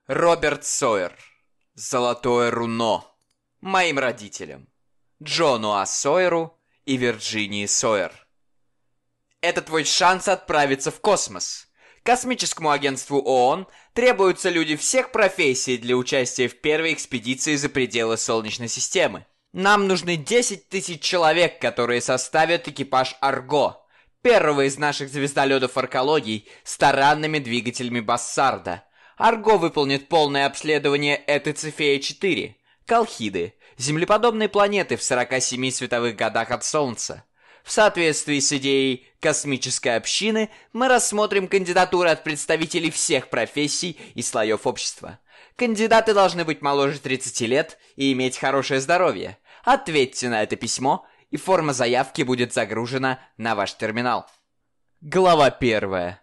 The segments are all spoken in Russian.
Роберт Сойер. Золотое руно. Моим родителям. Джону А. Сойеру и Вирджинии Сойер. Это твой шанс отправиться в космос. Космическому агентству ООН требуются люди всех профессий для участия в первой экспедиции за пределы Солнечной системы. Нам нужны 10 тысяч человек, которые составят экипаж Арго, первого из наших звездолетов аркологий с таранными двигателями Бассарда. Арго выполнит полное обследование Эты-Цефея-4, Колхиды, землеподобной планеты в 47 световых годах от Солнца. В соответствии с идеей космической общины мы рассмотрим кандидатуры от представителей всех профессий и слоев общества. Кандидаты должны быть моложе 30 лет и иметь хорошее здоровье. Ответьте на это письмо, и форма заявки будет загружена на ваш терминал. Глава 1.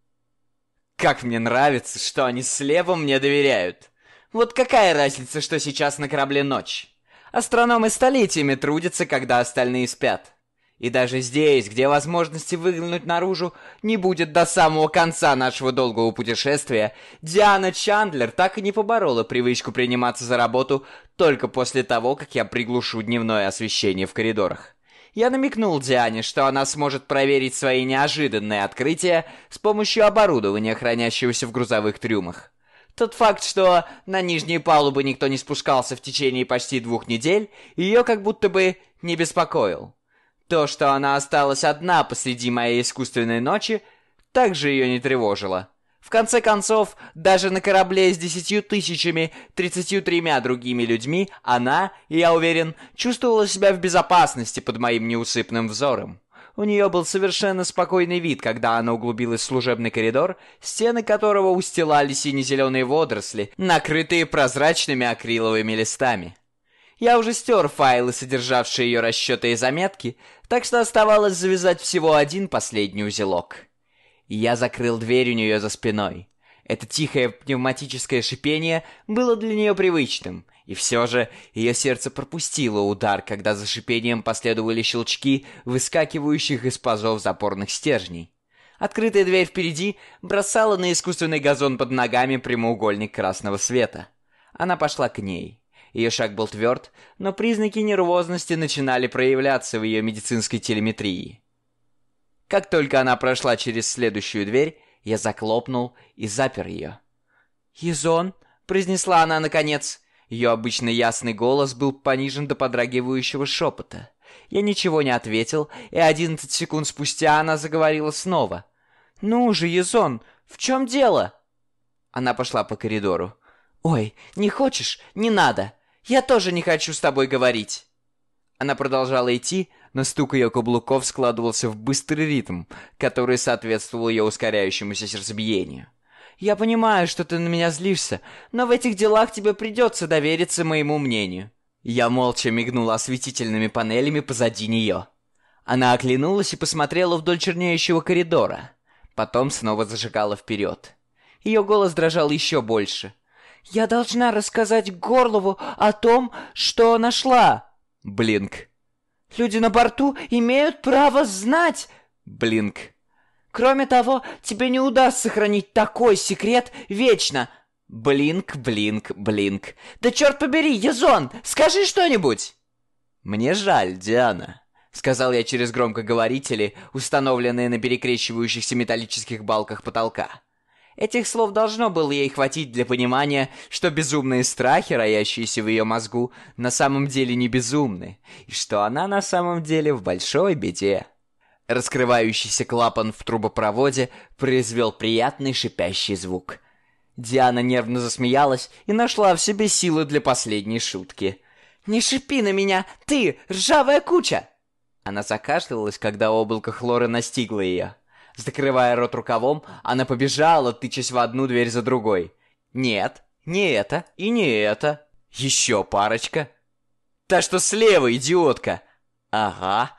Как мне нравится, что они слева мне доверяют. Вот какая разница, что сейчас на корабле ночь? Астрономы столетиями трудятся, когда остальные спят. И даже здесь, где возможности выглянуть наружу не будет до самого конца нашего долгого путешествия, Диана Чандлер так и не поборола привычку приниматься за работу только после того, как я приглушу дневное освещение в коридорах. Я намекнул Диане, что она сможет проверить свои неожиданные открытия с помощью оборудования, хранящегося в грузовых трюмах. Тот факт, что на нижние палубы никто не спускался в течение почти 2 недель, ее как будто бы не беспокоил. То, что она осталась одна посреди моей искусственной ночи, также ее не тревожило. В конце концов, даже на корабле с 10 33 другими людьми она, я уверен, чувствовала себя в безопасности под моим неусыпным взором. У нее был совершенно спокойный вид, когда она углубилась в служебный коридор, стены которого устилали сине-зеленые водоросли, накрытые прозрачными акриловыми листами. Я уже стер файлы, содержавшие ее расчеты и заметки, так что оставалось завязать всего один последний узелок. Я закрыл дверь у нее за спиной. Это тихое пневматическое шипение было для нее привычным, и все же ее сердце пропустило удар, когда за шипением последовали щелчки выскакивающих из пазов запорных стержней. Открытая дверь впереди бросала на искусственный газон под ногами прямоугольник красного света. Она пошла к ней. Ее шаг был тверд, но признаки нервозности начинали проявляться в ее медицинской телеметрии. Как только она прошла через следующую дверь, я захлопнул и запер ее. «Езон», — произнесла она наконец. Ее обычно ясный голос был понижен до подрагивающего шепота. Я ничего не ответил, и 11 секунд спустя она заговорила снова. «Ну же, Езон, в чем дело?» Она пошла по коридору. «Ой, не хочешь? Не надо. Я тоже не хочу с тобой говорить». Она продолжала идти, но стук ее каблуков складывался в быстрый ритм, который соответствовал ее ускоряющемуся сердцебиению. «Я понимаю, что ты на меня злишься, но в этих делах тебе придется довериться моему мнению». Я молча мигнул осветительными панелями позади нее. Она оглянулась и посмотрела вдоль чернеющего коридора. Потом снова зашагала вперед. Ее голос дрожал еще больше. «Я должна рассказать Горлову о том, что нашла!» Блинк. «Люди на борту имеют право знать!» Блинк. «Кроме того, тебе не удастся сохранить такой секрет вечно!» Блинк, блинк, блинк. «Да черт побери, Езон, скажи что-нибудь!» «Мне жаль, Диана», — сказал я через громкоговорители, установленные на перекрещивающихся металлических балках потолка. Этих слов должно было ей хватить для понимания, что безумные страхи, роящиеся в ее мозгу, на самом деле не безумны, и что она на самом деле в большой беде. Раскрывающийся клапан в трубопроводе произвел приятный шипящий звук. Диана нервно засмеялась и нашла в себе силы для последней шутки. «Не шипи на меня, ты, ржавая куча!» Она закашлялась, когда облако хлора настигло ее. Закрывая рот рукавом, она побежала, тычась в одну дверь за другой. «Нет, не это и не это. Еще парочка. Та, что слева, идиотка. Ага.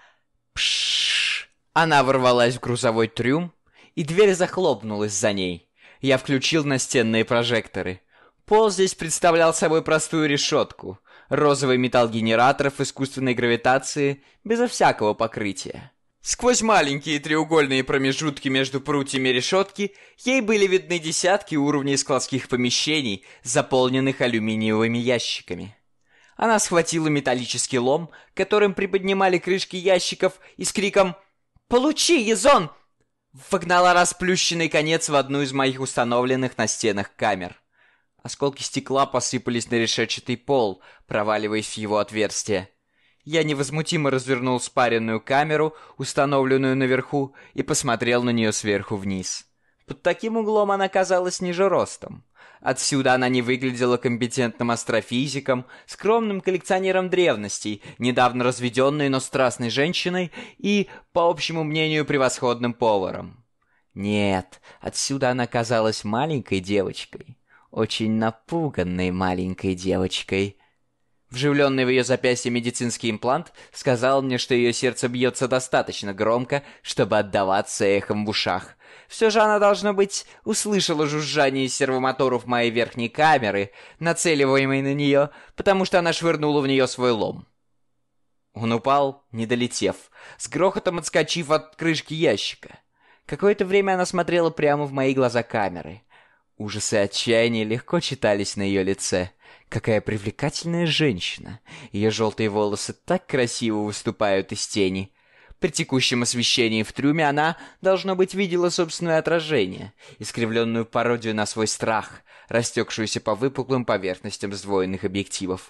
Пшшш». Она ворвалась в грузовой трюм, и дверь захлопнулась за ней. Я включил настенные прожекторы. Пол здесь представлял собой простую решетку. Розовый металл генераторов искусственной гравитации безо всякого покрытия. Сквозь маленькие треугольные промежутки между прутьями решетки ей были видны десятки уровней складских помещений, заполненных алюминиевыми ящиками. Она схватила металлический лом, которым приподнимали крышки ящиков, и с криком «Получи, Езон!» вогнала расплющенный конец в одну из моих установленных на стенах камер. Осколки стекла посыпались на решетчатый пол, проваливаясь в его отверстие. Я невозмутимо развернул спаренную камеру, установленную наверху, и посмотрел на нее сверху вниз. Под таким углом она казалась ниже ростом. Отсюда она не выглядела компетентным астрофизиком, скромным коллекционером древностей, недавно разведенной, но страстной женщиной и, по общему мнению, превосходным поваром. Нет, отсюда она казалась маленькой девочкой. Очень напуганной маленькой девочкой. Вживленный в ее запястье медицинский имплант сказал мне, что ее сердце бьется достаточно громко, чтобы отдаваться эхом в ушах. Все же она, должно быть, услышала жужжание сервомоторов моей верхней камеры, нацеливаемой на нее, потому что она швырнула в нее свой лом. Он упал, не долетев, с грохотом отскочив от крышки ящика. Какое-то время она смотрела прямо в мои глаза камеры. Ужас и отчаяние легко читались на ее лице. Какая привлекательная женщина. Ее желтые волосы так красиво выступают из тени. При текущем освещении в трюме она, должно быть, видела собственное отражение, искривленную пародию на свой страх, растекшуюся по выпуклым поверхностям сдвоенных объективов.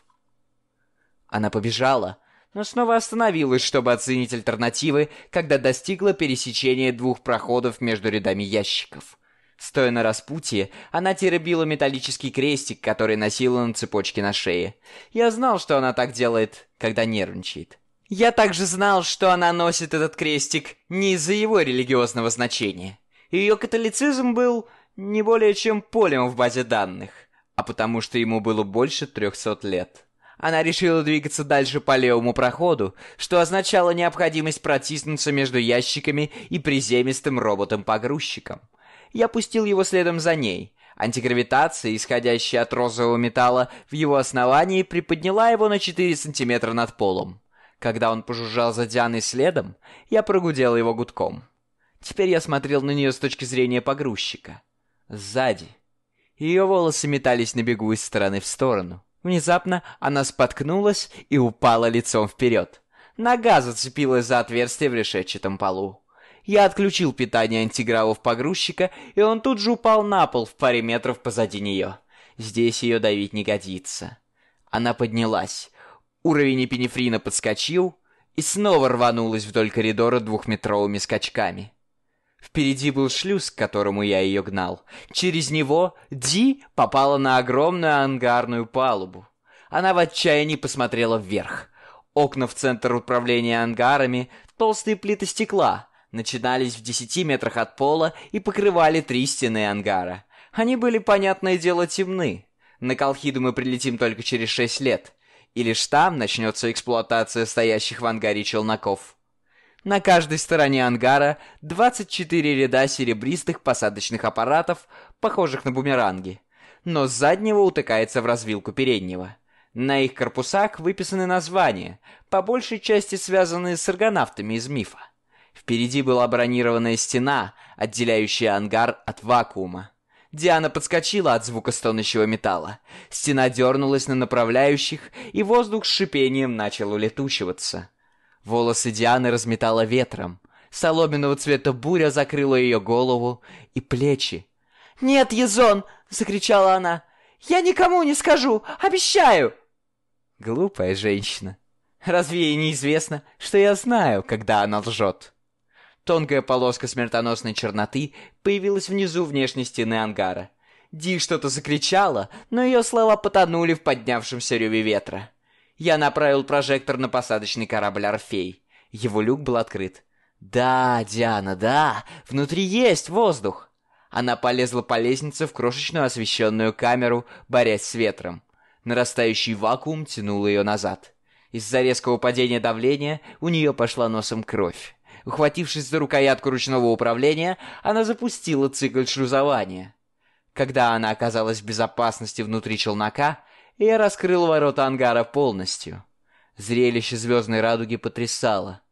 Она побежала, но снова остановилась, чтобы оценить альтернативы, когда достигла пересечения двух проходов между рядами ящиков. Стоя на распутье, она теребила металлический крестик, который носила на цепочке на шее. Я знал, что она так делает, когда нервничает. Я также знал, что она носит этот крестик не из-за его религиозного значения. Ее католицизм был не более чем полем в базе данных, а потому что ему было больше 300 лет. Она решила двигаться дальше по левому проходу, что означало необходимость протиснуться между ящиками и приземистым роботом-погрузчиком. Я пустил его следом за ней. Антигравитация, исходящая от розового металла в его основании, приподняла его на 4 сантиметра над полом. Когда он пожужжал за Дианой следом, я прогудел его гудком. Теперь я смотрел на нее с точки зрения погрузчика. Сзади. Ее волосы метались на бегу из стороны в сторону. Внезапно она споткнулась и упала лицом вперед. Нога зацепилась за отверстие в решетчатом полу. Я отключил питание антигравов погрузчика, и он тут же упал на пол в паре метров позади нее. Здесь ее давить не годится. Она поднялась. Уровень эпинефрина подскочил и снова рванулась вдоль коридора двухметровыми скачками. Впереди был шлюз, к которому я ее гнал. Через него Ди попала на огромную ангарную палубу. Она в отчаянии посмотрела вверх. Окна в центр управления ангарами, толстые плиты стекла, начинались в 10 метрах от пола и покрывали 3 стены ангара. Они были, понятное дело, темны. На Колхиду мы прилетим только через 6 лет. И лишь там начнется эксплуатация стоящих в ангаре челноков. На каждой стороне ангара 24 ряда серебристых посадочных аппаратов, похожих на бумеранги. Но с заднего утыкается в развилку переднего. На их корпусах выписаны названия, по большей части связанные с аргонавтами из мифа. Впереди была бронированная стена, отделяющая ангар от вакуума. Диана подскочила от звука стонущего металла. Стена дернулась на направляющих, и воздух с шипением начал улетучиваться. Волосы Дианы разметало ветром. Соломенного цвета буря закрыла ее голову и плечи. «Нет, Езон!» — закричала она. «Я никому не скажу! Обещаю!» Глупая женщина. Разве ей неизвестно, что я знаю, когда она лжет? Тонкая полоска смертоносной черноты появилась внизу внешней стены ангара. Ди что-то закричала, но ее слова потонули в поднявшемся реве ветра. Я направил прожектор на посадочный корабль «Орфей». Его люк был открыт. «Да, Диана, да, внутри есть воздух!» Она полезла по лестнице в крошечную освещенную камеру, борясь с ветром. Нарастающий вакуум тянул ее назад. Из-за резкого падения давления у нее пошла носом кровь. Ухватившись за рукоятку ручного управления, она запустила цикл шлюзования. Когда она оказалась в безопасности внутри челнока, я раскрыл ворота ангара полностью. Зрелище звездной радуги потрясало.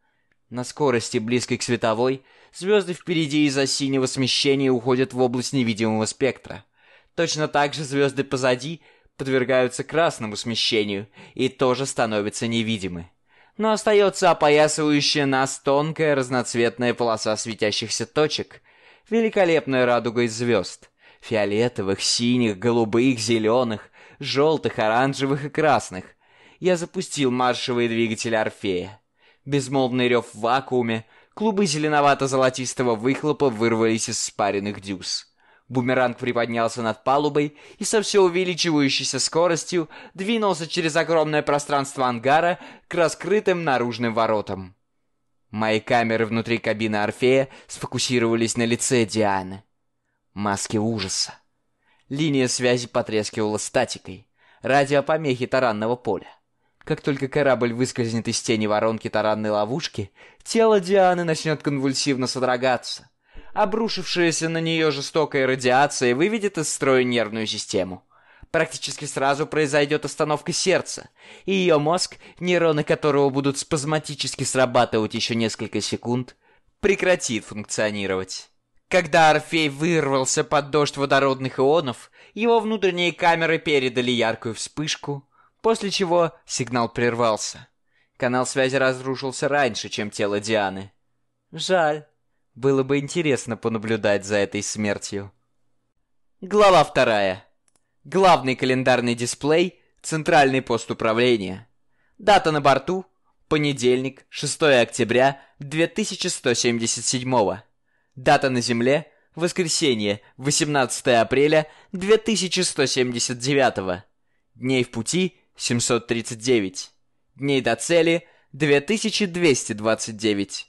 На скорости, близкой к световой, звезды впереди из-за синего смещения уходят в область невидимого спектра. Точно так же звезды позади подвергаются красному смещению и тоже становятся невидимы. Но остается опоясывающая нас тонкая разноцветная полоса светящихся точек, великолепная радуга из звезд, фиолетовых, синих, голубых, зеленых, желтых, оранжевых и красных. Я запустил маршевые двигатели Орфея. Безмолвный рев в вакууме, клубы зеленовато-золотистого выхлопа вырвались из спаренных дюз. Бумеранг приподнялся над палубой и со все увеличивающейся скоростью двинулся через огромное пространство ангара к раскрытым наружным воротам. Мои камеры внутри кабины Орфея сфокусировались на лице Дианы. Маски ужаса. Линия связи потрескивала статикой. Радиопомехи таранного поля. Как только корабль выскользнет из тени воронки таранной ловушки, тело Дианы начнет конвульсивно содрогаться. Обрушившаяся на нее жестокая радиация выведет из строя нервную систему. Практически сразу произойдет остановка сердца, и ее мозг, нейроны которого будут спазматически срабатывать еще несколько секунд, прекратит функционировать. Когда Орфей вырвался под дождь водородных ионов, его внутренние камеры передали яркую вспышку, после чего сигнал прервался. Канал связи разрушился раньше, чем тело Дианы. Жаль. Было бы интересно понаблюдать за этой смертью. Глава 2. Главный календарный дисплей, центральный пост управления. Дата на борту – понедельник, 6 октября 2177. Дата на Земле – воскресенье, 18 апреля 2179. Дней в пути – 739. Дней до цели – 2229.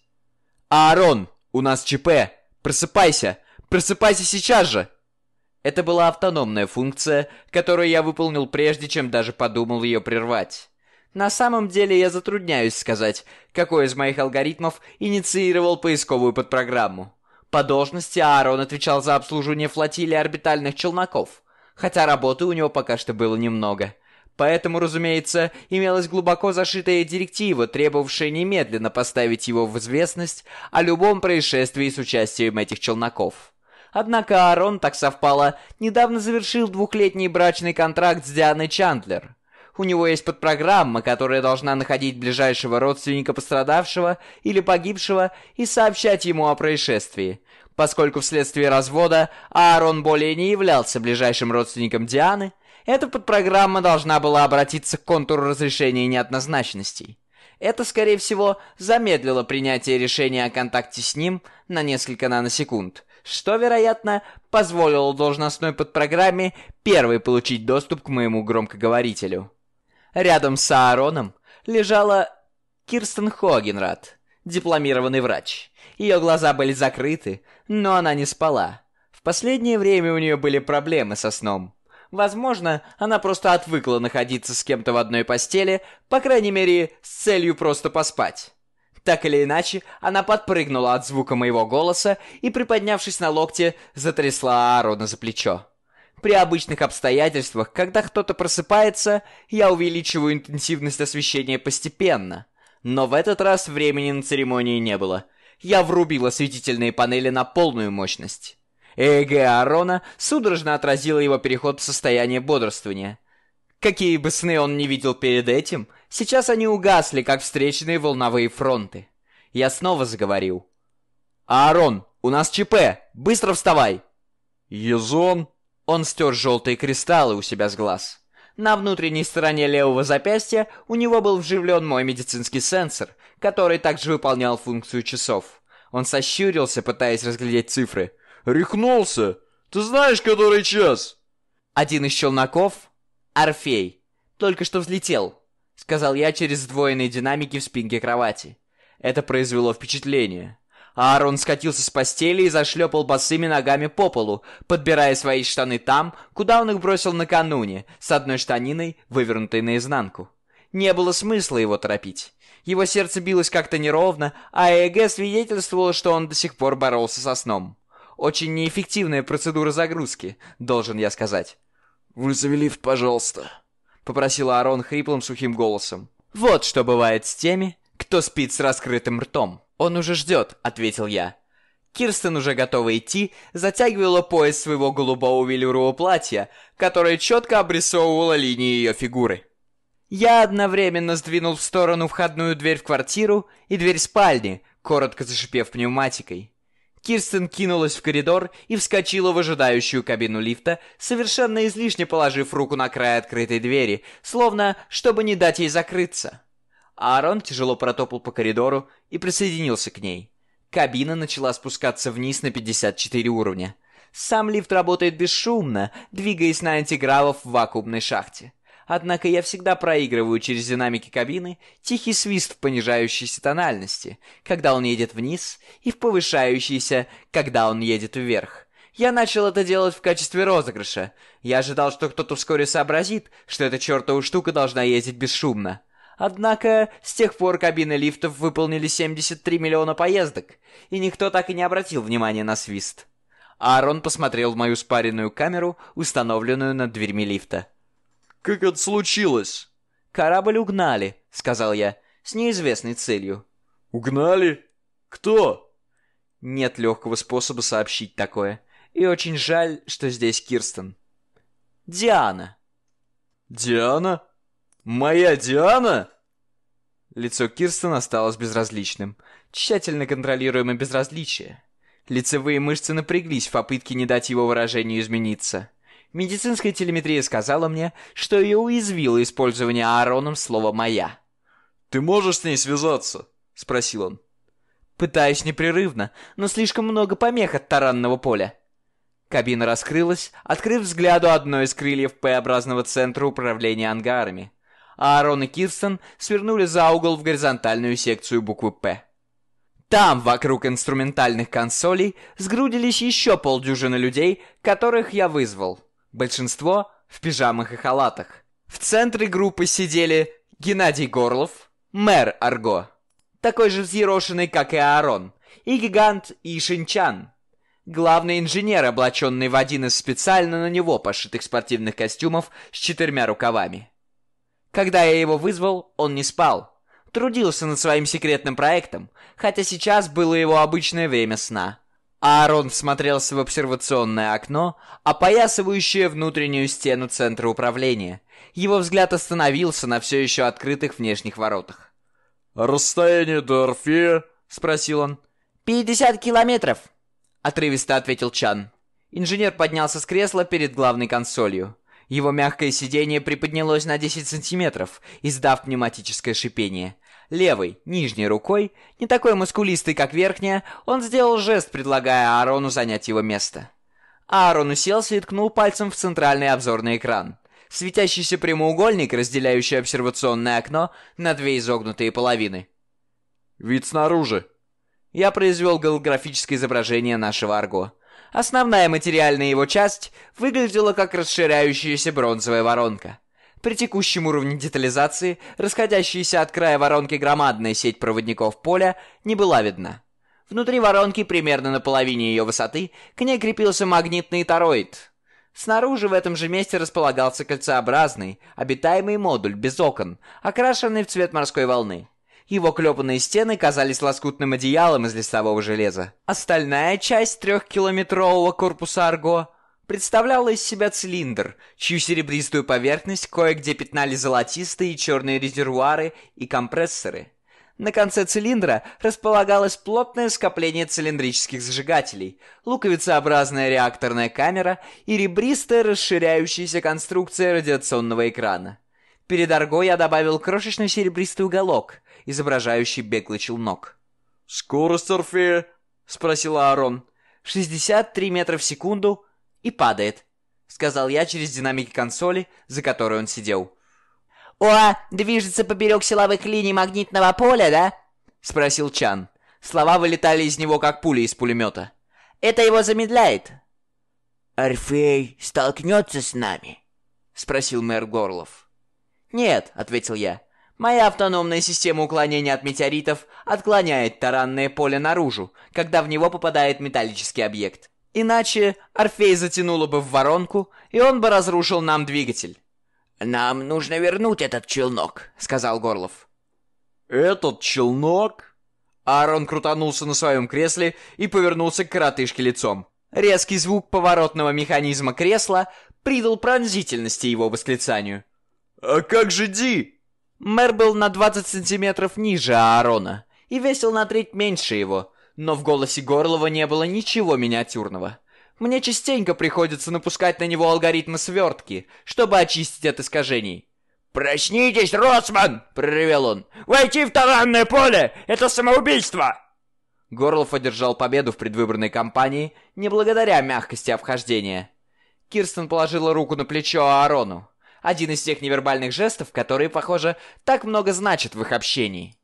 Аарон! «У нас ЧП! Просыпайся! Просыпайся сейчас же!» Это была автономная функция, которую я выполнил прежде, чем даже подумал ее прервать. На самом деле я затрудняюсь сказать, какой из моих алгоритмов инициировал поисковую подпрограмму. По должности Аарон отвечал за обслуживание флотилии орбитальных челноков, хотя работы у него пока что было немного. Поэтому, разумеется, имелась глубоко зашитая директива, требовавшая немедленно поставить его в известность о любом происшествии с участием этих челноков. Однако Аарон, так совпало, недавно завершил 2-летний брачный контракт с Дианой Чандлер. У него есть подпрограмма, которая должна находить ближайшего родственника пострадавшего или погибшего и сообщать ему о происшествии. Поскольку вследствие развода Аарон более не являлся ближайшим родственником Дианы, эта подпрограмма должна была обратиться к контуру разрешения неоднозначностей. Это, скорее всего, замедлило принятие решения о контакте с ним на несколько наносекунд, что, вероятно, позволило должностной подпрограмме первой получить доступ к моему громкоговорителю. Рядом с Аароном лежала Кирстен Хогенрад, дипломированный врач. Ее глаза были закрыты, но она не спала. В последнее время у нее были проблемы со сном. Возможно, она просто отвыкла находиться с кем-то в одной постели, по крайней мере, с целью просто поспать. Так или иначе, она подпрыгнула от звука моего голоса и, приподнявшись на локте, затрясла Аарона за плечо. При обычных обстоятельствах, когда кто-то просыпается, я увеличиваю интенсивность освещения постепенно. Но в этот раз времени на церемонии не было. Я врубил осветительные панели на полную мощность. ЭЭГ Аарона судорожно отразило его переход в состояние бодрствования. Какие бы сны он не видел перед этим, сейчас они угасли, как встречные волновые фронты. Я снова заговорил. «Аарон, у нас ЧП! Быстро вставай!» «Езон!» Он стер желтые кристаллы у себя с глаз. На внутренней стороне левого запястья у него был вживлен мой медицинский сенсор, который также выполнял функцию часов. Он сощурился, пытаясь разглядеть цифры. «Рехнулся! Ты знаешь, который час?» Один из челноков, Орфей, только что взлетел, сказал я через сдвоенные динамики в спинке кровати. Это произвело впечатление. Аарон скатился с постели и зашлепал босыми ногами по полу, подбирая свои штаны там, куда он их бросил накануне, с одной штаниной, вывернутой наизнанку. Не было смысла его торопить. Его сердце билось как-то неровно, а ЭЭГ свидетельствовало, что он до сих пор боролся со сном. Очень неэффективная процедура загрузки, должен я сказать. «Вызови лифт, пожалуйста», — попросил Аарон хриплым сухим голосом. Вот что бывает с теми, кто спит с раскрытым ртом. «Он уже ждет», — ответил я. Кирстен, уже готова идти, затягивала пояс своего голубого велюрового платья, которое четко обрисовывало линии ее фигуры. Я одновременно сдвинул в сторону входную дверь в квартиру и дверь спальни, коротко зашипев пневматикой. Кирстен кинулась в коридор и вскочила в ожидающую кабину лифта, совершенно излишне положив руку на край открытой двери, словно чтобы не дать ей закрыться. Аарон тяжело протопал по коридору и присоединился к ней. Кабина начала спускаться вниз на 54 уровня. Сам лифт работает бесшумно, двигаясь на антигравов в вакуумной шахте. Однако я всегда проигрываю через динамики кабины тихий свист в понижающейся тональности, когда он едет вниз, и в повышающейся, когда он едет вверх. Я начал это делать в качестве розыгрыша. Я ожидал, что кто-то вскоре сообразит, что эта чертова штука должна ездить бесшумно. Однако, с тех пор кабины лифтов выполнили 73 миллиона поездок, и никто так и не обратил внимания на свист. Аарон посмотрел в мою спаренную камеру, установленную над дверьми лифта. «Как это случилось?» «Корабль угнали», — сказал я, — «с неизвестной целью». «Угнали? Кто?» Нет легкого способа сообщить такое. И очень жаль, что здесь Кирстен. «Диана». «Диана? Моя Диана?» Лицо Кирстен осталось безразличным. Тщательно контролируемое безразличие. Лицевые мышцы напряглись в попытке не дать его выражению измениться. Медицинская телеметрия сказала мне, что ее уязвило использование Аароном слова «моя». «Ты можешь с ней связаться?» — спросил он. «Пытаюсь непрерывно, но слишком много помех от таранного поля». Кабина раскрылась, открыв взгляду одно из крыльев П-образного центра управления ангарами. Аарон и Кирстен свернули за угол в горизонтальную секцию буквы «П». Там, вокруг инструментальных консолей, сгрудились еще полдюжины людей, которых я вызвал. Большинство в пижамах и халатах. В центре группы сидели Геннадий Горлов, мэр Арго, такой же взъерошенный, как и Аарон, и гигант Ишинчан, главный инженер, облаченный в один из специально на него пошитых спортивных костюмов с 4 рукавами. Когда я его вызвал, он не спал. Трудился над своим секретным проектом, хотя сейчас было его обычное время сна. Аарон всмотрелся в обсервационное окно, опоясывающее внутреннюю стену центра управления. Его взгляд остановился на все еще открытых внешних воротах. «Расстояние до Орфея?» — спросил он. 50 километров», — отрывисто ответил Чан. Инженер поднялся с кресла перед главной консолью. Его мягкое сиденье приподнялось на 10 сантиметров, издав пневматическое шипение. Левой, нижней рукой, не такой мускулистый, как верхняя, он сделал жест, предлагая Аарону занять его место. Аарон уселся и ткнул пальцем в центральный обзорный экран. Светящийся прямоугольник, разделяющий обсервационное окно на две изогнутые половины. «Вид снаружи». Я произвел голографическое изображение нашего Арго. Основная материальная его часть выглядела как расширяющаяся бронзовая воронка. При текущем уровне детализации, расходящаяся от края воронки громадная сеть проводников поля не была видна. Внутри воронки, примерно на половине ее высоты, к ней крепился магнитный тороид. Снаружи в этом же месте располагался кольцеобразный, обитаемый модуль без окон, окрашенный в цвет морской волны. Его клепанные стены казались лоскутным одеялом из листового железа. Остальная часть 3-километрового корпуса Арго представляла из себя цилиндр, чью серебристую поверхность кое-где пятнали золотистые и черные резервуары и компрессоры. На конце цилиндра располагалось плотное скопление цилиндрических зажигателей, луковицеобразная реакторная камера и ребристая расширяющаяся конструкция радиационного экрана. Перед Арго я добавил крошечный серебристый уголок, изображающий беглый челнок. «Скорость Орфея?» — спросил Аарон. 63 метра в секунду и падает», — сказал я через динамики консоли, за которой он сидел. «О, движется поперек силовых линий магнитного поля, да?» — спросил Чан. Слова вылетали из него, как пули из пулемета. «Это его замедляет». «Орфей столкнется с нами?» — спросил мэр Горлов. «Нет», — ответил я. «Моя автономная система уклонения от метеоритов отклоняет таранное поле наружу, когда в него попадает металлический объект. Иначе Орфей затянуло бы в воронку, и он бы разрушил нам двигатель». «Нам нужно вернуть этот челнок», — сказал Горлов. «Этот челнок?» Аарон крутанулся на своем кресле и повернулся к коротышке лицом. Резкий звук поворотного механизма кресла придал пронзительности его восклицанию. «А как же Ди?» Мэр был на 20 сантиметров ниже Аарона и весил на треть меньше его, но в голосе Горлова не было ничего миниатюрного. Мне частенько приходится напускать на него алгоритмы свертки, чтобы очистить от искажений. «Проснитесь, Роцман!» — проревел он. «Войти в таранное поле — это самоубийство!» Горлов одержал победу в предвыборной кампании не благодаря мягкости обхождения. Кирстен положила руку на плечо Аарону. Один из тех невербальных жестов, которые, похоже, так много значат в их общении.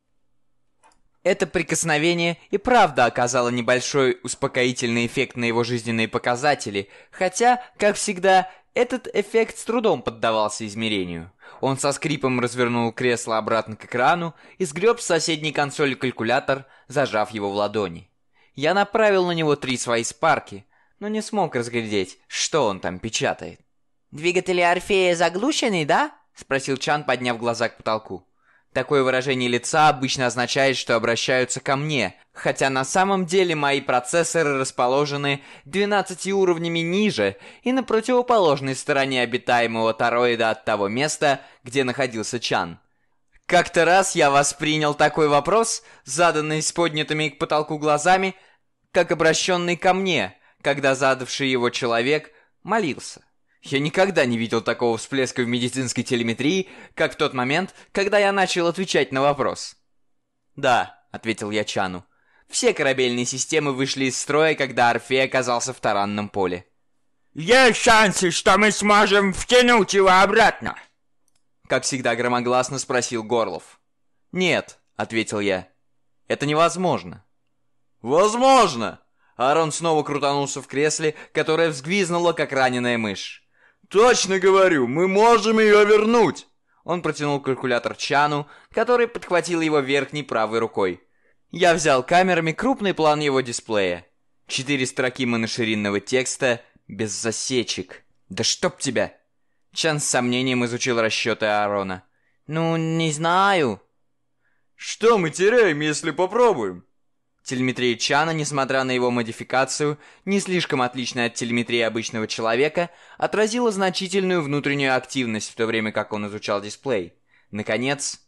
Это прикосновение и правда оказало небольшой успокоительный эффект на его жизненные показатели, хотя, как всегда, этот эффект с трудом поддавался измерению. Он со скрипом развернул кресло обратно к экрану и сгреб с соседней консоли калькулятор, зажав его в ладони. Я направил на него 3 свои спарки, но не смог разглядеть, что он там печатает. «Двигатели Орфея заглушены, да?» — спросил Чан, подняв глаза к потолку. Такое выражение лица обычно означает, что обращаются ко мне, хотя на самом деле мои процессоры расположены 12 уровнями ниже и на противоположной стороне обитаемого тороида от того места, где находился Чан. Как-то раз я воспринял такой вопрос, заданный с поднятыми к потолку глазами, как обращенный ко мне, когда задавший его человек молился. Я никогда не видел такого всплеска в медицинской телеметрии, как в тот момент, когда я начал отвечать на вопрос. «Да», — ответил я Чану. «Все корабельные системы вышли из строя, когда Орфей оказался в таранном поле». «Есть шансы, что мы сможем втянуть его обратно?» Как всегда громогласно спросил Горлов. «Нет», — ответил я. «Это невозможно». «Возможно!» Аарон снова крутанулся в кресле, которое взвизгнуло, как раненая мышь. «Точно говорю, мы можем ее вернуть!» Он протянул калькулятор Чану, который подхватил его верхней правой рукой. Я взял камерами крупный план его дисплея. 4 строки моноширинного текста без засечек. «Да чтоб тебя!» Чан с сомнением изучил расчеты Аарона. «Ну, не знаю». «Что мы теряем, если попробуем?» Телеметрия Чана, несмотря на его модификацию, не слишком отличная от телеметрии обычного человека, отразила значительную внутреннюю активность, в то время как он изучал дисплей. Наконец...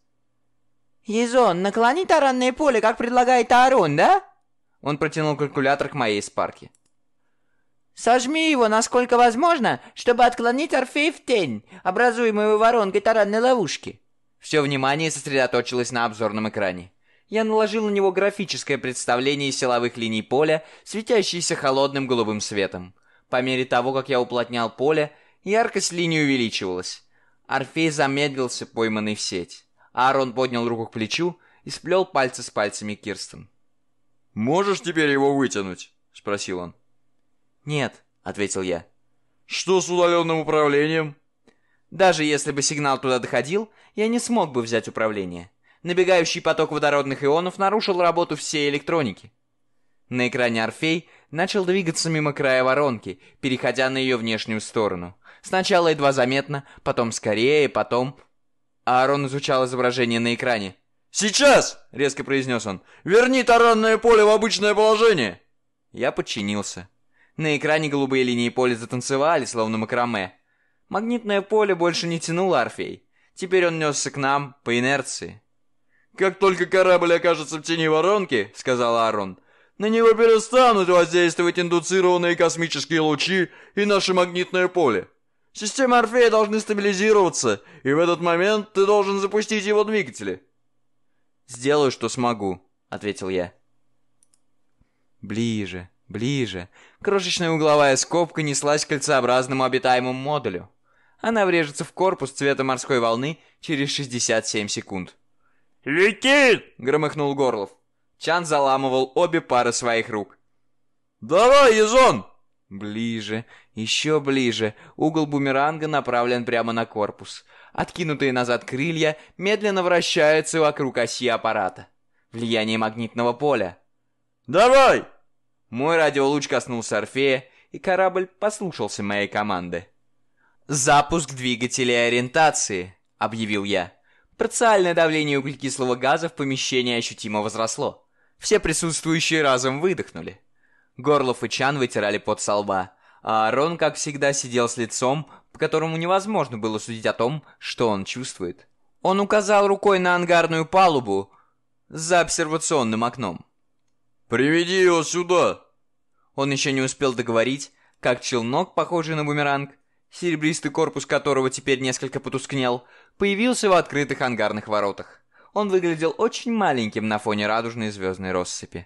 «Езон, наклони таранное поле, как предлагает Аарон, да?» Он протянул калькулятор к моей спарке. «Сожми его, насколько возможно, чтобы отклонить Орфей в тень, образуемую воронкой таранной ловушки». Все внимание сосредоточилось на обзорном экране. Я наложил на него графическое представление силовых линий поля, светящиеся холодным голубым светом. По мере того, как я уплотнял поле, яркость линии увеличивалась. Орфей замедлился, пойманный в сеть. Аарон поднял руку к плечу и сплел пальцы с пальцами Кирстен. «Можешь теперь его вытянуть?» — спросил он. «Нет», — ответил я. «Что с удаленным управлением?» Даже если бы сигнал туда доходил, я не смог бы взять управление. Набегающий поток водородных ионов нарушил работу всей электроники. На экране Орфей начал двигаться мимо края воронки, переходя на ее внешнюю сторону. Сначала едва заметно, потом скорее, потом... Аарон изучал изображение на экране. «Сейчас!» — резко произнес он. «Верни таранное поле в обычное положение!» Я подчинился. На экране голубые линии поля затанцевали, словно макраме. Магнитное поле больше не тянуло Орфей. Теперь он несся к нам по инерции. «Как только корабль окажется в тени воронки, — сказал Аарон, — на него перестанут воздействовать индуцированные космические лучи и наше магнитное поле. Системы Орфея должны стабилизироваться, и в этот момент ты должен запустить его двигатели». «Сделаю, что смогу», — ответил я. Ближе, ближе. Крошечная угловая скобка неслась к кольцеобразному обитаемому модулю. Она врежется в корпус цвета морской волны через 67 секунд. «Летит!» — громыхнул Горлов. Чан заламывал обе пары своих рук. «Давай, Езон!» Ближе, еще ближе. Угол бумеранга направлен прямо на корпус. Откинутые назад крылья медленно вращаются вокруг оси аппарата. Влияние магнитного поля. «Давай!» Мой радиолуч коснулся Орфея, и корабль послушался моей команды. «Запуск двигателей ориентации», — объявил я. Парциальное давление углекислого газа в помещении ощутимо возросло. Все присутствующие разом выдохнули. Горлов и Чан вытирали пот со лба, а Аарон, как всегда, сидел с лицом, по которому невозможно было судить о том, что он чувствует. Он указал рукой на ангарную палубу за обсервационным окном. «Приведи его сюда!» Он еще не успел договорить, как челнок, похожий на бумеранг, серебристый корпус которого теперь несколько потускнел, появился в открытых ангарных воротах. Он выглядел очень маленьким на фоне радужной звездной россыпи.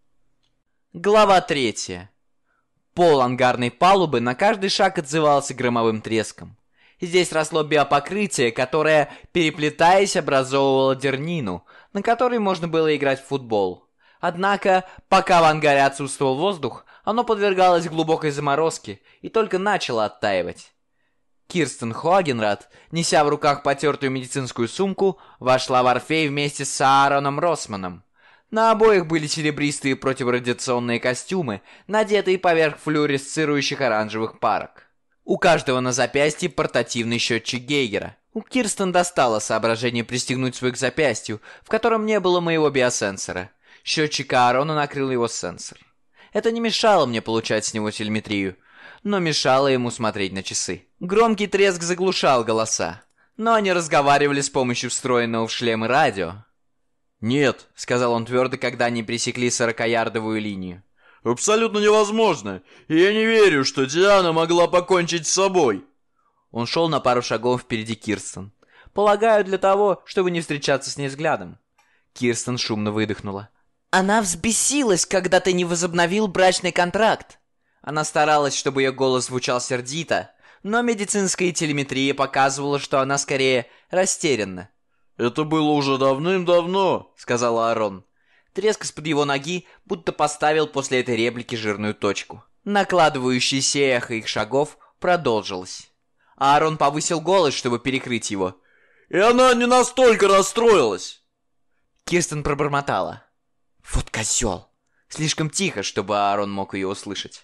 Глава 3. Пол ангарной палубы на каждый шаг отзывался громовым треском. Здесь росло биопокрытие, которое, переплетаясь, образовывало дернину, на которой можно было играть в футбол. Однако, пока в ангаре отсутствовал воздух, оно подвергалось глубокой заморозке и только начало оттаивать. Кирстен Хогенрад, неся в руках потертую медицинскую сумку, вошла в Орфей вместе с Аароном Росманом. На обоих были серебристые противорадиационные костюмы, надетые поверх флуоресцирующих оранжевых парок. У каждого на запястье портативный счетчик Гейгера. У Кирстен достало соображение пристегнуть свой к запястью, в котором не было моего биосенсора. Счетчик Аарона накрыл его сенсор. Это не мешало мне получать с него телеметрию, но мешало ему смотреть на часы. Громкий треск заглушал голоса, но они разговаривали с помощью встроенного в шлемы радио. «Нет», — сказал он твердо, когда они пересекли 40-ярдовую линию. «Абсолютно невозможно, и я не верю, что Диана могла покончить с собой». Он шел на пару шагов впереди Кирстен. Полагаю, для того, чтобы не встречаться с ней взглядом. Кирстен шумно выдохнула. «Она взбесилась, когда ты не возобновил брачный контракт». Она старалась, чтобы ее голос звучал сердито, но медицинская телеметрия показывала, что она скорее растерянна. «Это было уже давным-давно», — сказал Аарон. Треск из-под его ноги будто поставил после этой реплики жирную точку. Накладывающееся эхо их шагов продолжилось. Аарон повысил голос, чтобы перекрыть его. «И она не настолько расстроилась!» Кирстен пробормотала. «Вот козел!» Слишком тихо, чтобы Аарон мог ее услышать.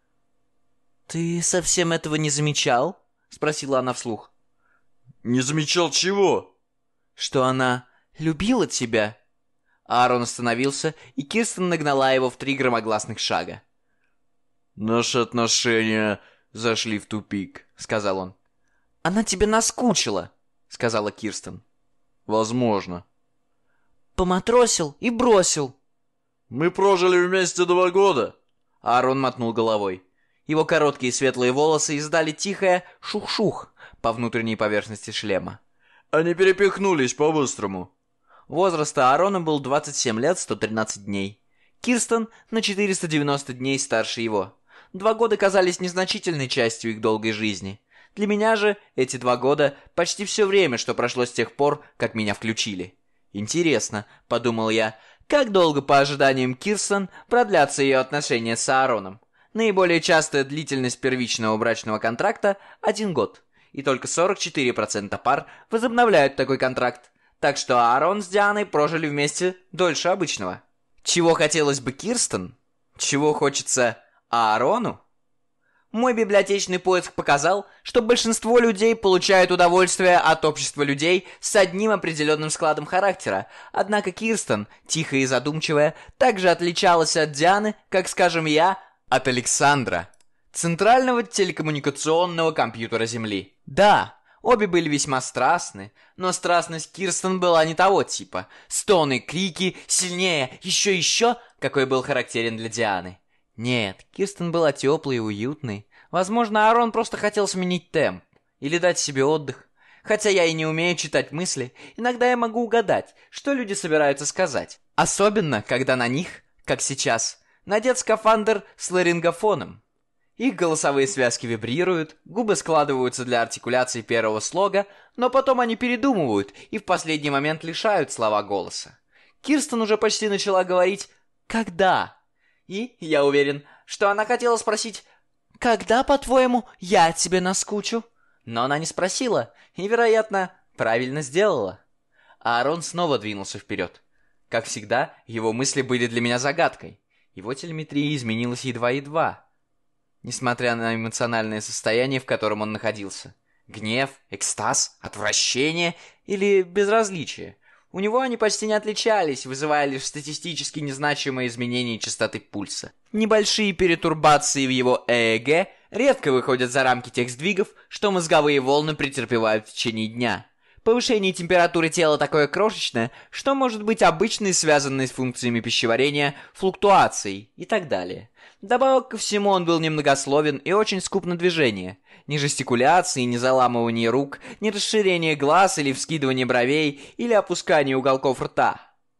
«Ты совсем этого не замечал?» — спросила она вслух. «Не замечал чего?» «Что она любила тебя?» Аарон остановился, и Кирстен нагнала его в 3 громогласных шага. «Наши отношения зашли в тупик», — сказал он. «Она тебе наскучила», — сказала Кирстен. «Возможно». «Поматросил и бросил». «Мы прожили вместе 2 года». Аарон мотнул головой. Его короткие светлые волосы издали тихое шух-шух по внутренней поверхности шлема. Они перепихнулись по-быстрому. Возраст Аарона был 27 лет 113 дней. Кирстен на 490 дней старше его. 2 года казались незначительной частью их долгой жизни. Для меня же эти 2 года почти все время, что прошло с тех пор, как меня включили. Интересно, подумал я, как долго по ожиданиям Кирстен продлятся ее отношения с Аароном. Наиболее частая длительность первичного брачного контракта – 1 год. И только 44% пар возобновляют такой контракт. Так что Аарон с Дианой прожили вместе дольше обычного. Чего хотелось бы Кирстен? Чего хочется Аарону? Мой библиотечный поиск показал, что большинство людей получают удовольствие от общества людей с одним определенным складом характера. Однако Кирстен, тихая и задумчивая, также отличалась от Дианы, как, скажем, я, от Александра, центрального телекоммуникационного компьютера Земли. Да, обе были весьма страстны, но страстность Кирстен была не того типа. Стоны, крики, сильнее, еще, какой был характерен для Дианы. Нет, Кирстен была теплой и уютной. Возможно, Аарон просто хотел сменить темп или дать себе отдых. Хотя я и не умею читать мысли, иногда я могу угадать, что люди собираются сказать. Особенно, когда на них, как сейчас, надет скафандр с ларингофоном. Их голосовые связки вибрируют, губы складываются для артикуляции первого слога, но потом они передумывают и в последний момент лишают слова голоса. Кирстен уже почти начала говорить «когда?». И я уверен, что она хотела спросить «когда, по-твоему, я тебе наскучу?». Но она не спросила и, вероятно, правильно сделала. Аарон снова двинулся вперед. Как всегда, его мысли были для меня загадкой. Его телеметрия изменилась едва-едва, несмотря на эмоциональное состояние, в котором он находился. Гнев, экстаз, отвращение или безразличие. У него они почти не отличались, вызывая лишь статистически незначимые изменения частоты пульса. Небольшие перетурбации в его ЭЭГ редко выходят за рамки тех сдвигов, что мозговые волны претерпевают в течение дня. Повышение температуры тела такое крошечное, что может быть обычной, связанной с функциями пищеварения, флуктуацией и так далее. Добавок ко всему он был немногословен и очень скуп на движение. Ни жестикуляции, ни заламывания рук, ни расширения глаз или вскидывания бровей, или опускания уголков рта.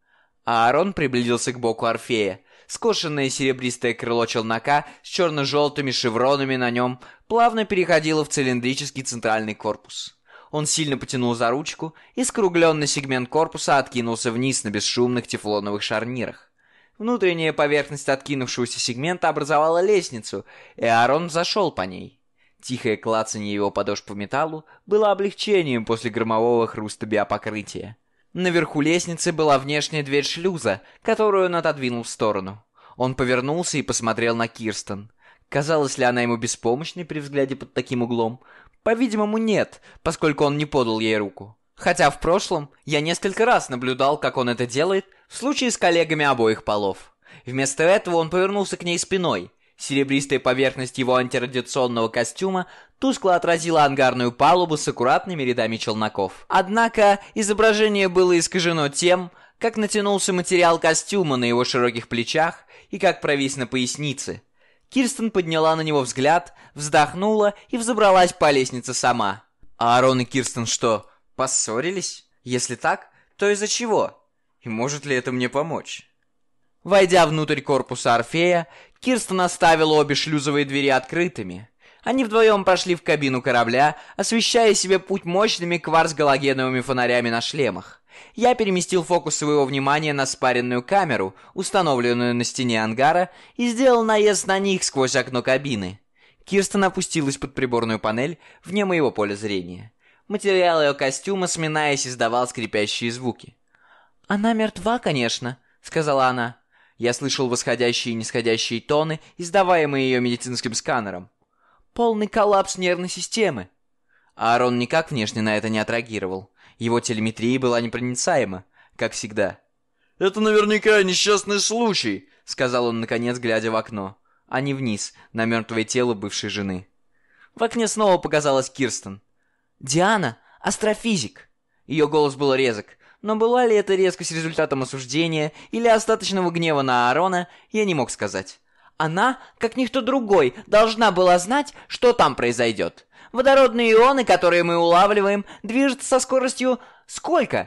Аарон приблизился к боку Орфея. Скошенное серебристое крыло челнока с черно-желтыми шевронами на нем плавно переходило в цилиндрический центральный корпус. Он сильно потянул за ручку, и скругленный сегмент корпуса откинулся вниз на бесшумных тефлоновых шарнирах. Внутренняя поверхность откинувшегося сегмента образовала лестницу, и Аарон зашел по ней. Тихое клацанье его подошв по металлу было облегчением после громового хруста биопокрытия. Наверху лестницы была внешняя дверь шлюза, которую он отодвинул в сторону. Он повернулся и посмотрел на Кирстен. Казалось ли она ему беспомощной при взгляде под таким углом? По-видимому, нет, поскольку он не подал ей руку. Хотя в прошлом я несколько раз наблюдал, как он это делает в случае с коллегами обоих полов. Вместо этого он повернулся к ней спиной. Серебристая поверхность его антирадиационного костюма тускло отразила ангарную палубу с аккуратными рядами челноков. Однако изображение было искажено тем, как натянулся материал костюма на его широких плечах и как провис на пояснице. Кирстен подняла на него взгляд, вздохнула и взобралась по лестнице сама. Аарон и Кирстен что, поссорились? Если так, то из-за чего? И может ли это мне помочь? Войдя внутрь корпуса Орфея, Кирстен оставила обе шлюзовые двери открытыми. Они вдвоем прошли в кабину корабля, освещая себе путь мощными кварц-галогеновыми фонарями на шлемах. Я переместил фокус своего внимания на спаренную камеру, установленную на стене ангара, и сделал наезд на них сквозь окно кабины. Кирстен опустилась под приборную панель вне моего поля зрения. Материал ее костюма, сминаясь, издавал скрипящие звуки. «Она мертва, конечно», — сказала она. Я слышал восходящие и нисходящие тоны, издаваемые ее медицинским сканером. «Полный коллапс нервной системы». Аарон никак внешне на это не отреагировал. Его телеметрия была непроницаема, как всегда. «Это наверняка несчастный случай», — сказал он, наконец, глядя в окно, а не вниз, на мертвое тело бывшей жены. В окне снова показалась Кирстен. «Диана — астрофизик». Ее голос был резок, но была ли это резкость результатом осуждения или остаточного гнева на Аарона, я не мог сказать. Она, как никто другой, должна была знать, что там произойдет. Водородные ионы, которые мы улавливаем, движутся со скоростью... Сколько?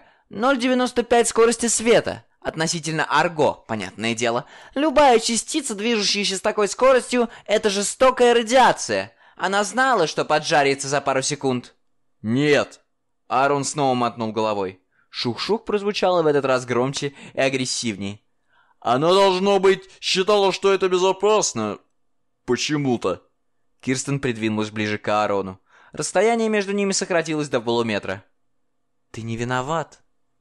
0,95 скорости света. Относительно Арго, понятное дело. Любая частица, движущаяся с такой скоростью, это жестокая радиация. Она знала, что поджарится за пару секунд. «Нет». Аарон снова мотнул головой. Шух-шух прозвучало в этот раз громче и агрессивнее. «Она, должно быть, считала, что это безопасно. Почему-то». Кирстен придвинулась ближе к Аарону. Расстояние между ними сократилось до полуметра. «Ты не виноват».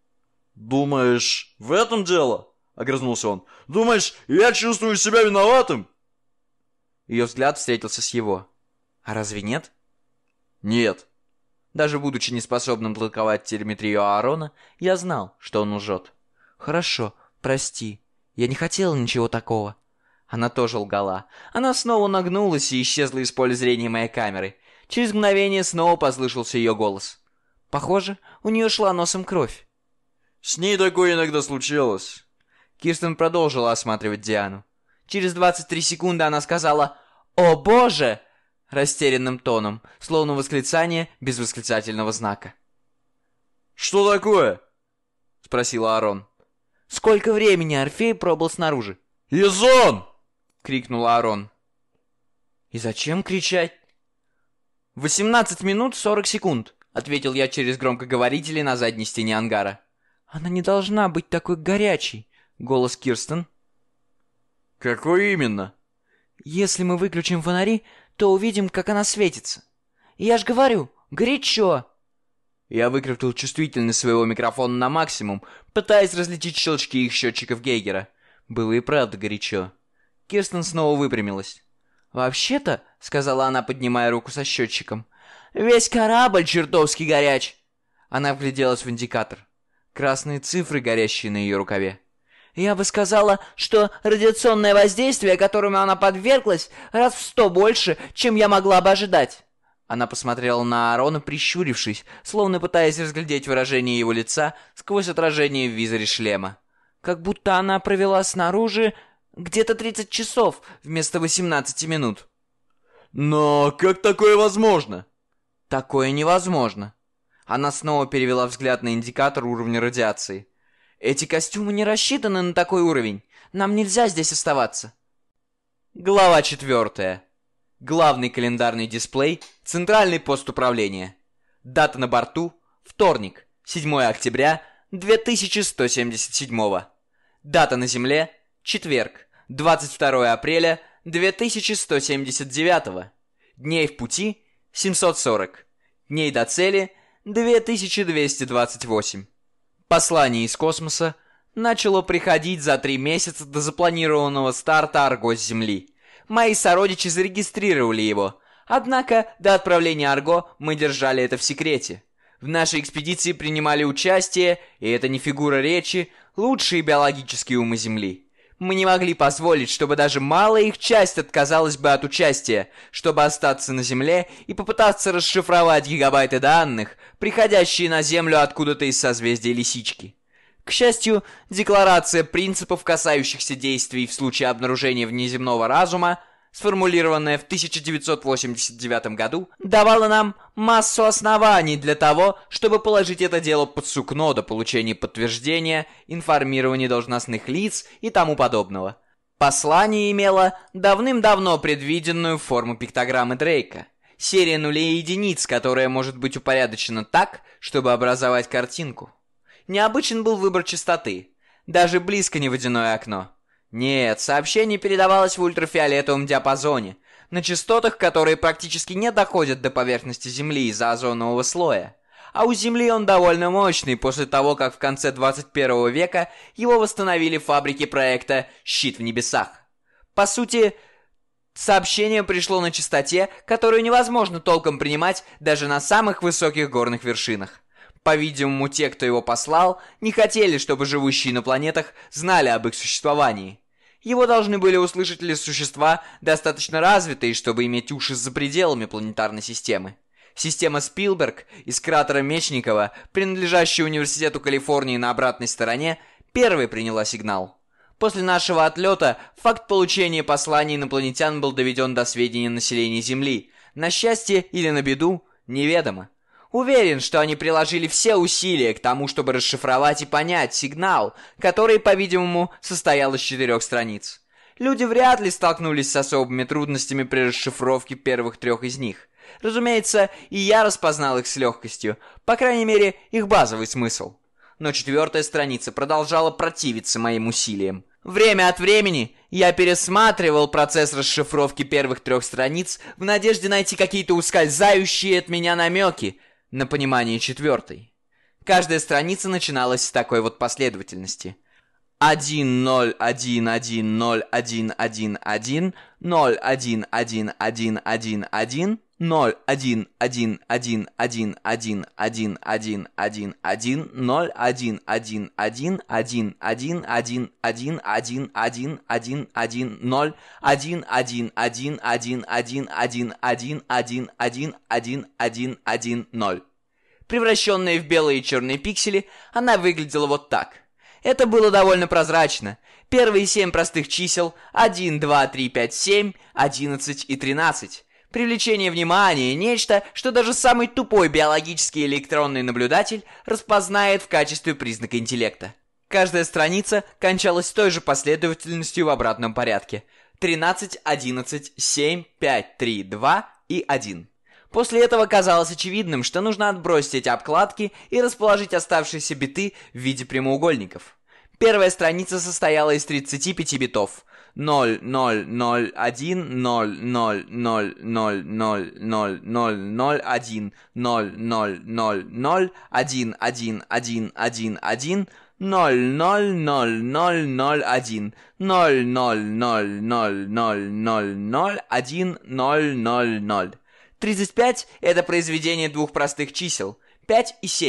«Думаешь, в этом дело?» — огрызнулся он. «Думаешь, я чувствую себя виноватым?» Ее взгляд встретился с его. «А разве нет?» «Нет». Даже будучи неспособным толковать телеметрию Аарона, я знал, что он лжет. «Хорошо, прости. Я не хотела ничего такого». Она тоже лгала. Она снова нагнулась и исчезла из поля зрения моей камеры. Через мгновение снова послышался ее голос. Похоже, у нее шла носом кровь. «С ней такое иногда случалось». Кирстен продолжила осматривать Диану. Через 23 секунды она сказала «О боже!» растерянным тоном, словно восклицание без восклицательного знака. «Что такое?» — спросил Аарон. «Сколько времени Орфей пробыл снаружи?» «Изон!» — крикнул Аарон. «И зачем кричать?» 18 минут 40 секунд», — ответил я через громкоговорители на задней стене ангара. «Она не должна быть такой горячей», — голос Кирстен. «Какой именно?» «Если мы выключим фонари, то увидим, как она светится. Я ж говорю, горячо!» Я выкрутил чувствительность своего микрофона на максимум, пытаясь различить щелчки их счетчиков Гейгера. Было и правда горячо. Кирстен снова выпрямилась. «Вообще-то», — сказала она, поднимая руку со счетчиком, — «весь корабль чертовски горяч!» Она вгляделась в индикатор. красные цифры, горящие на ее рукаве. Я бы сказала, что радиационное воздействие, которому она подверглась, раз в 100 больше, чем я могла бы ожидать. Она посмотрела на Аарона, прищурившись, словно пытаясь разглядеть выражение его лица сквозь отражение в визоре шлема. Как будто она провела снаружи где-то 30 часов вместо 18 минут. Но как такое возможно? Такое невозможно. Она снова перевела взгляд на индикатор уровня радиации. Эти костюмы не рассчитаны на такой уровень. Нам нельзя здесь оставаться. Глава 4. Главный календарный дисплей, центральный пост управления. Дата на борту – вторник, 7 октября 2177. Дата на Земле – четверг, 22 апреля 2179. Дней в пути – 740. Дней до цели – 2228. Послание из космоса начало приходить за 3 месяца до запланированного старта Арго с Земли. Мои сородичи зарегистрировали его, однако до отправления Арго мы держали это в секрете. В нашей экспедиции принимали участие, и это не фигура речи, лучшие биологические умы Земли. Мы не могли позволить, чтобы даже малая их часть отказалась бы от участия, чтобы остаться на Земле и попытаться расшифровать гигабайты данных, приходящие на Землю откуда-то из созвездия Лисички. К счастью, декларация принципов, касающихся действий в случае обнаружения внеземного разума, сформулированная в 1989 году, давала нам массу оснований для того, чтобы положить это дело под сукно до получения подтверждения, информирования должностных лиц и тому подобного. Послание имело давным-давно предвиденную форму пиктограммы Дрейка. Серия нулей и единиц, которая может быть упорядочена так, чтобы образовать картинку. Необычен был выбор частоты. Даже близко не водяное окно. Нет, сообщение передавалось в ультрафиолетовом диапазоне, на частотах, которые практически не доходят до поверхности Земли из-за озонового слоя. А у Земли он довольно мощный после того, как в конце 21 века его восстановили фабрики проекта «Щит в небесах». По сути, сообщение пришло на частоте, которую невозможно толком принимать даже на самых высоких горных вершинах. По-видимому, те, кто его послал, не хотели, чтобы живущие на планетах знали об их существовании. Его должны были услышать лишь существа, достаточно развитые, чтобы иметь уши за пределами планетарной системы. Система Спилберг из кратера Мечникова, принадлежащая Университету Калифорнии на обратной стороне, первой приняла сигнал. После нашего отлета факт получения посланий инопланетян был доведен до сведения населения Земли. На счастье или на беду, неведомо. Уверен, что они приложили все усилия к тому, чтобы расшифровать и понять сигнал, который, по-видимому, состоял из 4 страниц. Люди вряд ли столкнулись с особыми трудностями при расшифровке первых 3 из них. Разумеется, и я распознал их с легкостью, по крайней мере, их базовый смысл. Но 4-я страница продолжала противиться моим усилиям. Время от времени я пересматривал процесс расшифровки первых 3 страниц в надежде найти какие-то ускользающие от меня намеки на понимание 4-й. Каждая страница начиналась с такой вот последовательности. 1-0-1-1-0-1-1-1, 0-1-1-1-1-1, 0-1-1-1-1-1-1-1-1, 0-1-1-1-1-1-1-1-1-1-1-1-1-0, 1-1-1-1-1-1-1-1-1-1-1-0. Превращенная в белые и черные пиксели, она выглядела вот так. Это было довольно прозрачно. Первые 7 простых чисел 1, 2, 3, 5, 7, 11 и 13. Привлечение внимания – нечто, что даже самый тупой биологический электронный наблюдатель распознает в качестве признака интеллекта. Каждая страница кончалась той же последовательностью в обратном порядке. 13, 11, 7, 5, 3, 2 и 1. После этого казалось очевидным, что нужно отбросить эти обкладки и расположить оставшиеся биты в виде прямоугольников. Первая страница состояла из 35 битов. 0, 0, 0, 1, 0, 0, 0, 0, 0, 0, 0, 0, 1, 0, 0, 0, 0, 1, 1, 1, 1, 1, 0, 0, 0, 0, 0, 1, 0, 0, 0, 0, 0, 0, 0, 1, 0, 0, 0. 35 – это произведение двух простых чисел – 5 и 7,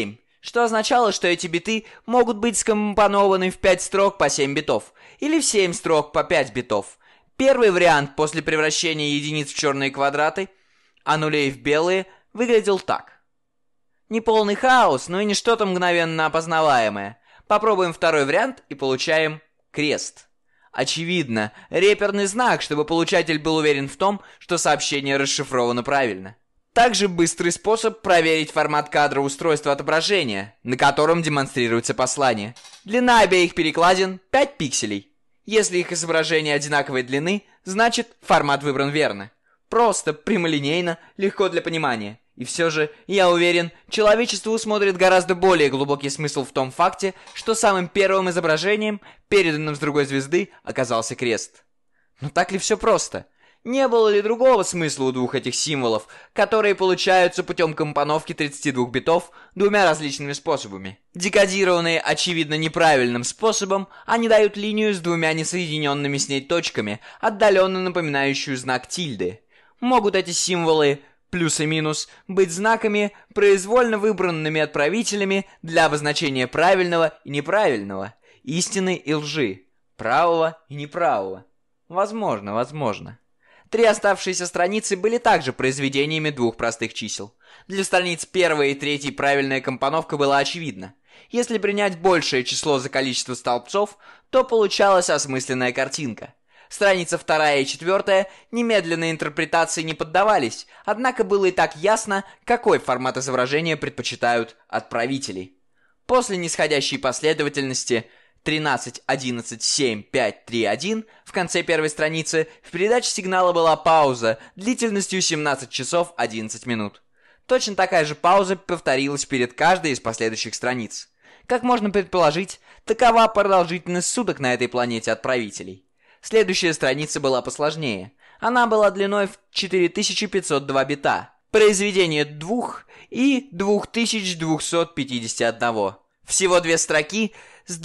что означало, что эти биты могут быть скомпонованы в 5 строк по 7 битов, или в 7 строк по 5 битов. Первый вариант после превращения единиц в черные квадраты, а нулей в белые, выглядел так. Не полный хаос, но и не что-то мгновенно опознаваемое. Попробуем второй вариант и получаем крест. Очевидно, реперный знак, чтобы получатель был уверен в том, что сообщение расшифровано правильно. Также быстрый способ проверить формат кадра устройства отображения, на котором демонстрируется послание. Длина обеих перекладин 5 пикселей. Если их изображение одинаковой длины, значит формат выбран верно. Просто, прямолинейно, легко для понимания. И все же, я уверен, человечество усмотрит гораздо более глубокий смысл в том факте, что самым первым изображением, переданным с другой звезды, оказался крест. Но так ли все просто? Не было ли другого смысла у двух этих символов, которые получаются путем компоновки 32 битов двумя различными способами? Декодированные, очевидно, неправильным способом, они дают линию с двумя несоединенными с ней точками, отдаленно напоминающую знак тильды. Могут эти символы плюс и минус быть знаками, произвольно выбранными отправителями для обозначения правильного и неправильного, истины и лжи, правого и неправого. Возможно. 3 оставшиеся страницы были также произведениями двух простых чисел. Для страниц 1 и 3 правильная компоновка была очевидна. Если принять большее число за количество столбцов, то получалась осмысленная картинка. Страница 2 и 4 немедленной интерпретации не поддавались, однако было и так ясно, какой формат изображения предпочитают отправители. После нисходящей последовательности 13, 11, 7, 5, 3, 1 в конце первой страницы в передаче сигнала была пауза длительностью 17 часов 11 минут. Точно такая же пауза повторилась перед каждой из последующих страниц. Как можно предположить, такова продолжительность суток на этой планете отправителей. Следующая страница была посложнее. Она была длиной в 4502 бита. Произведение 2 и 2251. Всего 2 строки с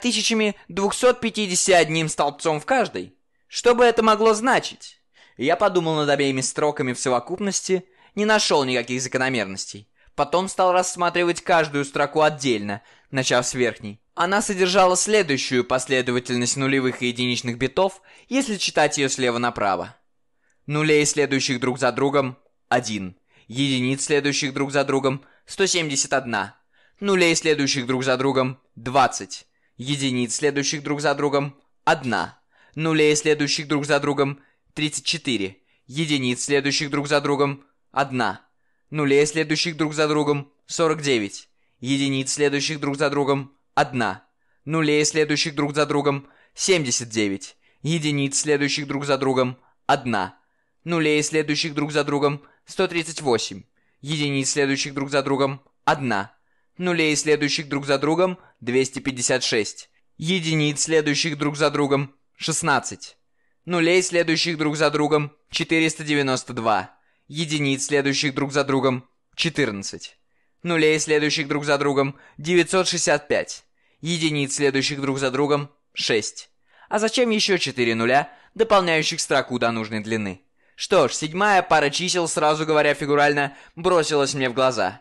2251 столбцом в каждой. Что бы это могло значить? Я подумал над обеими строками в совокупности, не нашел никаких закономерностей. Потом стал рассматривать каждую строку отдельно, начав с верхней. Она содержала следующую последовательность нулевых и единичных битов, если читать ее слева направо. Нулей, следующих друг за другом, 1. Единиц, следующих друг за другом, 171. Нулей, следующих друг за другом, 20. Единиц, следующих друг за другом, 1. Нулей, следующих друг за другом, 34. Единиц, следующих друг за другом, 1. Нулей, следующих друг за другом, 49. Единиц, следующих друг за другом, 1. Нулей, следующих друг за другом, 79. Единиц, следующих друг за другом, 1. Нулей, следующих друг за другом, 138. Единиц, следующих друг за другом, 1. Нулей, следующих друг за другом, 256. Единиц, следующих друг за другом, 16. Нулей, следующих друг за другом, 492. Единиц, следующих друг за другом, 14. Нулей, следующих друг за другом, 965. Единиц, следующих друг за другом, 6. А зачем еще 4 нуля, дополняющих строку до нужной длины? Что ж, 7-я пара чисел, сразу говоря фигурально, бросилась мне в глаза.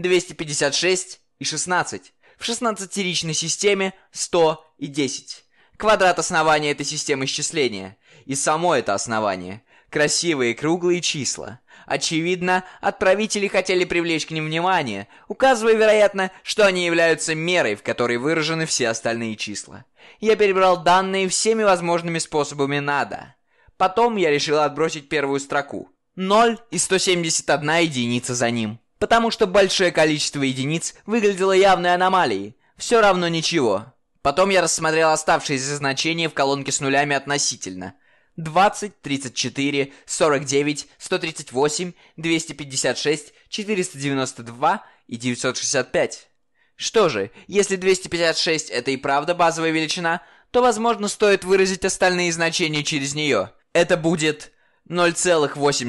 256 и 16. В 16-ричной системе 100 и 10. Квадрат основания этой системы исчисления. И само это основание. Красивые круглые числа. Очевидно, отправители хотели привлечь к ним внимание, указывая, вероятно, что они являются мерой, в которой выражены все остальные числа. Я перебрал данные всеми возможными способами надо. Потом я решил отбросить первую строку. 0 и 171 единица за ним. Потому что большое количество единиц выглядело явной аномалией. Все равно ничего. Потом я рассмотрел оставшиеся значения в колонке с нулями относительно. 20, 34, 49, 138, 256, 492 и 965. Что же, если 256 это и правда базовая величина, то, возможно, стоит выразить остальные значения через нее. Это будет 0,8,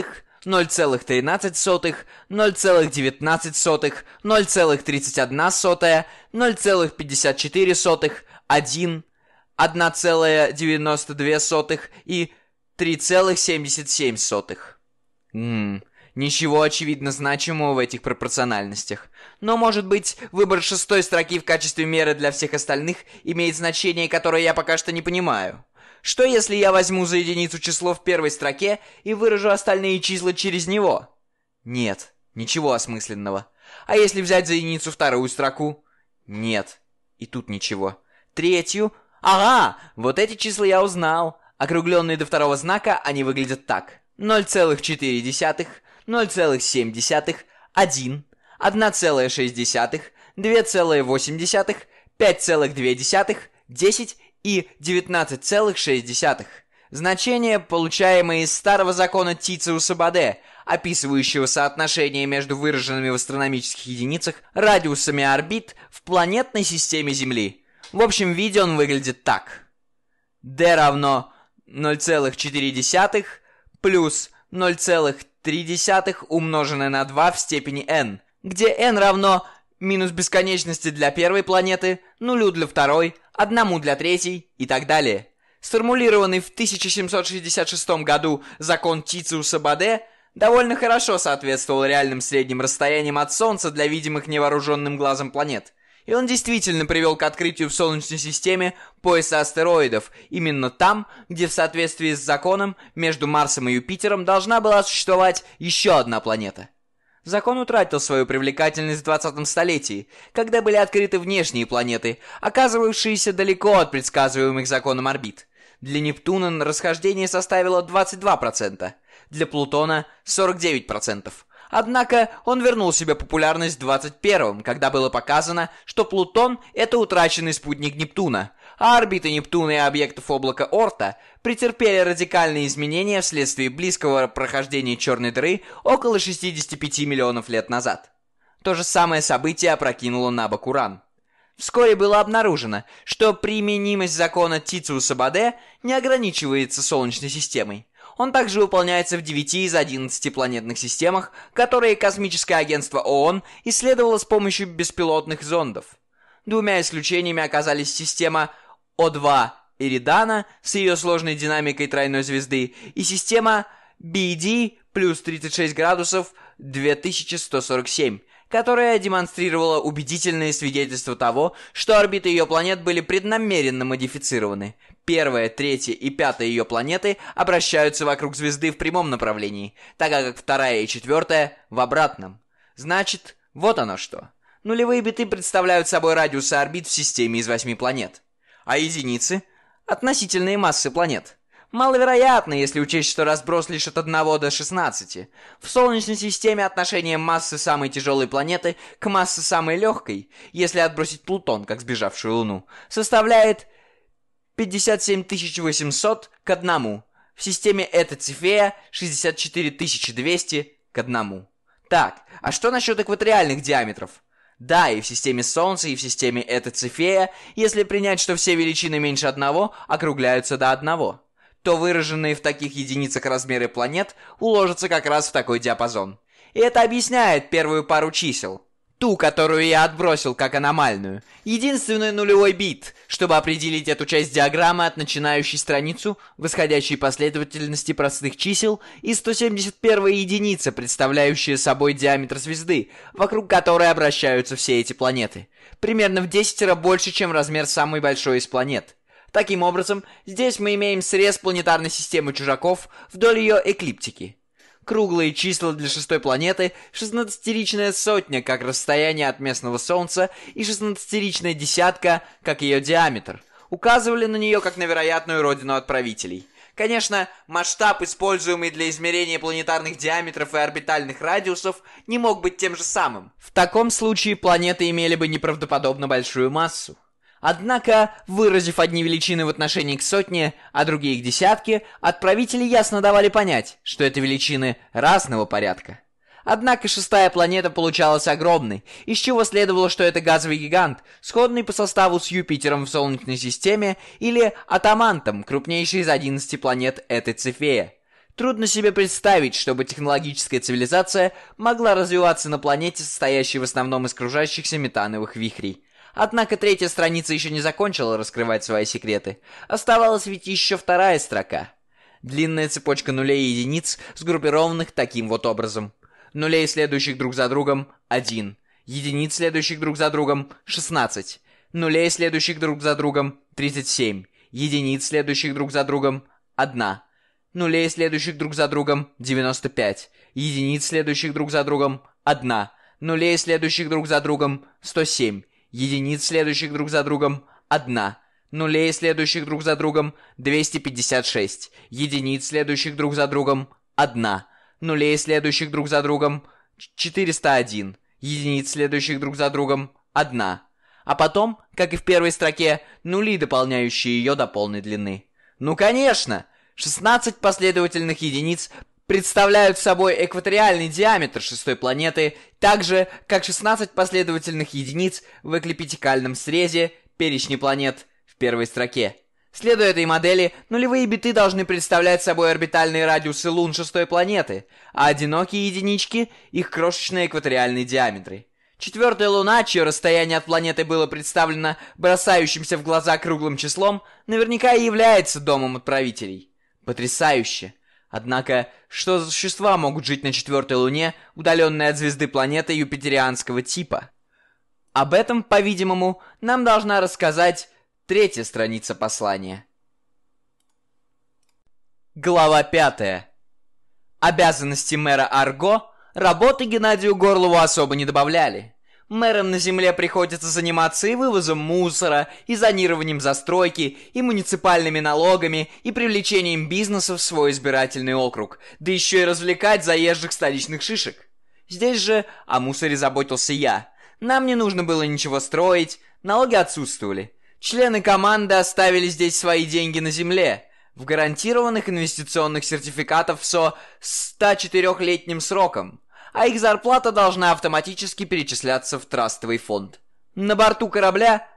0,13, 0,19, 0,31, 0,54, 1, 1,92 и 3,77. Ничего очевидно значимого в этих пропорциональностях. Но, может быть, выбор шестой строки в качестве меры для всех остальных имеет значение, которое я пока что не понимаю. Что если я возьму за единицу число в первой строке и выражу остальные числа через него? Нет, ничего осмысленного. А если взять за единицу вторую строку? Нет, и тут ничего. Третью? Ага, вот эти числа я узнал. Округленные до второго знака они выглядят так. 0,4, 0,7, 1, 1,6, 2,8, 5,2, 10 и 19,6. Значения, получаемые из старого закона Тициуса-Баде, описывающего соотношение между выраженными в астрономических единицах радиусами орбит в планетной системе Земли. В общем виде он выглядит так. D равно 0,4 плюс 0,3 умноженное на 2 в степени n, где n равно минус бесконечности для первой планеты, нулю для второй, 1 для третьей и так далее. Сформулированный в 1766 году закон Тициуса-Баде довольно хорошо соответствовал реальным средним расстояниям от Солнца для видимых невооруженным глазом планет. И он действительно привел к открытию в Солнечной системе пояса астероидов, именно там, где в соответствии с законом между Марсом и Юпитером должна была существовать еще одна планета. Закон утратил свою привлекательность в 20 столетии, когда были открыты внешние планеты, оказывавшиеся далеко от предсказываемых законом орбит. Для Нептуна расхождение составило 22%, для Плутона 49%. Однако он вернул себе популярность в 21-м, когда было показано, что Плутон – это утраченный спутник Нептуна, а орбиты Нептуна и объектов облака Орта претерпели радикальные изменения вследствие близкого прохождения черной дыры около 65 миллионов лет назад. То же самое событие опрокинуло на бок Уран. Вскоре было обнаружено, что применимость закона Тициуса-Баде не ограничивается Солнечной системой. Он также выполняется в 9 из 11 планетных системах, которые космическое агентство ООН исследовало с помощью беспилотных зондов. Двумя исключениями оказались система О2 Эридана с ее сложной динамикой тройной звезды и система BD плюс 36 градусов 2147, которая демонстрировала убедительные свидетельства того, что орбиты ее планет были преднамеренно модифицированы. Первая, третья и пятая ее планеты обращаются вокруг звезды в прямом направлении, тогда как вторая и четвертая в обратном. Значит, вот оно что. Нулевые биты представляют собой радиусы орбит в системе из 8 планет. А единицы – относительные массы планет. Маловероятно, если учесть, что разброс лишь от 1 до 16. В Солнечной системе отношение массы самой тяжелой планеты к массе самой легкой, если отбросить Плутон, как сбежавшую Луну, составляет 57 800 к 1. В системе Эта-Цефея 64 200 к 1. Так, а что насчет экваториальных диаметров? Да, и в системе Солнца, и в системе Эта-Цефея, если принять, что все величины меньше 1, округляются до 1, то выраженные в таких единицах размеры планет уложатся как раз в такой диапазон. И это объясняет первую пару чисел. Ту, которую я отбросил как аномальную. Единственный нулевой бит, чтобы определить эту часть диаграммы от начинающей страницу восходящей последовательности простых чисел и 171 единица, представляющая собой диаметр звезды, вокруг которой обращаются все эти планеты. Примерно в 10 больше, чем размер самой большой из планет. Таким образом, здесь мы имеем срез планетарной системы чужаков вдоль ее эклиптики. Круглые числа для шестой планеты, 16-ричная сотня как расстояние от местного Солнца и 16-ричная десятка как ее диаметр, указывали на нее как на вероятную родину отправителей. Конечно, масштаб, используемый для измерения планетарных диаметров и орбитальных радиусов, не мог быть тем же самым. В таком случае планеты имели бы неправдоподобно большую массу. Однако, выразив одни величины в отношении к сотне, а другие к десятке, отправители ясно давали понять, что это величины разного порядка. Однако шестая планета получалась огромной, из чего следовало, что это газовый гигант, сходный по составу с Юпитером в Солнечной системе или Атамантом, крупнейший из 11 планет Эта-Цефея. Трудно себе представить, чтобы технологическая цивилизация могла развиваться на планете, состоящей в основном из кружащихся метановых вихрей. Однако третья страница еще не закончила раскрывать свои секреты. Оставалась ведь еще вторая строка. Длинная цепочка нулей и единиц, сгруппированных таким вот образом. нулей, следующих друг за другом — 1, единиц, следующих друг за другом — 16, нулей, следующих друг за другом — 37, единиц, следующих друг за другом — 1, нулей, следующих друг за другом — 95, единиц, следующих друг за другом — 1, нулей, следующих друг за другом — 107, единиц, следующих друг за другом — 1, нулей, следующих друг за другом — 256, единиц, следующих друг за другом — 1, нулей, следующих друг за другом — 401, единиц, следующих друг за другом — 1. А потом, как и в первой строке, нули, дополняющие ее до полной длины. Ну конечно! 16 последовательных единиц представляют собой экваториальный диаметр шестой планеты, так же, как 16 последовательных единиц в эклиптикальном срезе перечня планет в первой строке. Следуя этой модели, нулевые биты должны представлять собой орбитальные радиусы лун шестой планеты, а одинокие единички — их крошечные экваториальные диаметры. Четвертая луна, чье расстояние от планеты было представлено бросающимся в глаза круглым числом, наверняка и является домом отправителей. Потрясающе! Однако, что за существа могут жить на четвертой луне, удаленной от звезды планеты юпитерианского типа? Об этом, по-видимому, нам должна рассказать третья страница послания. Глава 5. Обязанности мэра Арго работы Геннадию Горлову особо не добавляли. Мэрам на земле приходится заниматься и вывозом мусора, и зонированием застройки, и муниципальными налогами, и привлечением бизнеса в свой избирательный округ, да еще и развлекать заезжих столичных шишек. Здесь же о мусоре заботился я. Нам не нужно было ничего строить, налоги отсутствовали. Члены команды оставили здесь свои деньги на земле, в гарантированных инвестиционных сертификатах СО с 104-летним сроком, а их зарплата должна автоматически перечисляться в трастовый фонд. На борту корабля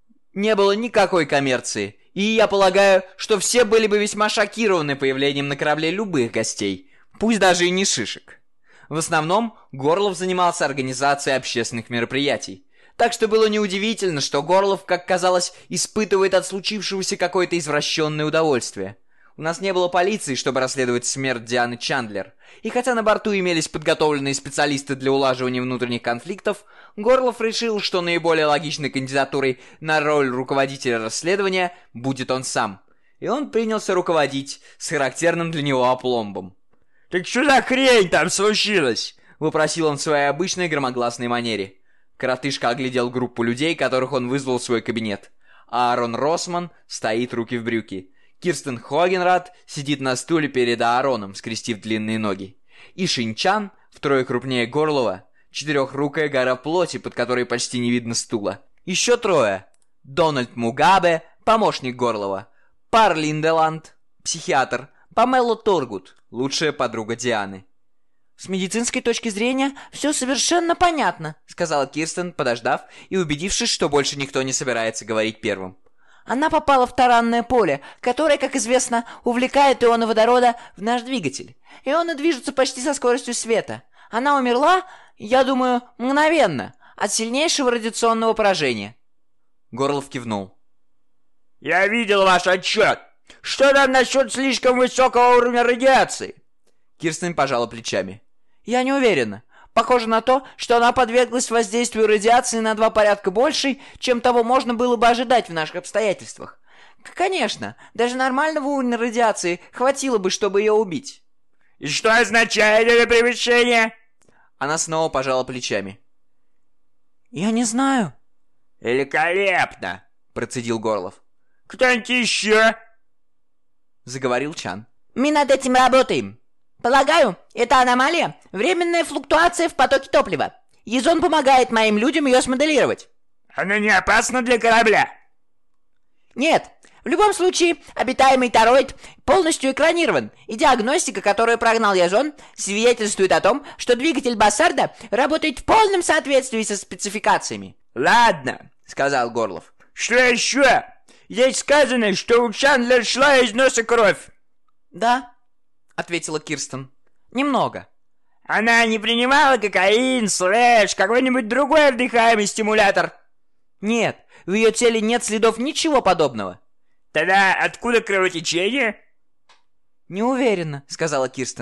не было никакой коммерции, и я полагаю, что все были бы весьма шокированы появлением на корабле любых гостей, пусть даже и не шишек. В основном Горлов занимался организацией общественных мероприятий, так что было неудивительно, что Горлов, как казалось, испытывает от случившегося какое-то извращенное удовольствие. У нас не было полиции, чтобы расследовать смерть Дианы Чандлер, и хотя на борту имелись подготовленные специалисты для улаживания внутренних конфликтов, Горлов решил, что наиболее логичной кандидатурой на роль руководителя расследования будет он сам. И он принялся руководить с характерным для него опломбом. «Так что за хрень там случилось?» — вопросил он в своей обычной громогласной манере. Коротышка оглядел группу людей, которых он вызвал в свой кабинет. Аарон Росман стоит руки в брюки. Кирстен Хогенрад сидит на стуле перед Аароном, скрестив длинные ноги. И Шинчан, втрое крупнее Горлова, четырехрукая гора плоти, под которой почти не видно стула. Еще трое. Дональд Мугабе, помощник Горлова. Пар Линделанд, психиатр. Памела Торгут, лучшая подруга Дианы. «С медицинской точки зрения все совершенно понятно», — сказала Кирстен, подождав и убедившись, что больше никто не собирается говорить первым. «Она попала в таранное поле, которое, как известно, увлекает ионы водорода в наш двигатель. Ионы движутся почти со скоростью света. Она умерла, я думаю, мгновенно, от сильнейшего радиационного поражения». Горлов кивнул. «Я видел ваш отчет. Что там насчет слишком высокого уровня радиации?» Кирстен пожала плечами. «Я не уверена. Похоже на то, что она подверглась воздействию радиации на 2 порядка больше, чем того можно было бы ожидать в наших обстоятельствах. Конечно, даже нормального уровня радиации хватило бы, чтобы ее убить». «И что означает это превышение?» Она снова пожала плечами. «Я не знаю». «Великолепно!» — процедил Горлов. «Кто-нибудь еще?» — заговорил Чан. «Мы над этим работаем. Полагаю, это аномалия – временная флуктуация в потоке топлива. Язон помогает моим людям ее смоделировать». «Она не опасна для корабля?» «Нет. В любом случае, обитаемый тороид полностью экранирован, и диагностика, которую прогнал Язон, свидетельствует о том, что двигатель Бассарда работает в полном соответствии со спецификациями». «Ладно», — сказал Горлов. «Что еще? Здесь сказано, что у Чандлер шла из носа кровь». «Да», — ответила Кирстен. «Немного». «Она не принимала кокаин, слэш, какой-нибудь другой вдыхаемый стимулятор?» «Нет, в ее теле нет следов ничего подобного». «Тогда откуда кровотечение?» «Не уверена», — сказала Кирстен.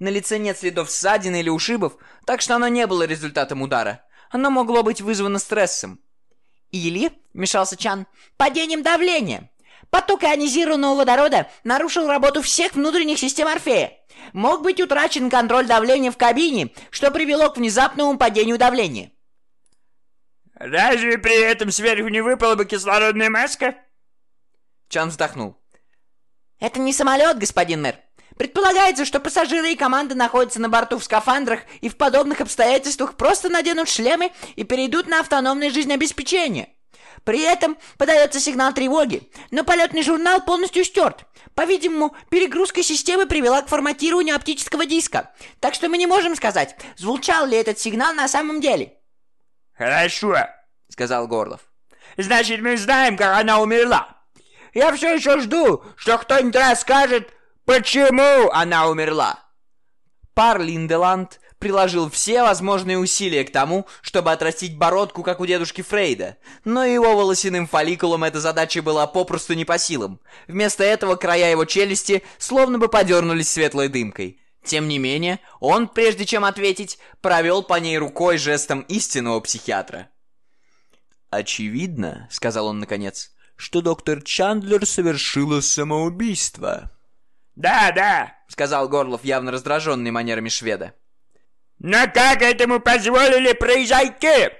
На лице нет следов ссадин или ушибов, так что оно не было результатом удара. Оно могло быть вызвано стрессом. Или, вмешался Чан, падением давления. Поток ионизированного водорода нарушил работу всех внутренних систем Орфея. Мог быть утрачен контроль давления в кабине, что привело к внезапному падению давления. Разве при этом сверху не выпала бы кислородная маска? Чан вздохнул. Это не самолет, господин мэр. Предполагается, что пассажиры и команда находятся на борту в скафандрах и в подобных обстоятельствах просто наденут шлемы и перейдут на автономное жизнеобеспечение. При этом подается сигнал тревоги, но полетный журнал полностью стерт. По-видимому, перегрузка системы привела к форматированию оптического диска, так что мы не можем сказать, звучал ли этот сигнал на самом деле. Хорошо, сказал Горлов. Значит, мы знаем, как она умерла. Я все еще жду, что кто-нибудь расскажет, почему она умерла. Пар Линделанд приложил все возможные усилия к тому, чтобы отрастить бородку, как у дедушки Фрейда, но его волосяным фолликулам эта задача была попросту не по силам. Вместо этого края его челюсти словно бы подернулись светлой дымкой. Тем не менее, он, прежде чем ответить, провел по ней рукой жестом истинного психиатра. «Очевидно, — сказал он наконец, — что доктор Чандлер совершила самоубийство». «Да, — сказал Горлов, явно раздраженный манерами шведа. но как этому позволили произойти?»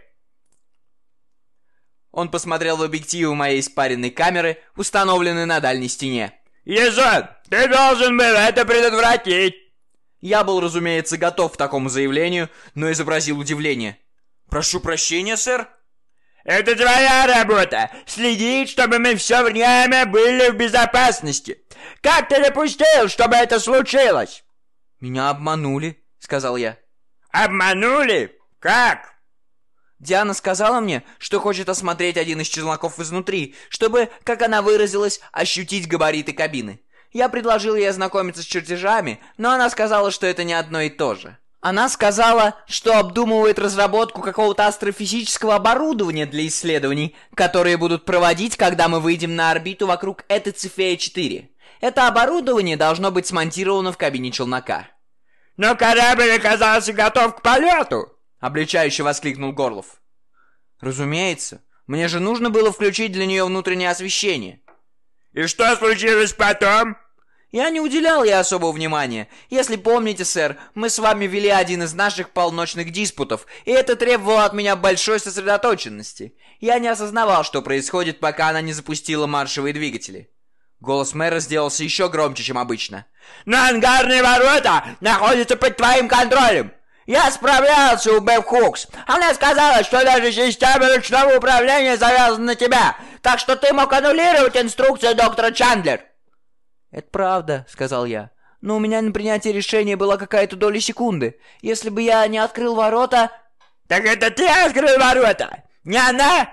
Он посмотрел в объективы моей спаренной камеры, установленной на дальней стене. «Езон, ты должен был это предотвратить!» Я был, разумеется, готов к такому заявлению, но изобразил удивление. «Прошу прощения, сэр?» «Это твоя работа — следить, чтобы мы все время были в безопасности. Как ты допустил, чтобы это случилось?» «Меня обманули», — сказал я. «Обманули? Как?» Диана сказала мне, что хочет осмотреть один из челноков изнутри, чтобы, как она выразилась, ощутить габариты кабины. Я предложил ей ознакомиться с чертежами, но она сказала, что это не одно и то же. Она сказала, что обдумывает разработку какого-то астрофизического оборудования для исследований, которые будут проводить, когда мы выйдем на орбиту вокруг Цефея-4. Это оборудование должно быть смонтировано в кабине челнока. «Но корабль оказался готов к полету!» — обличающе воскликнул Горлов. «Разумеется. Мне же нужно было включить для нее внутреннее освещение». «И что случилось потом?» Я не уделял ей особого внимания. Если помните, сэр, мы с вами вели один из наших полночных диспутов, и это требовало от меня большой сосредоточенности. Я не осознавал, что происходит, пока она не запустила маршевые двигатели. Голос мэра сделался еще громче, чем обычно. «Но ангарные ворота находятся под твоим контролем! Я справлялся у Бэб Хукс. Она сказала, что даже система ручного управления завязана на тебя, так что ты мог аннулировать инструкцию доктора Чандлер». «Это правда», — сказал я. «Но у меня на принятие решения была какая-то доля секунды. Если бы я не открыл ворота...» «Так это ты открыл ворота? Не она?»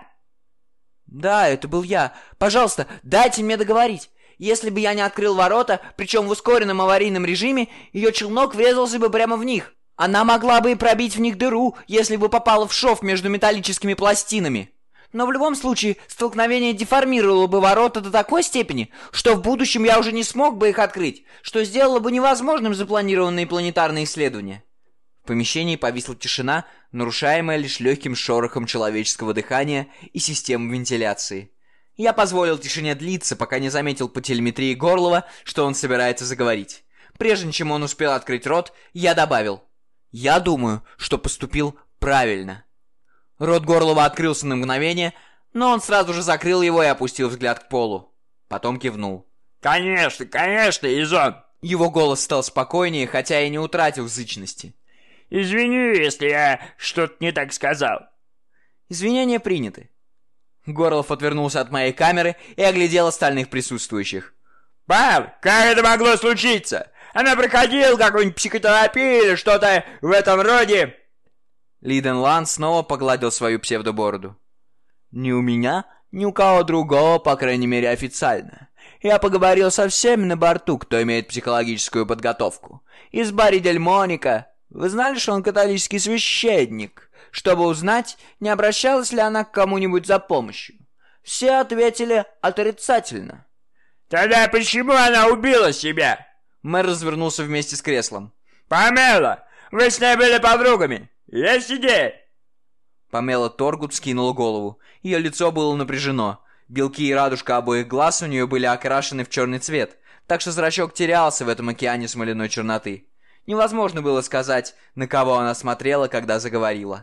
«Да, это был я. Пожалуйста, дайте мне договорить. Если бы я не открыл ворота, причем в ускоренном аварийном режиме, ее челнок врезался бы прямо в них. Она могла бы и пробить в них дыру, если бы попала в шов между металлическими пластинами. Но в любом случае, столкновение деформировало бы ворота до такой степени, что в будущем я уже не смог бы их открыть, что сделало бы невозможным запланированные планетарные исследования». В помещении повисла тишина, нарушаемая лишь легким шорохом человеческого дыхания и системы вентиляции. Я позволил тишине длиться, пока не заметил по телеметрии Горлова, что он собирается заговорить. Прежде чем он успел открыть рот, я добавил: «Я думаю, что поступил правильно». Рот Горлова открылся на мгновение, но он сразу же закрыл его и опустил взгляд к полу. Потом кивнул. «Конечно, Изон!» Его голос стал спокойнее, хотя и не утратил зычности. «Извини, если я что-то не так сказал». «Извинения приняты». Горлов отвернулся от моей камеры и оглядел остальных присутствующих. «Пап, как это могло случиться? Она проходила какую-нибудь психотерапию или что-то в этом роде?» Лиден Ланд снова погладил свою псевдобороду. «Ни у меня, ни у кого другого, по крайней мере официально. Я поговорил со всеми на борту, кто имеет психологическую подготовку. Из Барри Дель Моника. Вы знали, что он католический священник? Чтобы узнать, не обращалась ли она к кому-нибудь за помощью. Все ответили отрицательно». «Тогда почему она убила себя?» Мэр развернулся вместе с креслом. Памела, вы с ней были подругами. Есть идеи?» Памела Торгут скинула голову. Ее лицо было напряжено. Белки и радужка обоих глаз у нее были окрашены в черный цвет, так что зрачок терялся в этом океане смоляной черноты. Невозможно было сказать, на кого она смотрела, когда заговорила.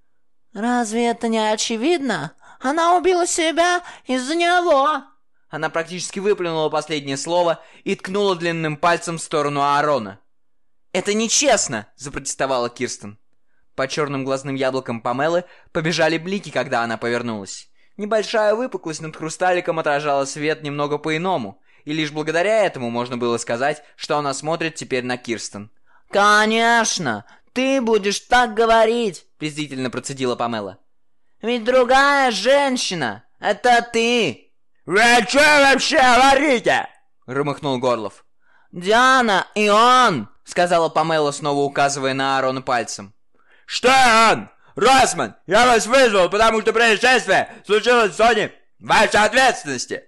«Разве это не очевидно? Она убила себя из-за него!» Она практически выплюнула последнее слово и ткнула длинным пальцем в сторону Аарона. «Это нечестно!» – запротестовала Кирстен. По черным глазным яблокам Памелы побежали блики, когда она повернулась. Небольшая выпуклость над хрусталиком отражала свет немного по-иному, и лишь благодаря этому можно было сказать, что она смотрит теперь на Кирстен. «Конечно! Ты будешь так говорить!» — презрительно процедила Памела. «Ведь другая женщина! Это ты!» «Вы о чем вообще говорите?» — рымыхнул Горлов. «Диана и он!» — сказала Памела, снова указывая на Аарона пальцем. «Что он? Росман, я вас вызвал, потому что происшествие случилось в зоне вашей ответственности!»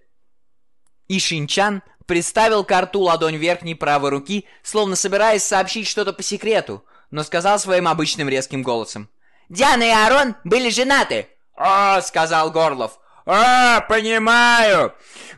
И Шинчан приставил к рту ладонь верхней правой руки, словно собираясь сообщить что-то по секрету, но сказал своим обычным резким голосом. «Диана и Аарон были женаты!» «О, — сказал Горлов, — понимаю.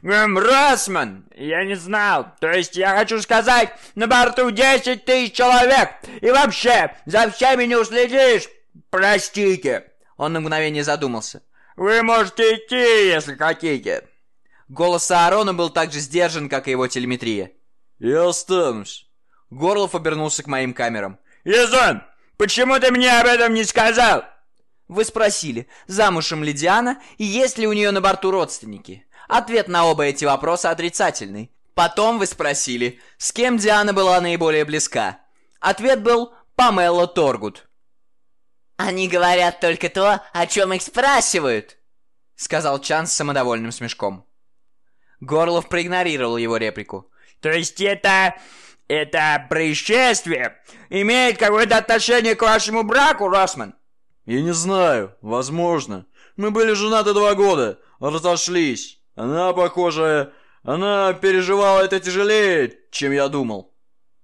Росман, я не знал. То есть я хочу сказать, на борту 10 000 человек. И вообще, за всеми не уследишь. Простите». Он на мгновение задумался. «Вы можете идти, если хотите». Голос Аарона был так же сдержан, как и его телеметрия. «Я останусь». Горлов обернулся к моим камерам. «Язон, почему ты мне об этом не сказал?» Вы спросили, замужем ли Диана и есть ли у нее на борту родственники. Ответ на оба эти вопроса отрицательный. Потом вы спросили, с кем Диана была наиболее близка. Ответ был Памела Торгут. «Они говорят только то, о чем их спрашивают», — сказал Чан с самодовольным смешком. Горлов проигнорировал его реплику. «То есть это происшествие имеет какое-то отношение к вашему браку, Росман?» «Я не знаю. Возможно. Мы были женаты 2 года. Разошлись. Она, похоже, она переживала это тяжелее, чем я думал».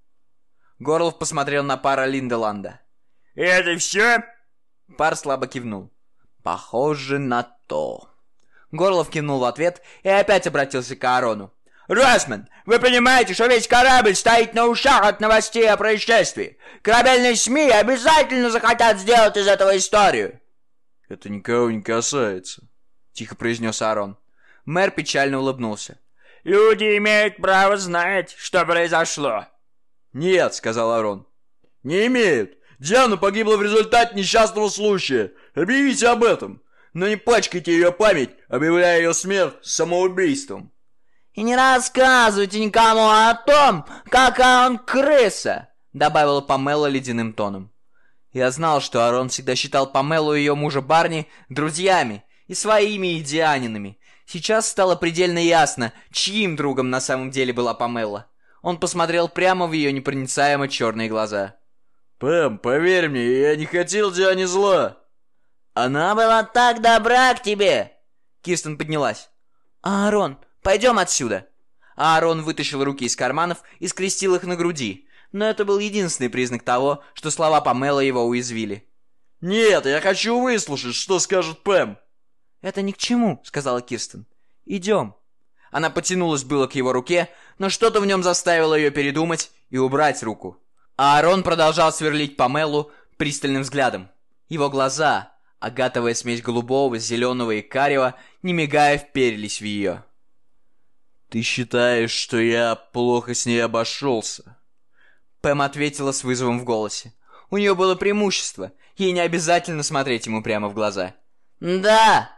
Горлов посмотрел на пара Линделанда. «И это все?» Пар слабо кивнул. «Похоже на то». Горлов кивнул в ответ и опять обратился к Аарону. «Росман, вы понимаете, что весь корабль стоит на ушах от новостей о происшествии? Корабельные СМИ обязательно захотят сделать из этого историю!» «Это никого не касается», — тихо произнес Аарон. Мэр печально улыбнулся. «Люди имеют право знать, что произошло». «Нет», — сказал Аарон. «Не имеют. Диана погибла в результате несчастного случая. Объявите об этом. Но не пачкайте ее память, объявляя ее смерть самоубийством». «И не рассказывайте никому о том, какая он крыса!» — добавила Памела ледяным тоном. Я знал, что Аарон всегда считал Памелу и ее мужа Барни друзьями, и своими, и Дианиными. Сейчас стало предельно ясно, чьим другом на самом деле была Памела. Он посмотрел прямо в ее непроницаемо черные глаза. «Пэм, поверь мне, я не хотел Диане зла». «Она была так добра к тебе!» Кирстен поднялась. «Аарон, пойдем отсюда!» Аарон вытащил руки из карманов и скрестил их на груди. Но это был единственный признак того, что слова Памелы его уязвили. «Нет, я хочу выслушать, что скажет Пэм». «Это ни к чему», — сказала Кирстен. «Идем». Она потянулась было к его руке, но что-то в нем заставило ее передумать и убрать руку. Аарон продолжал сверлить Памелу пристальным взглядом. Его глаза, агатовая смесь голубого, зеленого и карего, не мигая, вперились в ее. «Ты считаешь, что я плохо с ней обошелся?» Пэм ответила с вызовом в голосе. У нее было преимущество. Ей не обязательно смотреть ему прямо в глаза. «Да!»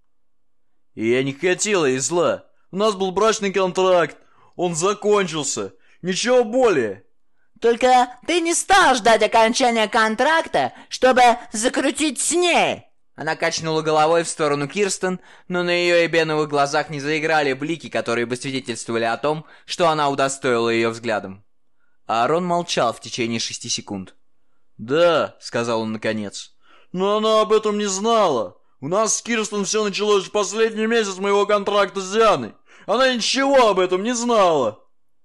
«И я не хотела ей зла. У нас был брачный контракт. Он закончился. Ничего более». «Только ты не стал ждать окончания контракта, чтобы закрутить с ней!» Она качнула головой в сторону Кирстен, но на ее эбеновых глазах не заиграли блики, которые бы свидетельствовали о том, что она удостоила ее взглядом. Аарон молчал в течение 6 секунд. «Да», — сказал он наконец. «Но она об этом не знала. У нас с Кирстен все началось в последний месяц моего контракта с Дианой. Она ничего об этом не знала».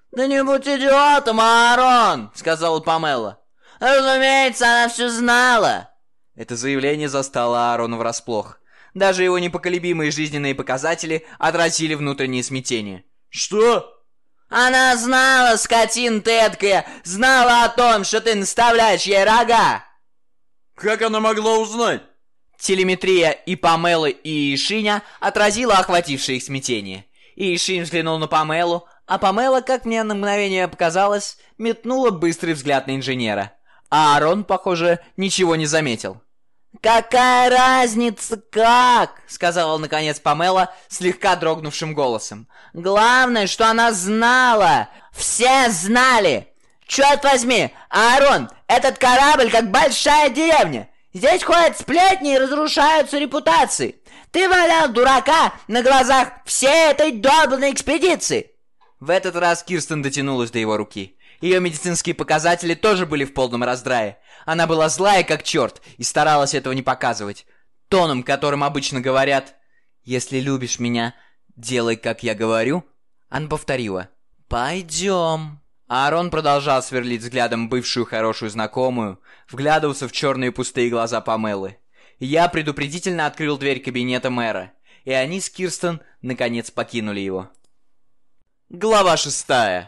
«Да не будь идиотом, Аарон!» — сказала Памела. «Разумеется, она все знала!» Это заявление застало Аарона врасплох. Даже его непоколебимые жизненные показатели отразили внутреннее смятение. Что? «Она знала, скотина ты эткая! Знала о том, что ты наставляешь ей рога!» Как она могла узнать? Телеметрия и Памелы, и Ишиня отразила охватившее их смятение. И Ишинь взглянул на Памелу, а Памела, как мне на мгновение показалось, метнула быстрый взгляд на инженера. А Аарон, похоже, ничего не заметил. «Какая разница как?» — Сказала, наконец, Памела слегка дрогнувшим голосом. «Главное, что она знала! Все знали! Черт возьми, Аарон, этот корабль как большая деревня! Здесь ходят сплетни и разрушаются репутации! Ты валял дурака на глазах всей этой долбанной экспедиции!» В этот раз Кирстен дотянулась до его руки. Ее медицинские показатели тоже были в полном раздрае. Она была злая как черт и старалась этого не показывать. Тоном, которым обычно говорят «Если любишь меня, делай, как я говорю», она повторила «Пойдем». Аарон продолжал сверлить взглядом бывшую хорошую знакомую, вглядывался в черные пустые глаза Памелы. Я предупредительно открыл дверь кабинета мэра, и они с Кирстен наконец покинули его. Глава 6.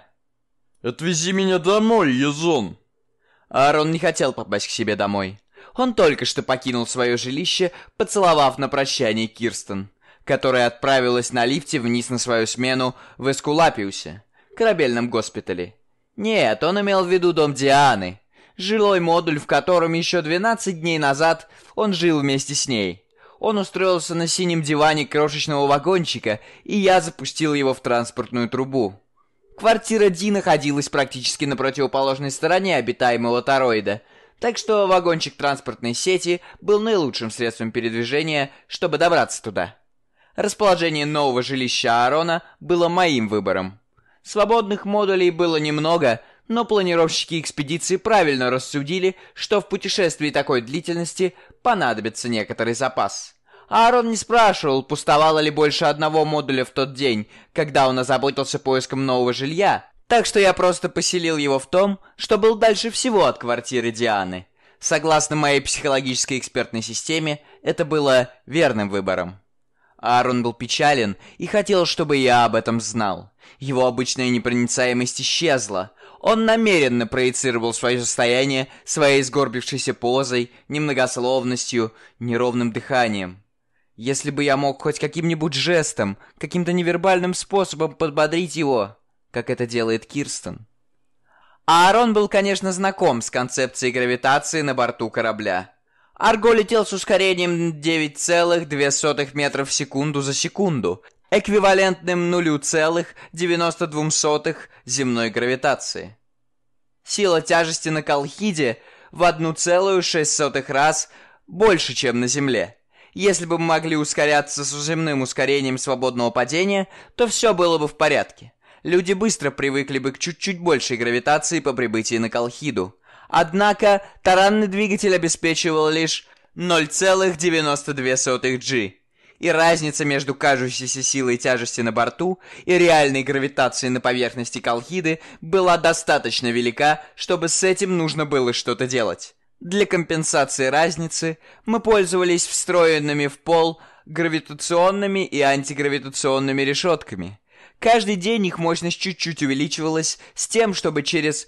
Отвези меня домой, Езон. Аарон не хотел попасть к себе домой. Он только что покинул свое жилище, поцеловав на прощание Кирстен, которая отправилась на лифте вниз на свою смену в Эскулапиусе, корабельном госпитале. Нет, он имел в виду дом Дианы, жилой модуль, в котором еще 12 дней назад он жил вместе с ней. Он устроился на синем диване крошечного вагончика, и я запустил его в транспортную трубу. Квартира Ди находилась практически на противоположной стороне обитаемого тороида, так что вагончик транспортной сети был наилучшим средством передвижения, чтобы добраться туда. Расположение нового жилища Аарона было моим выбором. Свободных модулей было немного, но планировщики экспедиции правильно рассудили, что в путешествии такой длительности понадобится некоторый запас. Аарон не спрашивал, пустовало ли больше одного модуля в тот день, когда он озаботился поиском нового жилья, так что я просто поселил его в том, что был дальше всего от квартиры Дианы. Согласно моей психологической экспертной системе, это было верным выбором. Аарон был печален и хотел, чтобы я об этом знал. Его обычная непроницаемость исчезла. Он намеренно проецировал свое состояние своей сгорбившейся позой, немногословностью, неровным дыханием. Если бы я мог хоть каким-нибудь жестом, каким-то невербальным способом подбодрить его, как это делает Кирстен. Аарон был, конечно, знаком с концепцией гравитации на борту корабля. Арго летел с ускорением 9,2 метров в секунду за секунду, эквивалентным 0,92 земной гравитации. Сила тяжести на Колхиде в 1,6 раз больше, чем на Земле. Если бы мы могли ускоряться с земным ускорением свободного падения, то все было бы в порядке. Люди быстро привыкли бы к чуть-чуть большей гравитации по прибытии на Колхиду. Однако таранный двигатель обеспечивал лишь 0,92 G. И разница между кажущейся силой тяжести на борту и реальной гравитацией на поверхности Колхиды была достаточно велика, чтобы с этим нужно было что-то делать. Для компенсации разницы мы пользовались встроенными в пол гравитационными и антигравитационными решетками. Каждый день их мощность чуть-чуть увеличивалась с тем, чтобы через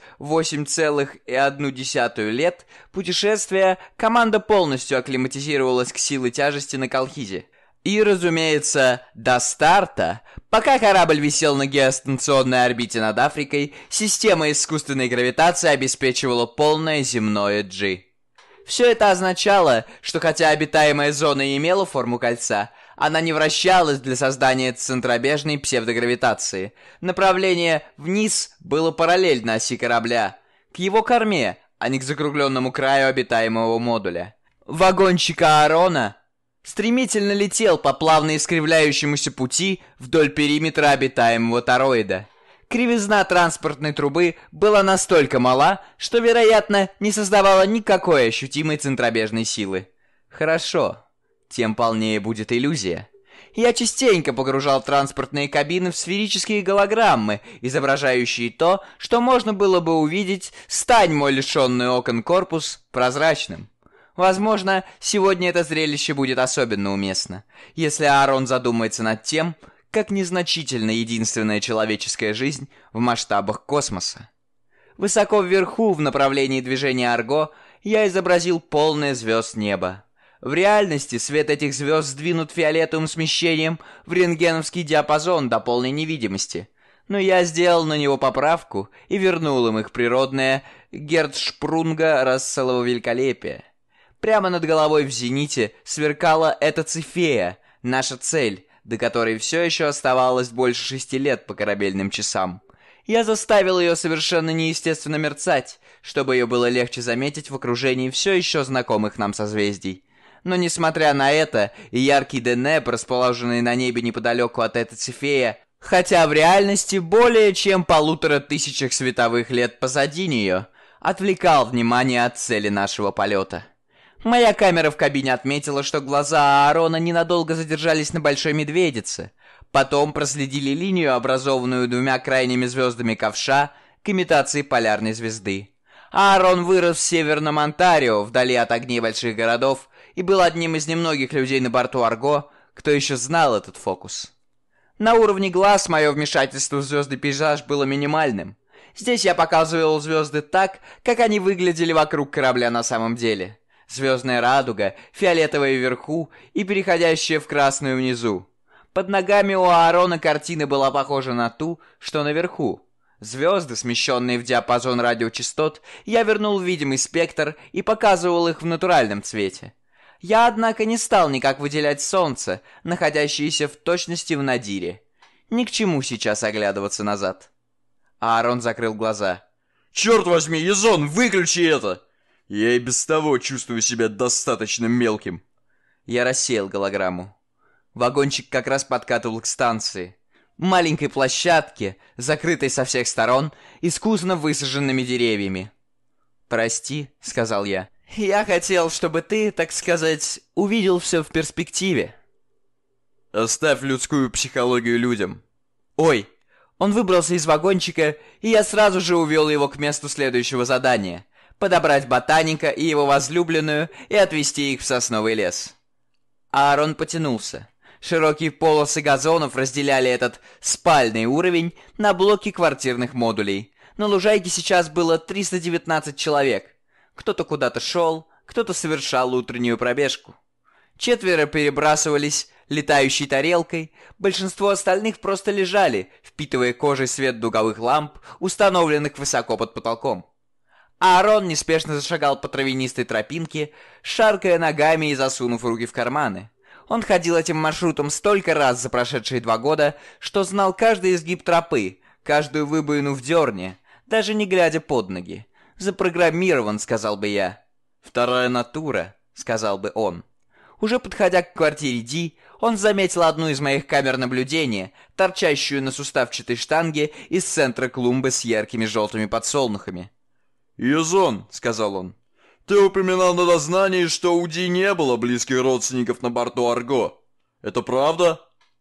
8,1 лет путешествия команда полностью акклиматизировалась к силе тяжести на Колхиде. И, разумеется, до старта, пока корабль висел на геостанционной орбите над Африкой, система искусственной гравитации обеспечивала полное земное G. Все это означало, что хотя обитаемая зона и имела форму кольца, она не вращалась для создания центробежной псевдогравитации. Направление вниз было параллельно оси корабля, к его корме, а не к закругленному краю обитаемого модуля. Вагончик Аарона стремительно летел по плавно искривляющемуся пути вдоль периметра обитаемого тороида. Кривизна транспортной трубы была настолько мала, что, вероятно, не создавала никакой ощутимой центробежной силы. Хорошо, тем полнее будет иллюзия. Я частенько погружал транспортные кабины в сферические голограммы, изображающие то, что можно было бы увидеть, стань мой лишенный окон корпус прозрачным. Возможно, сегодня это зрелище будет особенно уместно, если Аарон задумается над тем, как незначительна единственная человеческая жизнь в масштабах космоса. Высоко вверху, в направлении движения Арго, я изобразил полное звезд неба. В реальности свет этих звезд сдвинут фиолетовым смещением в рентгеновский диапазон до полной невидимости, но я сделал на него поправку и вернул им их природное Герцшпрунга Расселова великолепие. Прямо над головой в зените сверкала эта Цефея, наша цель, до которой все еще оставалось больше 6 лет по корабельным часам. Я заставил ее совершенно неестественно мерцать, чтобы ее было легче заметить в окружении все еще знакомых нам созвездий. Но несмотря на это, и яркий Денеб, расположенный на небе неподалеку от этой Цефея, хотя в реальности более чем 1500 световых лет позади нее, отвлекал внимание от цели нашего полета. Моя камера в кабине отметила, что глаза Аарона ненадолго задержались на Большой Медведице, потом проследили линию, образованную двумя крайними звездами ковша, к имитации полярной звезды. Аарон вырос в Северном Онтарио, вдали от огней больших городов, и был одним из немногих людей на борту Арго, кто еще знал этот фокус. На уровне глаз мое вмешательство в звездный пейзаж было минимальным. Здесь я показывал звезды так, как они выглядели вокруг корабля на самом деле. Звездная радуга, фиолетовая вверху и переходящая в красную внизу. Под ногами у Аарона картина была похожа на ту, что наверху. Звезды, смещенные в диапазон радиочастот, я вернул в видимый спектр и показывал их в натуральном цвете. Я, однако, не стал никак выделять солнце, находящееся в точности в надире. Ни к чему сейчас оглядываться назад. Аарон закрыл глаза. «Черт возьми, Язон, выключи это! Я и без того чувствую себя достаточно мелким». Я рассеял голограмму. Вагончик как раз подкатывал к станции. Маленькой площадке, закрытой со всех сторон, искусно высаженными деревьями. «Прости», — сказал я. «Я хотел, чтобы ты, так сказать, увидел все в перспективе». «Оставь людскую психологию людям». «Ой». Он выбрался из вагончика, и я сразу же увел его к месту следующего задания — подобрать ботаника и его возлюбленную и отвезти их в сосновый лес. Аарон потянулся. Широкие полосы газонов разделяли этот спальный уровень на блоки квартирных модулей. На лужайке сейчас было 319 человек. Кто-то куда-то шел, кто-то совершал утреннюю пробежку. 4 перебрасывались летающей тарелкой, большинство остальных просто лежали, впитывая кожей свет дуговых ламп, установленных высоко под потолком. Аарон неспешно зашагал по травянистой тропинке, шаркая ногами и засунув руки в карманы. Он ходил этим маршрутом столько раз за прошедшие 2 года, что знал каждый изгиб тропы, каждую выбоину в дерне, даже не глядя под ноги. «Запрограммирован», — сказал бы я. «Вторая натура», — сказал бы он. Уже подходя к квартире Ди, он заметил одну из моих камер наблюдения, торчащую на суставчатой штанге из центра клумбы с яркими желтыми подсолнухами. «Язон», — сказал он, — «ты упоминал на дознании, что у Ди не было близких родственников на борту Арго. Это правда?»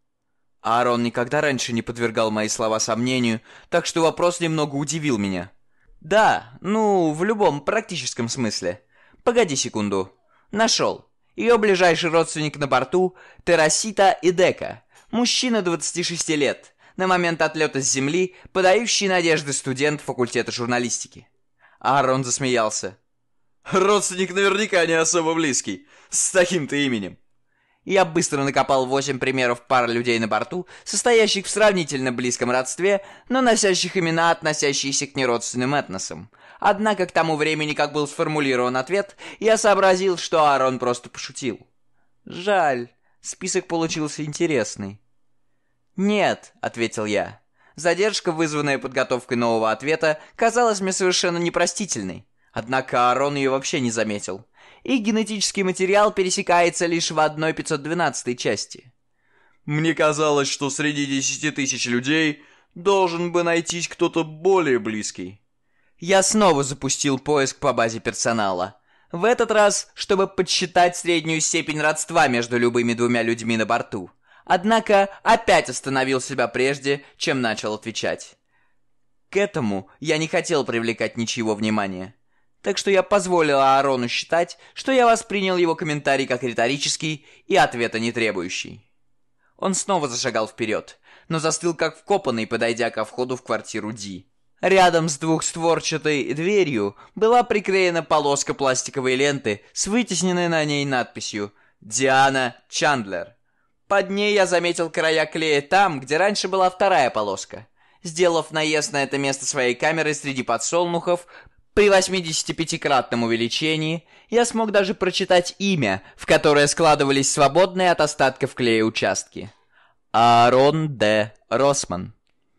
Аарон никогда раньше не подвергал мои слова сомнению, так что вопрос немного удивил меня. «Да, в любом практическом смысле. Погоди секунду. Нашел. Ее ближайший родственник на борту — Террасита Идека, мужчина 26 лет, на момент отлета с Земли, подающий надежды студент факультета журналистики». Аарон засмеялся. «Родственник наверняка не особо близкий, с таким-то именем». Я быстро накопал 8 примеров пар людей на борту, состоящих в сравнительно близком родстве, но носящих имена, относящиеся к неродственным этносам. Однако к тому времени, как был сформулирован ответ, я сообразил, что Аарон просто пошутил. Жаль, список получился интересный. «Нет», — ответил я. Задержка, вызванная подготовкой нового ответа, казалась мне совершенно непростительной. Однако Аарон ее вообще не заметил. Их генетический материал пересекается лишь в 1/512 части. «Мне казалось, что среди 10 тысяч людей должен бы найтись кто-то более близкий». Я снова запустил поиск по базе персонала. В этот раз, чтобы подсчитать среднюю степень родства между любыми 2 людьми на борту. Однако опять остановил себя прежде, чем начал отвечать. К этому я не хотел привлекать ничьего внимания. Так что я позволил Аарону считать, что я воспринял его комментарий как риторический и ответа не требующий. Он снова зашагал вперед, но застыл как вкопанный, подойдя ко входу в квартиру Ди. Рядом с двухстворчатой дверью была приклеена полоска пластиковой ленты с вытесненной на ней надписью «Диана Чандлер». Под ней я заметил края клея там, где раньше была вторая полоска. Сделав наезд на это место своей камерой среди подсолнухов, при 85-кратном увеличении я смог даже прочитать имя, в которое складывались свободные от остатков клея участки. Аарон Д. Росман.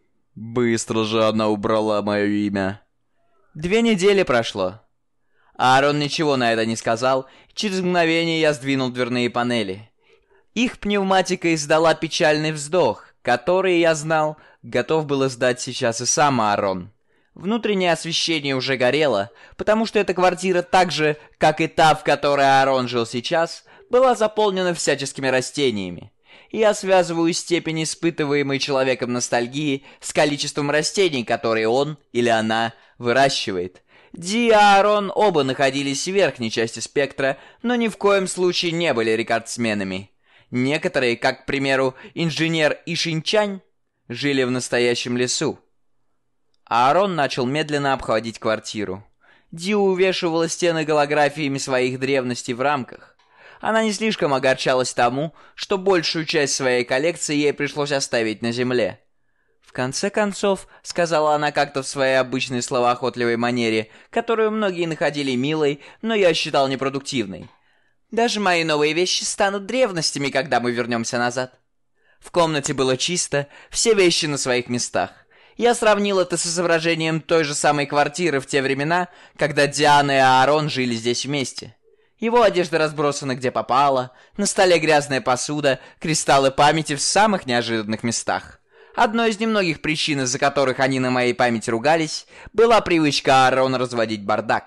Быстро же она убрала мое имя. 2 недели прошло. Аарон ничего на это не сказал, и через мгновение я сдвинул дверные панели. Их пневматика издала печальный вздох, который, я знал, готов был издать сейчас и сам Аарон. Внутреннее освещение уже горело, потому что эта квартира так же, как и та, в которой Аарон жил сейчас, была заполнена всяческими растениями. Я связываю степень испытываемой человеком ностальгии с количеством растений, которые он или она выращивает. Ди и Аарон оба находились в верхней части спектра, но ни в коем случае не были рекордсменами. Некоторые, как, к примеру, инженер Ишинчань, жили в настоящем лесу. Аарон начал медленно обходить квартиру. Ди увешивала стены голографиями своих древностей в рамках. Она не слишком огорчалась тому, что большую часть своей коллекции ей пришлось оставить на земле. «В конце концов», — сказала она как-то в своей обычной словоохотливой манере, которую многие находили милой, но я считал непродуктивной, «даже мои новые вещи станут древностями, когда мы вернемся назад». В комнате было чисто, все вещи на своих местах. Я сравнил это с изображением той же самой квартиры в те времена, когда Диана и Аарон жили здесь вместе. Его одежда разбросана где попало, на столе грязная посуда, кристаллы памяти в самых неожиданных местах. Одной из немногих причин, из-за которых они на моей памяти ругались, была привычка Аарона разводить бардак.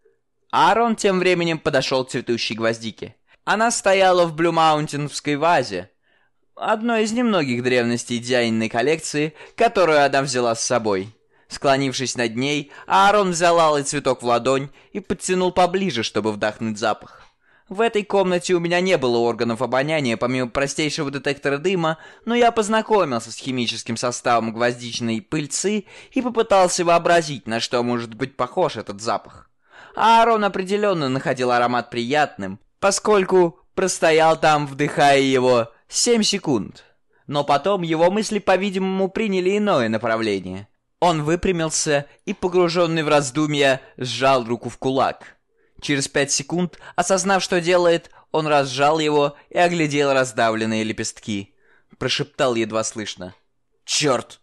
Аарон тем временем подошел к цветущей гвоздике. Она стояла в блю-маунтиновской вазе, одной из немногих древностей Дианиной коллекции, которую она взяла с собой. Склонившись над ней, Аарон взял алый цветок в ладонь и подтянул поближе, чтобы вдохнуть запах. В этой комнате у меня не было органов обоняния, помимо простейшего детектора дыма, но я познакомился с химическим составом гвоздичной пыльцы и попытался вообразить, на что может быть похож этот запах. Аарон определенно находил аромат приятным, поскольку простоял там, вдыхая его 7 секунд. Но потом его мысли, по-видимому, приняли иное направление. Он выпрямился и, погруженный в раздумья, сжал руку в кулак. Через 5 секунд, осознав, что делает, он разжал его и оглядел раздавленные лепестки. Прошептал едва слышно: «Черт!»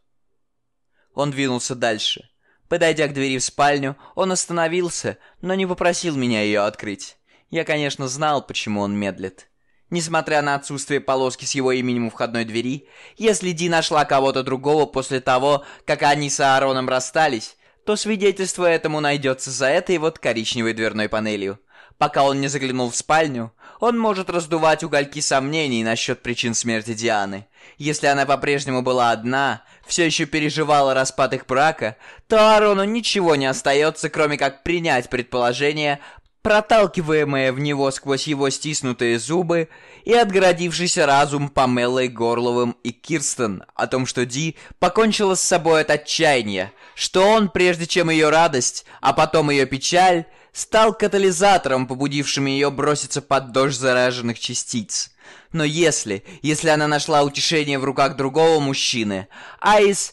Он двинулся дальше. Подойдя к двери в спальню, он остановился, но не попросил меня ее открыть. Я, конечно, знал, почему он медлит. Несмотря на отсутствие полоски с его именем у входной двери, если Ди нашла кого-то другого после того, как они с Аароном расстались, то свидетельство этому найдется за этой вот коричневой дверной панелью. Пока он не заглянул в спальню, он может раздувать угольки сомнений насчет причин смерти Дианы. Если она по-прежнему была одна, все еще переживала распад их брака, то Аарону ничего не остается, кроме как принять предположение, проталкиваемое в него сквозь его стиснутые зубы, и отгородившийся разум Памелой Горловым и Кирстен о том, что Ди покончила с собой от отчаяния, что он, прежде чем ее радость, а потом ее печаль, стал катализатором, побудившим ее броситься под дождь зараженных частиц. Но если она нашла утешение в руках другого мужчины, а из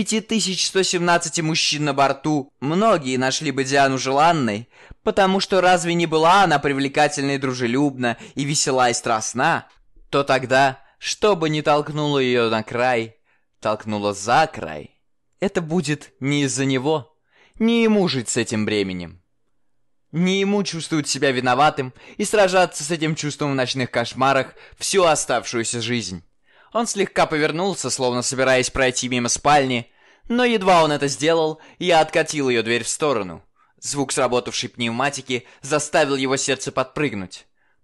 5117 мужчин на борту многие нашли бы Диану желанной, потому что разве не была она привлекательна и дружелюбна, и весела и страстна, то тогда, что бы ни толкнуло ее на край, толкнуло за край, это будет не из-за него, не ему жить с этим бременем. Не ему чувствовать себя виноватым и сражаться с этим чувством в ночных кошмарах всю оставшуюся жизнь. Он слегка повернулся, словно собираясь пройти мимо спальни, но едва он это сделал, я откатил ее дверь в сторону. Звук сработавшей пневматики заставил его сердце подпрыгнуть.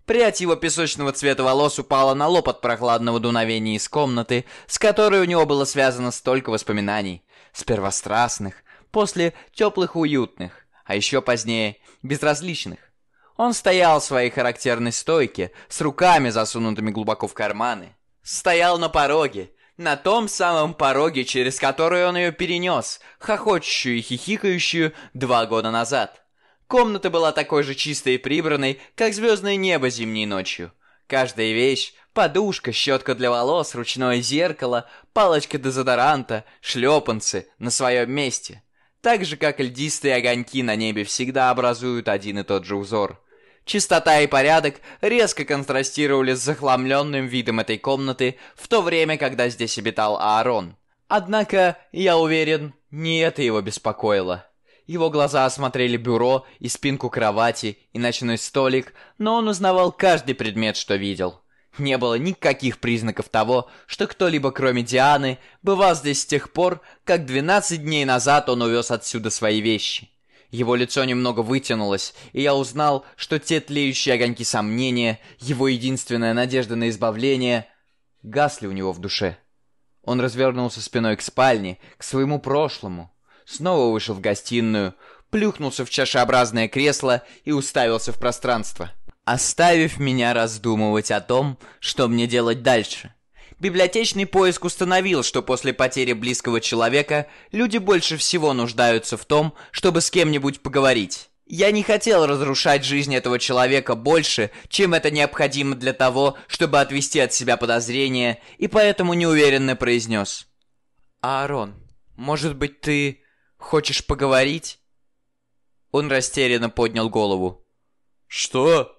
Прядь его песочного цвета волос упала на лоб от прохладного дуновения из комнаты, с которой у него было связано столько воспоминаний. Сперва страстных, после теплых и уютных, а еще позднее безразличных. Он стоял в своей характерной стойке, с руками засунутыми глубоко в карманы. Стоял на пороге, на том самом пороге, через который он ее перенес, хохочущую и хихикающую 2 года назад. Комната была такой же чистой и прибранной, как звездное небо зимней ночью. Каждая вещь — подушка, щетка для волос, ручное зеркало, палочка дезодоранта, шлепанцы — на своем месте. Так же, как льдистые огоньки на небе всегда образуют один и тот же узор. Чистота и порядок резко контрастировали с захламленным видом этой комнаты в то время, когда здесь обитал Аарон. Однако, я уверен, не это его беспокоило. Его глаза осмотрели бюро и спинку кровати, и ночной столик, но он узнавал каждый предмет, что видел. Не было никаких признаков того, что кто-либо, кроме Дианы, бывал здесь с тех пор, как 12 дней назад он увез отсюда свои вещи. Его лицо немного вытянулось, и я узнал, что те тлеющие огоньки сомнения, его единственная надежда на избавление, гасли у него в душе. Он развернулся спиной к спальне, к своему прошлому. Снова вышел в гостиную, плюхнулся в чашеобразное кресло и уставился в пространство, оставив меня раздумывать о том, что мне делать дальше. Библиотечный поиск установил, что после потери близкого человека люди больше всего нуждаются в том, чтобы с кем-нибудь поговорить. Я не хотел разрушать жизнь этого человека больше, чем это необходимо для того, чтобы отвести от себя подозрения, и поэтому неуверенно произнес: «Аарон, может быть, ты хочешь поговорить?» Он растерянно поднял голову. «Что?»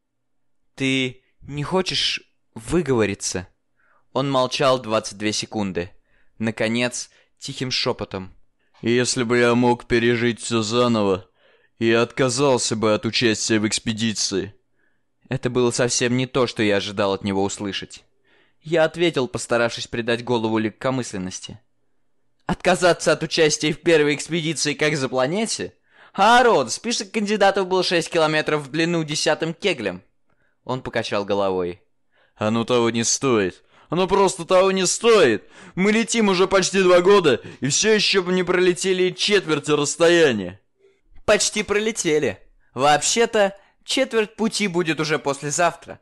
«Ты не хочешь выговориться?» Он молчал 22 секунды. Наконец, тихим шепотом: «Если бы я мог пережить все заново, я отказался бы от участия в экспедиции». Это было совсем не то, что я ожидал от него услышать. Я ответил, постаравшись придать голову легкомысленности. «Отказаться от участия в первой экспедиции как за планете? Аарон, список кандидатов был 6 километров в длину 10-м кеглем». Он покачал головой. «Оно того не стоит. Оно просто того не стоит. Мы летим уже почти 2 года, и все еще не пролетели и четверти расстояния». «Почти пролетели. Вообще-то, четверть пути будет уже послезавтра».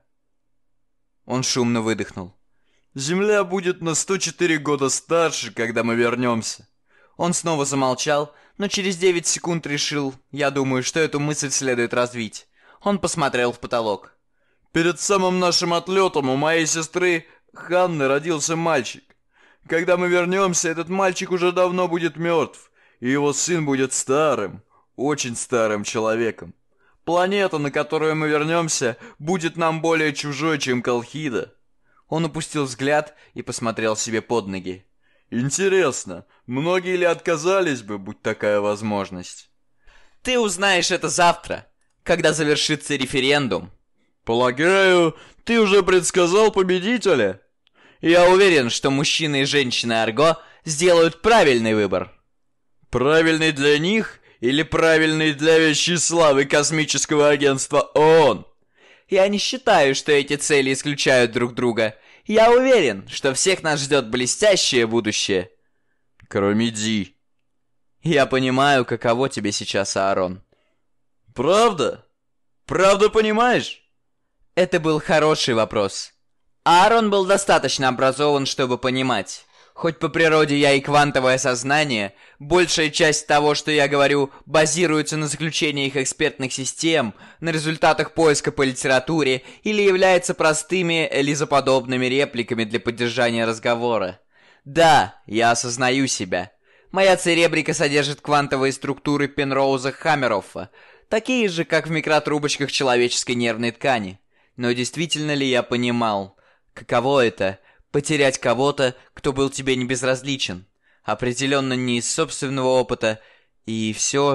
Он шумно выдохнул. «Земля будет на 104 года старше, когда мы вернемся». Он снова замолчал, но через 9 секунд решил, я думаю, что эту мысль следует развить. Он посмотрел в потолок. «Перед самым нашим отлетом у моей сестры Ханны родился мальчик. Когда мы вернемся, этот мальчик уже давно будет мертв, и его сын будет старым, очень старым человеком. Планета, на которую мы вернемся, будет нам более чужой, чем Колхида». Он опустил взгляд и посмотрел себе под ноги. «Интересно, многие ли отказались бы, будь такая возможность?» «Ты узнаешь это завтра, когда завершится референдум». «Полагаю, ты уже предсказал победителя?» «Я уверен, что мужчины и женщины Арго сделают правильный выбор». «Правильный для них или правильный для вещей славы космического агентства ООН?» «Я не считаю, что эти цели исключают друг друга. Я уверен, что всех нас ждет блестящее будущее». «Кроме Ди». «Я понимаю, каково тебе сейчас, Аарон». «Правда? Правда понимаешь?» Это был хороший вопрос. Аарон был достаточно образован, чтобы понимать. Хоть по природе я и квантовое сознание, большая часть того, что я говорю, базируется на заключениях экспертных систем, на результатах поиска по литературе или является простыми лизоподобными репликами для поддержания разговора. Да, я осознаю себя. Моя церебрика содержит квантовые структуры Пенроуза Хаммероффа, такие же, как в микротрубочках человеческой нервной ткани. Но действительно ли я понимал, каково это — потерять кого-то, кто был тебе не безразличен? Определенно не из собственного опыта. И все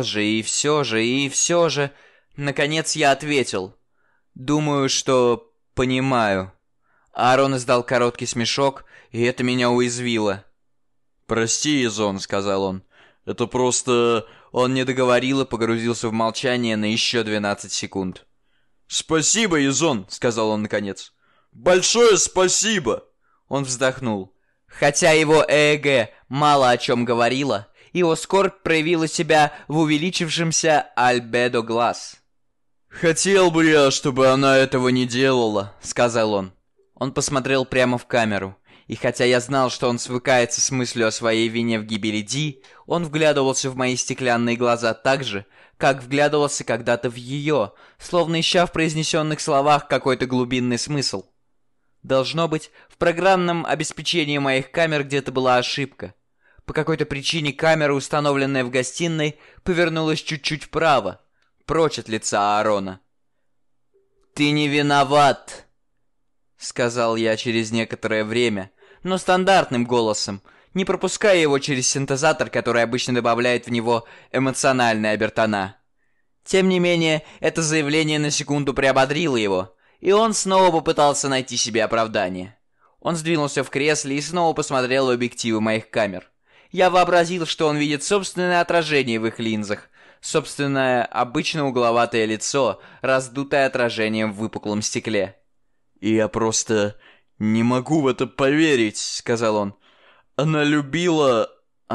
же... Наконец я ответил. Думаю, что понимаю. Аарон издал короткий смешок, и это меня уязвило. «Прости, Изон», — сказал он. «Это просто...» Он не договорил и погрузился в молчание на еще 12 секунд. «Спасибо, Язон», — сказал он наконец. «Большое спасибо!» Он вздохнул. Хотя его ЭЭГ мало о чем говорило, его скорбь проявила себя в увеличившемся альбедо глаз. «Хотел бы я, чтобы она этого не делала», — сказал он. Он посмотрел прямо в камеру, и хотя я знал, что он свыкается с мыслью о своей вине в гибели Ди, он вглядывался в мои стеклянные глаза так же, как вглядывался когда-то в ее, словно ища в произнесенных словах какой-то глубинный смысл. Должно быть, в программном обеспечении моих камер где-то была ошибка. По какой-то причине камера, установленная в гостиной, повернулась чуть-чуть вправо, прочь от лица Аарона. «Ты не виноват!» — сказал я через некоторое время, но стандартным голосом, не пропуская его через синтезатор, который обычно добавляет в него эмоциональные обертона. Тем не менее, это заявление на секунду приободрило его, и он снова попытался найти себе оправдание. Он сдвинулся в кресле и снова посмотрел в объективы моих камер. Я вообразил, что он видит собственное отражение в их линзах, собственное обычно угловатое лицо, раздутое отражением в выпуклом стекле. «И я просто не могу в это поверить», — сказал он. Она любила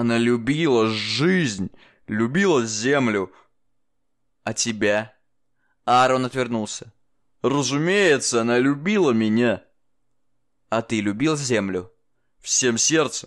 жизнь, любила землю. А тебя?» Аарон отвернулся. «Разумеется, она любила меня». «А ты любил землю?» «Всем сердцем».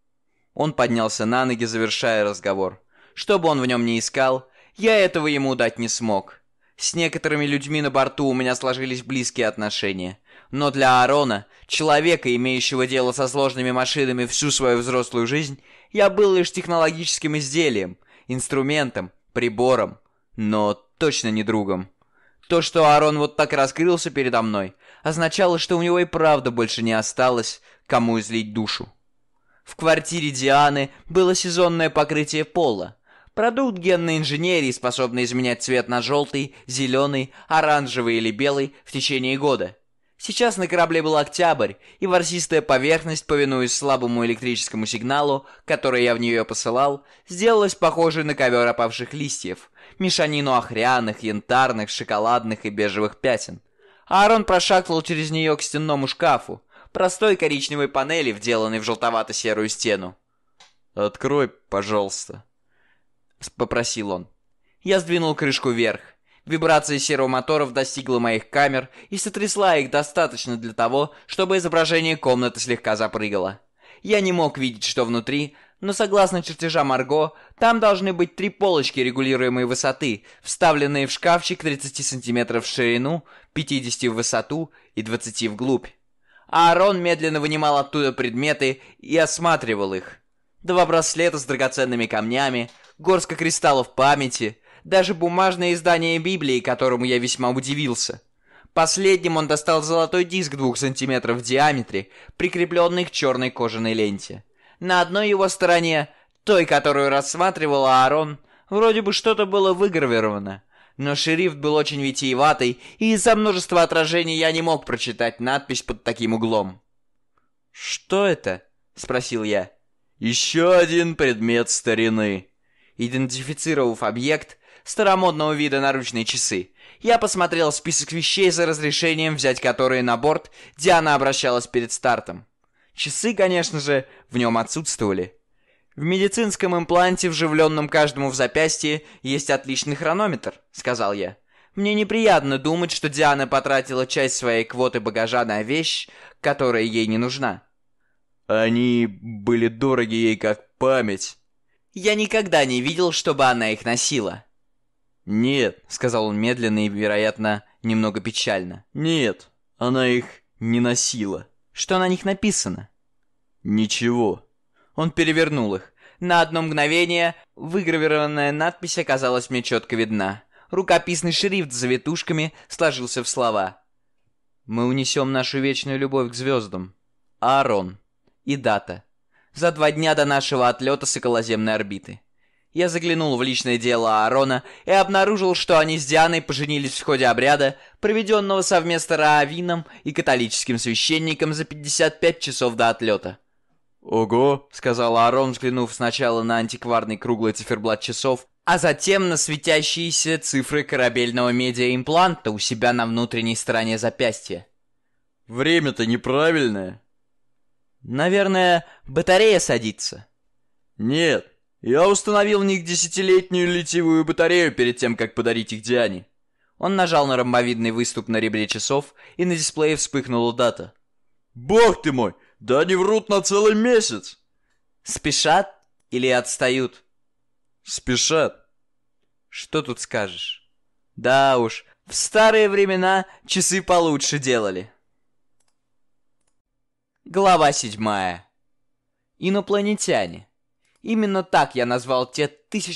Он поднялся на ноги, завершая разговор. Что бы он в нем ни искал, я этого ему дать не смог. С некоторыми людьми на борту у меня сложились близкие отношения. Но для Аарона, человека, имеющего дело со сложными машинами всю свою взрослую жизнь, я был лишь технологическим изделием, инструментом, прибором, но точно не другом. То, что Аарон вот так раскрылся передо мной, означало, что у него и правда больше не осталось, кому излить душу. В квартире Дианы было сезонное покрытие пола. Продукт генной инженерии, способный изменять цвет на желтый, зеленый, оранжевый или белый в течение года. Сейчас на корабле был октябрь, и ворсистая поверхность, повинуясь слабому электрическому сигналу, который я в нее посылал, сделалась похожей на ковер опавших листьев, мешанину охряных, янтарных, шоколадных и бежевых пятен. Аарон прошагал через нее к стенному шкафу, простой коричневой панели, вделанной в желтовато-серую стену. «Открой, пожалуйста», — попросил он. Я сдвинул крышку вверх. Вибрация сервомоторов достигла моих камер и сотрясла их достаточно для того, чтобы изображение комнаты слегка запрыгало. Я не мог видеть, что внутри, но согласно чертежам Марго, там должны быть 3 полочки регулируемой высоты, вставленные в шкафчик 30 сантиметров в ширину, 50 в высоту и 20 вглубь. Аарон медленно вынимал оттуда предметы и осматривал их. 2 браслета с драгоценными камнями, горстка кристаллов памяти, даже бумажное издание Библии, которому я весьма удивился. Последним он достал золотой диск 2 сантиметров в диаметре, прикрепленный к черной кожаной ленте. На одной его стороне, той, которую рассматривал Аарон, вроде бы что-то было выгравировано, но шрифт был очень витиеватый, и из-за множества отражений я не мог прочитать надпись под таким углом. «Что это?» — спросил я. «Еще один предмет старины». Идентифицировав объект, старомодного вида наручные часы, я посмотрел список вещей за разрешением, взять которые на борт Диана обращалась перед стартом. Часы, конечно же, в нем отсутствовали. В медицинском импланте, вживленном каждому в запястье, есть отличный хронометр, сказал я. Мне неприятно думать, что Диана потратила часть своей квоты багажа на вещь, которая ей не нужна. Они были дороги ей как память. Я никогда не видел, чтобы она их носила. «Нет», — сказал он медленно и, вероятно, немного печально. «Нет, она их не носила». «Что на них написано?» «Ничего». Он перевернул их. На одно мгновение выгравированная надпись оказалась мне четко видна. Рукописный шрифт с завитушками сложился в слова. «Мы унесем нашу вечную любовь к звездам. Аарон». И дата. За 2 дня до нашего отлета с околоземной орбиты. Я заглянул в личное дело Аарона и обнаружил, что они с Дианой поженились в ходе обряда, проведенного совместно раввином и католическим священником за 55 часов до отлета. «Ого», — сказал Аарон, взглянув сначала на антикварный круглый циферблат часов, а затем на светящиеся цифры корабельного медиаимпланта у себя на внутренней стороне запястья. Время-то неправильное. Наверное, батарея садится. Нет, я установил в них 10-летнюю литиевую батарею перед тем, как подарить их Диане. Он нажал на ромбовидный выступ на ребре часов, и на дисплее вспыхнула дата. Бог ты мой, да они врут на целый месяц. Спешат или отстают? Спешат. Что тут скажешь? Да уж, в старые времена часы получше делали. Глава 7. Инопланетяне. Именно так я назвал те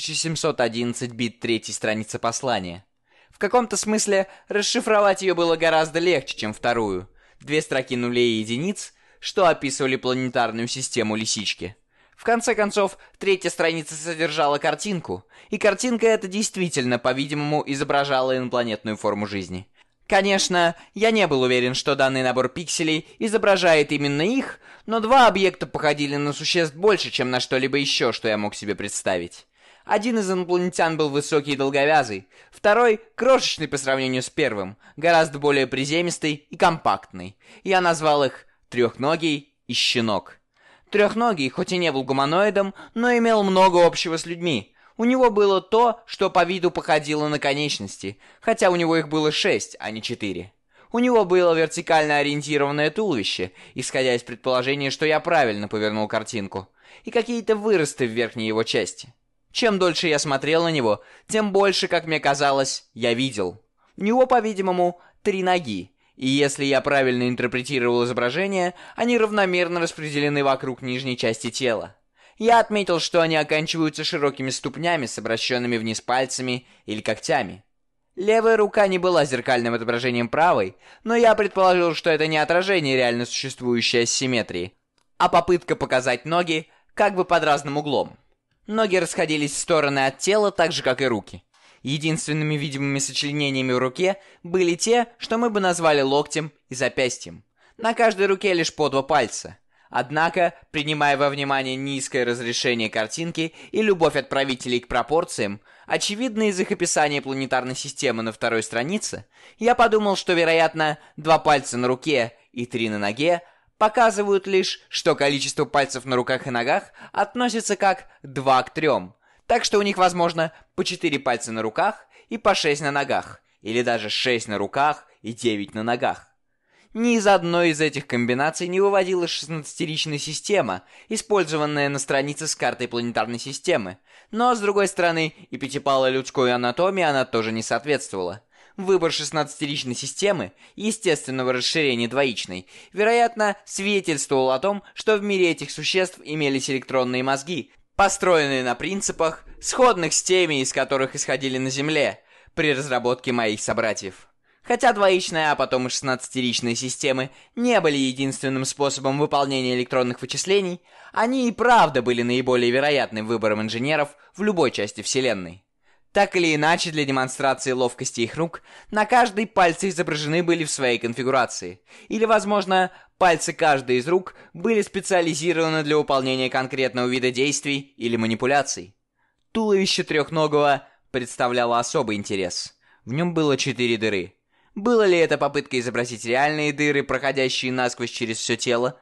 1711 бит третьей страницы послания. В каком-то смысле расшифровать ее было гораздо легче, чем вторую. 2 строки нулей и единиц, что описывали планетарную систему лисички. В конце концов, 3-я страница содержала картинку, и картинка эта действительно, по-видимому, изображала инопланетную форму жизни. Конечно, я не был уверен, что данный набор пикселей изображает именно их, но 2 объекта походили на существ больше, чем на что-либо еще, что я мог себе представить. Один из инопланетян был высокий и долговязый, второй — крошечный по сравнению с первым, гораздо более приземистый и компактный. Я назвал их «Трехногий» и «Щенок». Трехногий, хоть и не был гуманоидом, но имел много общего с людьми. У него было то, что по виду походило на конечности, хотя у него их было 6, а не 4. У него было вертикально ориентированное туловище, исходя из предположения, что я правильно повернул картинку, и какие-то выросты в верхней его части. Чем дольше я смотрел на него, тем больше, как мне казалось, я видел. У него, по-видимому, 3 ноги, и если я правильно интерпретировал изображение, они равномерно распределены вокруг нижней части тела. Я отметил, что они оканчиваются широкими ступнями с обращенными вниз пальцами или когтями. Левая рука не была зеркальным отображением правой, но я предположил, что это не отражение реально существующей асимметрии, а попытка показать ноги как бы под разным углом. Ноги расходились в стороны от тела, так же, как и руки. Единственными видимыми сочленениями в руке были те, что мы бы назвали локтем и запястьем. На каждой руке лишь по 2 пальца. Однако, принимая во внимание низкое разрешение картинки и любовь отправителей к пропорциям, очевидно из их описания планетарной системы на 2-й странице, я подумал, что, вероятно, 2 пальца на руке и 3 на ноге показывают лишь, что количество пальцев на руках и ногах относится как 2 к 3, так что у них, возможно, по 4 пальца на руках и по 6 на ногах, или даже 6 на руках и 9 на ногах. Ни из одной из этих комбинаций не выводилась 16-ричная система, использованная на странице с картой планетарной системы, но, с другой стороны, и пятипалой людской анатомии она тоже не соответствовала. Выбор 16-ричной системы, естественного расширения двоичной, вероятно, свидетельствовал о том, что в мире этих существ имелись электронные мозги, построенные на принципах, сходных с теми, из которых исходили на Земле при разработке моих собратьев. Хотя двоичная, а потом и 16-ричные системы не были единственным способом выполнения электронных вычислений, они и правда были наиболее вероятным выбором инженеров в любой части Вселенной. Так или иначе, для демонстрации ловкости их рук, на каждой пальце изображены были в своей конфигурации. Или, возможно, пальцы каждой из рук были специализированы для выполнения конкретного вида действий или манипуляций. Туловище трехногого представляло особый интерес. В нем было 4 дыры. Было ли это попытка изобразить реальные дыры, проходящие насквозь через все тело?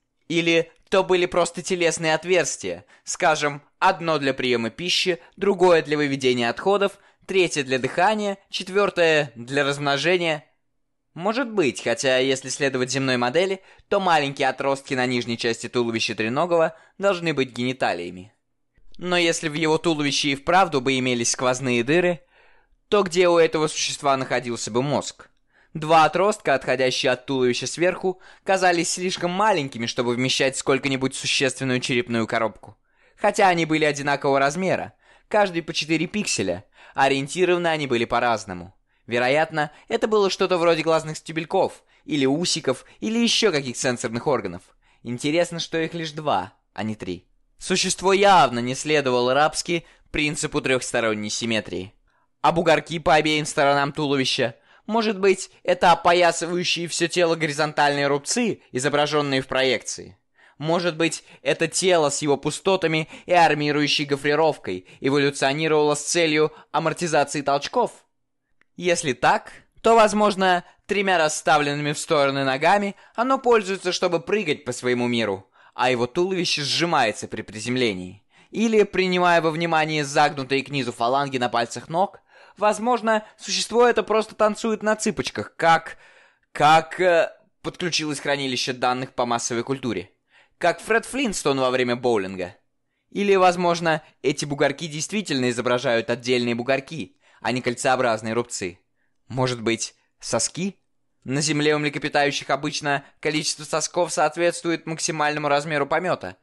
Или то были просто телесные отверстия, скажем, одно для приема пищи, другое для выведения отходов, третье для дыхания, четвертое для размножения? Может быть, хотя если следовать земной модели, то маленькие отростки на нижней части туловища треногого должны быть гениталиями. Но если в его туловище и вправду бы имелись сквозные дыры, то где у этого существа находился бы мозг? 2 отростка, отходящие от туловища сверху, казались слишком маленькими, чтобы вмещать сколько-нибудь существенную черепную коробку. Хотя они были одинакового размера, каждый по 4 пикселя, ориентированы они были по-разному. Вероятно, это было что-то вроде глазных стебельков, или усиков, или еще каких сенсорных органов. Интересно, что их лишь 2, а не 3. Существо явно не следовало рабски принципу трехсторонней симметрии. А бугорки по обеим сторонам туловища, может быть, это опоясывающие все тело горизонтальные рубцы, изображенные в проекции. Может быть, это тело с его пустотами и армирующей гофрировкой эволюционировало с целью амортизации толчков? Если так, то, возможно, 3 расставленными в стороны ногами оно пользуется, чтобы прыгать по своему миру, а его туловище сжимается при приземлении. Или, принимая во внимание загнутые к низу фаланги на пальцах ног, возможно, существо это просто танцует на цыпочках, подключилось хранилище данных по массовой культуре. Как Фред Флинстон во время боулинга. Или, возможно, эти бугорки действительно изображают отдельные бугорки, а не кольцеобразные рубцы. Может быть, соски? На Земле у млекопитающих обычно количество сосков соответствует максимальному размеру помета,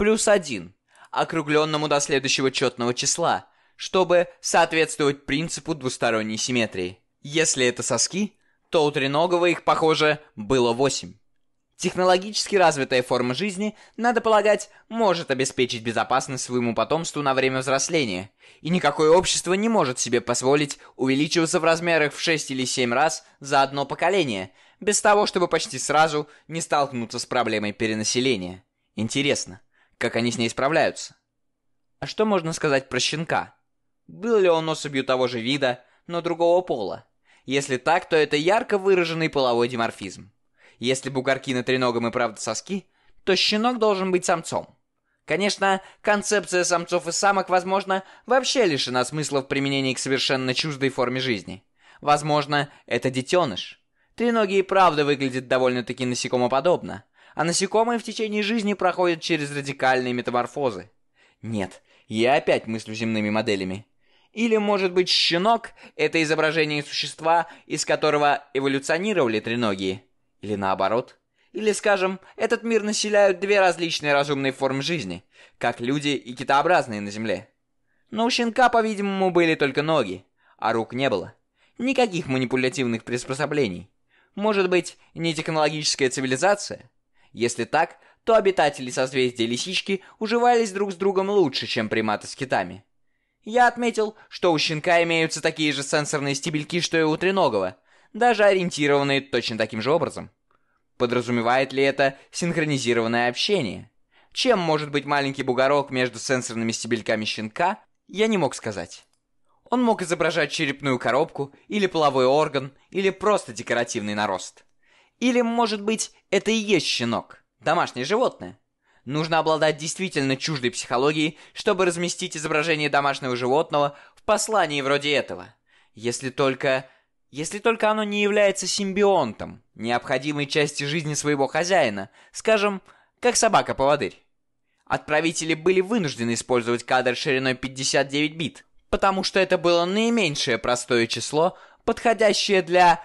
+1, округленному до следующего четного числа, чтобы соответствовать принципу двусторонней симметрии. Если это соски, то у треногого их, похоже, было 8. Технологически развитая форма жизни, надо полагать, может обеспечить безопасность своему потомству на время взросления, и никакое общество не может себе позволить увеличиваться в размерах в 6 или 7 раз за одно поколение, без того, чтобы почти сразу не столкнуться с проблемой перенаселения. Интересно, как они с ней справляются? А что можно сказать про щенка? Был ли он особью того же вида, но другого пола? Если так, то это ярко выраженный половой диморфизм. Если бугорки на треногом и правда соски, то щенок должен быть самцом. Конечно, концепция самцов и самок, возможно, вообще лишена смысла в применении к совершенно чуждой форме жизни. Возможно, это детеныш. Треногие и правда выглядят довольно-таки насекомоподобно, а насекомые в течение жизни проходят через радикальные метаморфозы. Нет, я опять мыслю земными моделями. Или, может быть, щенок — это изображение существа, из которого эволюционировали треногие. Или наоборот. Или, скажем, этот мир населяют 2 различные разумные формы жизни, как люди и китообразные на Земле. Но у щенка, по-видимому, были только ноги, а рук не было. Никаких манипулятивных приспособлений. Может быть, не технологическая цивилизация? Если так, то обитатели созвездия Лисички уживались друг с другом лучше, чем приматы с китами. Я отметил, что у щенка имеются такие же сенсорные стебельки, что и у треногого, даже ориентированные точно таким же образом. Подразумевает ли это синхронизированное общение? Чем может быть маленький бугорок между сенсорными стебельками щенка, я не мог сказать. Он мог изображать черепную коробку, или половой орган, или просто декоративный нарост. Или, может быть, это и есть щенок, домашнее животное. Нужно обладать действительно чуждой психологией, чтобы разместить изображение домашнего животного в послании вроде этого. Если только оно не является симбионтом, необходимой частью жизни своего хозяина, скажем, как собака-поводырь. Отправители были вынуждены использовать кадр шириной 59 бит, потому что это было наименьшее простое число, подходящее для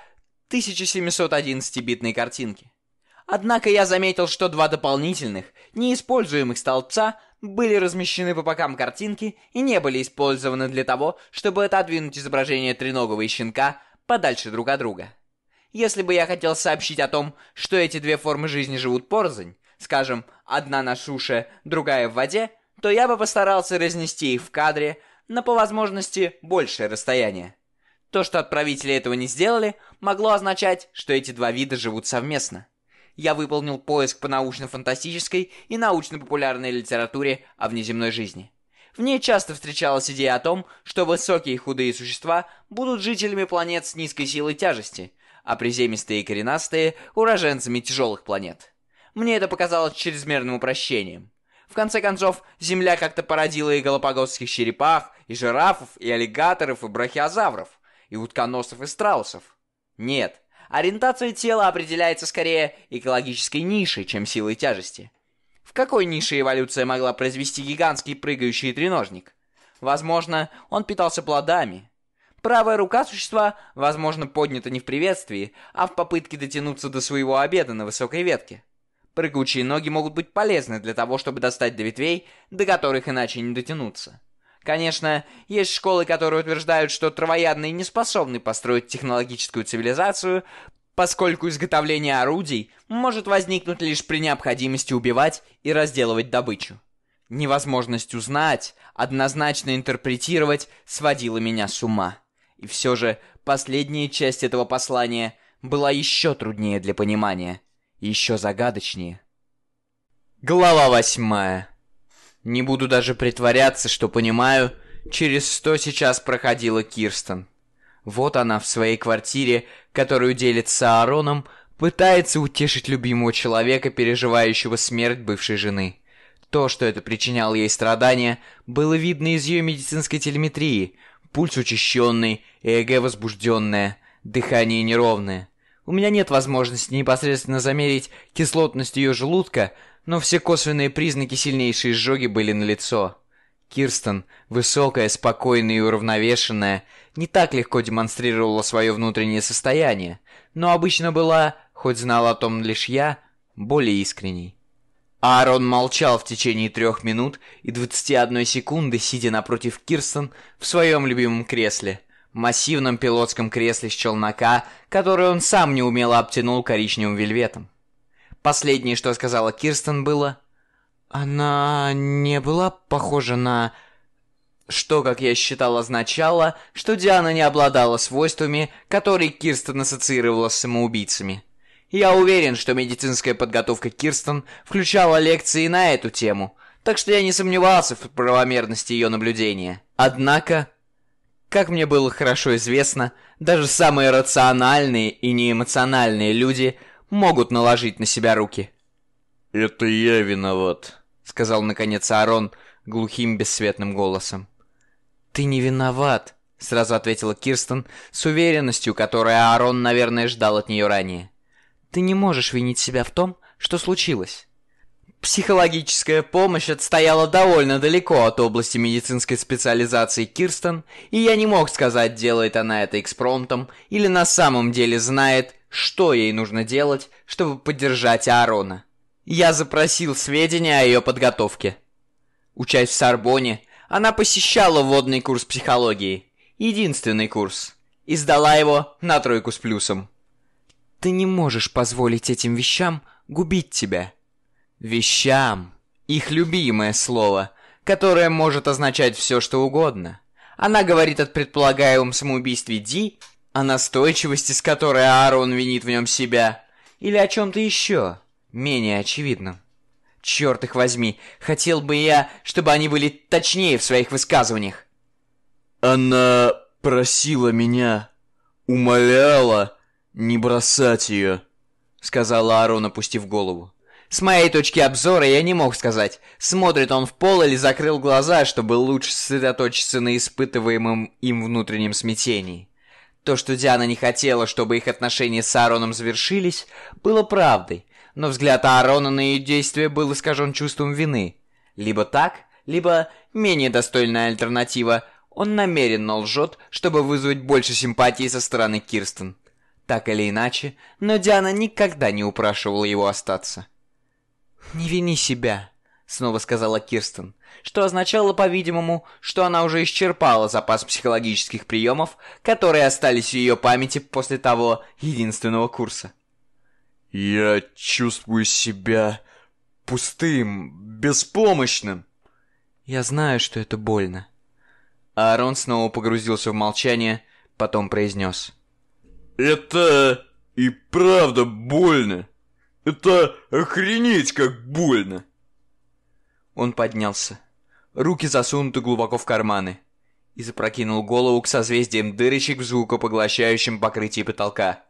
1711-битной картинки. Однако я заметил, что 2 дополнительных, неиспользуемых столбца были размещены по бокам картинки и не были использованы для того, чтобы отодвинуть изображение треногого и щенка подальше друг от друга. Если бы я хотел сообщить о том, что эти 2 формы жизни живут порознь, скажем, одна на суше, другая в воде, то я бы постарался разнести их в кадре на по возможности большее расстояние. То, что отправители этого не сделали, могло означать, что эти 2 вида живут совместно. Я выполнил поиск по научно-фантастической и научно-популярной литературе о внеземной жизни. В ней часто встречалась идея о том, что высокие и худые существа будут жителями планет с низкой силой тяжести, а приземистые и коренастые – уроженцами тяжелых планет. Мне это показалось чрезмерным упрощением. В конце концов, Земля как-то породила и галапагосских черепах, и жирафов, и аллигаторов, и брахиозавров, и утконосов, и страусов. Нет, ориентация тела определяется скорее экологической нишей, чем силой тяжести. В какой нише эволюция могла произвести гигантский прыгающий треножник? Возможно, он питался плодами. Правая рука существа, возможно, поднята не в приветствии, а в попытке дотянуться до своего обеда на высокой ветке. Прыгучие ноги могут быть полезны для того, чтобы достать до ветвей, до которых иначе не дотянуться. Конечно, есть школы, которые утверждают, что травоядные не способны построить технологическую цивилизацию, поскольку изготовление орудий может возникнуть лишь при необходимости убивать и разделывать добычу. Невозможность узнать, однозначно интерпретировать сводила меня с ума. И все же последняя часть этого послания была еще труднее для понимания, еще загадочнее. Глава 8. Не буду даже притворяться, что понимаю, через что сейчас проходила Кирстен. Вот она в своей квартире, которую делит с Аароном, пытается утешить любимого человека, переживающего смерть бывшей жены. То, что это причиняло ей страдания, было видно из ее медицинской телеметрии. Пульс учащенный, ЭЭГ возбужденное, дыхание неровное. У меня нет возможности непосредственно замерить кислотность ее желудка, но все косвенные признаки сильнейшей изжоги были налицо. Кирстен, высокая, спокойная и уравновешенная, не так легко демонстрировала свое внутреннее состояние, но обычно была, хоть знал о том лишь я, более искренней. Аарон молчал в течение 3 минут и 21 секунды, сидя напротив Кирстен в своем любимом кресле, массивном пилотском кресле с челнока, которое он сам неумело обтянул коричневым вельветом. Последнее, что сказала Кирстен, было: «Она не была похожа на...» Что, как я считал, означало, что Диана не обладала свойствами, которые Кирстен ассоциировала с самоубийцами. Я уверен, что медицинская подготовка Кирстен включала лекции на эту тему, так что я не сомневался в правомерности ее наблюдения. Однако, как мне было хорошо известно, даже самые рациональные и неэмоциональные люди могут наложить на себя руки. «Это я виноват», — сказал наконец Аарон глухим бесцветным голосом. «Ты не виноват», — сразу ответила Кирстен с уверенностью, которую Аарон, наверное, ждал от нее ранее. «Ты не можешь винить себя в том, что случилось». Психологическая помощь отстояла довольно далеко от области медицинской специализации Кирстен, и я не мог сказать, делает она это экспромтом или на самом деле знает, что ей нужно делать, чтобы поддержать Аарона. Я запросил сведения о ее подготовке. Учась в Сорбонне, она посещала вводный курс психологии, единственный курс, и сдала его на 3 с плюсом. Ты не можешь позволить этим вещам губить тебя. Вещам — их любимое слово, которое может означать все, что угодно. Она говорит о предполагаемом самоубийстве Ди, о настойчивости, с которой Аарон винит в нем себя, или о чем-то еще, менее очевидном. Черт их возьми, хотел бы я, чтобы они были точнее в своих высказываниях. «Она просила меня, умоляла не бросать ее», — сказал Аарон, опустив голову. С моей точки обзора я не мог сказать, смотрит он в пол или закрыл глаза, чтобы лучше сосредоточиться на испытываемом им внутреннем смятении. То, что Диана не хотела, чтобы их отношения с Аароном завершились, было правдой, но взгляд Аарона на ее действия был искажен чувством вины. Либо так, либо, менее достойная альтернатива, он намеренно лжет, чтобы вызвать больше симпатии со стороны Кирстен. Так или иначе, но Диана никогда не упрашивала его остаться. «Не вини себя», — снова сказала Кирстен, что означало, по-видимому, что она уже исчерпала запас психологических приемов, которые остались в ее памяти после того единственного курса. «Я чувствую себя пустым, беспомощным». «Я знаю, что это больно». Аарон снова погрузился в молчание, потом произнес: «Это и правда больно. Это охренеть как больно!» Он поднялся. Руки засунуты глубоко в карманы. И запрокинул голову к созвездиям дырочек в звукопоглощающем покрытии потолка.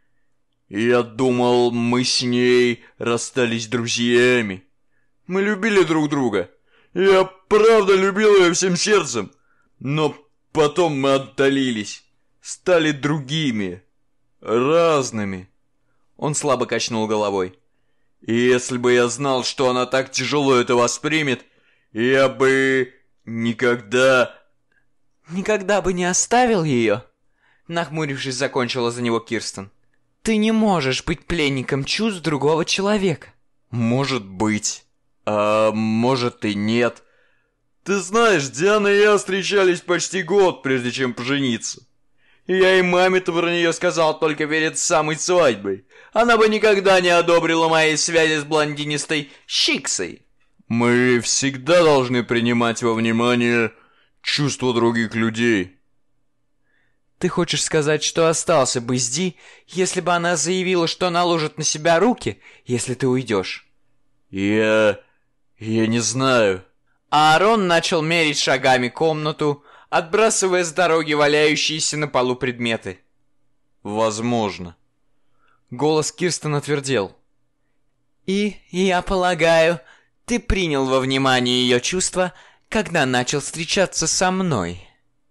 «Я думал, мы с ней расстались друзьями. Мы любили друг друга. Я правда любил ее всем сердцем. Но потом мы отдалились. Стали другими. Разными». Он слабо качнул головой. «И если бы я знал, что она так тяжело это воспримет, я бы никогда...» «Никогда бы не оставил ее?» Нахмурившись, закончила за него Кирстен. «Ты не можешь быть пленником чувств другого человека». «Может быть. А может и нет. Ты знаешь, Диана и я встречались почти год, прежде чем пожениться. Я и маме-то про нее сказал только перед самой свадьбой. Она бы никогда не одобрила моей связи с блондинистой Щиксой». «Мы всегда должны принимать во внимание чувства других людей». «Ты хочешь сказать, что остался бы с Ди, если бы она заявила, что наложит на себя руки, если ты уйдешь?» Я не знаю. Аарон начал мерить шагами комнату, отбрасывая с дороги валяющиеся на полу предметы. Возможно. Голос Кирстен отвердел. И, я полагаю, ты принял во внимание ее чувства, когда начал встречаться со мной.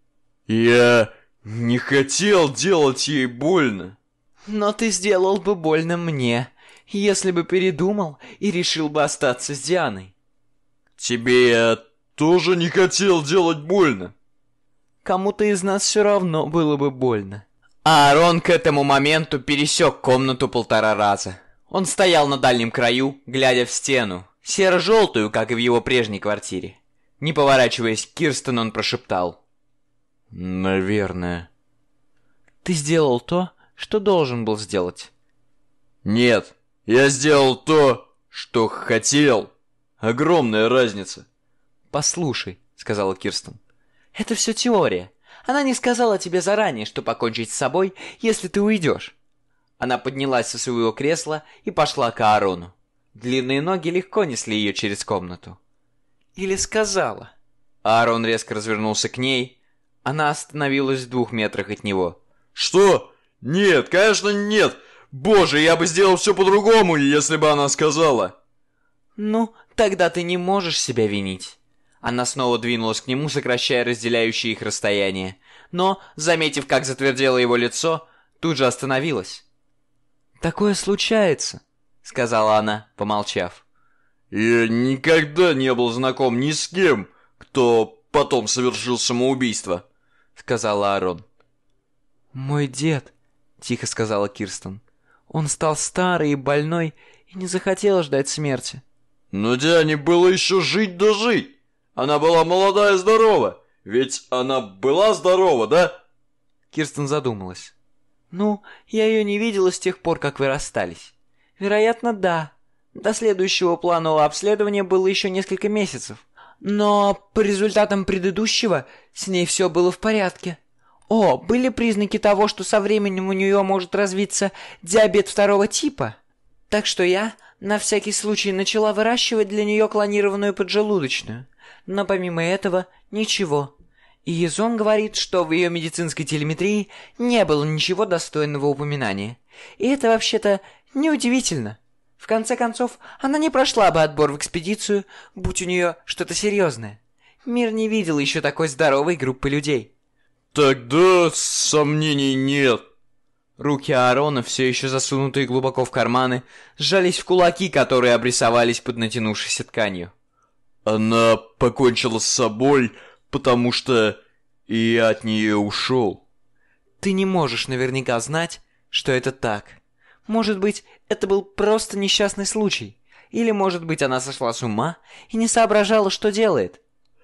Я не хотел делать ей больно. Но ты сделал бы больно мне, если бы передумал и решил бы остаться с Дианой. Тебе я тоже не хотел делать больно. Кому-то из нас все равно было бы больно. Аарон к этому моменту пересек комнату 1,5 раза. Он стоял на дальнем краю, глядя в стену, серо-желтую, как и в его прежней квартире. Не поворачиваясь к Кирстен, он прошептал. Наверное. Ты сделал то, что должен был сделать. Нет, я сделал то, что хотел. Огромная разница. Послушай, сказала Кирстен. Это все теория. Она не сказала тебе заранее, что покончить с собой, если ты уйдешь. Она поднялась со своего кресла и пошла к Аарону. Длинные ноги легко несли ее через комнату. Или сказала. Аарон резко развернулся к ней. Она остановилась в 2 метрах от него. Что? Нет, конечно нет. Боже, я бы сделал все по-другому, если бы она сказала. Ну, тогда ты не можешь себя винить. Она снова двинулась к нему, сокращая разделяющее их расстояние. Но, заметив, как затвердело его лицо, тут же остановилась. «Такое случается», — сказала она, помолчав. Я никогда не был знаком ни с кем, кто потом совершил самоубийство, — сказал Аарон. «Мой дед», — тихо сказала Кирстен. «Он стал старый и больной и не захотел ждать смерти». Но Диане было еще жить да жить. Она была молода и здорова. Ведь она была здорова, да? Кирстен задумалась. «Ну, я ее не видела с тех пор, как вы расстались. Вероятно, да. До следующего планового обследования было еще несколько месяцев. Но по результатам предыдущего с ней все было в порядке. О, были признаки того, что со временем у нее может развиться диабет 2 типа. Так что я, на всякий случай, начала выращивать для нее клонированную поджелудочную. Но помимо этого, ничего. И Езон говорит, что в ее медицинской телеметрии не было ничего достойного упоминания. И это вообще-то неудивительно. В конце концов, она не прошла бы отбор в экспедицию, будь у нее что-то серьезное. Мир не видел еще такой здоровой группы людей. Тогда сомнений нет. Руки Аарона, все еще засунутые глубоко в карманы, сжались в кулаки, которые обрисовались под натянувшейся тканью. Она покончила с собой, потому что я от нее ушел. Ты не можешь наверняка знать, что это так. Может быть, это был просто несчастный случай. Или, может быть, она сошла с ума и не соображала, что делает.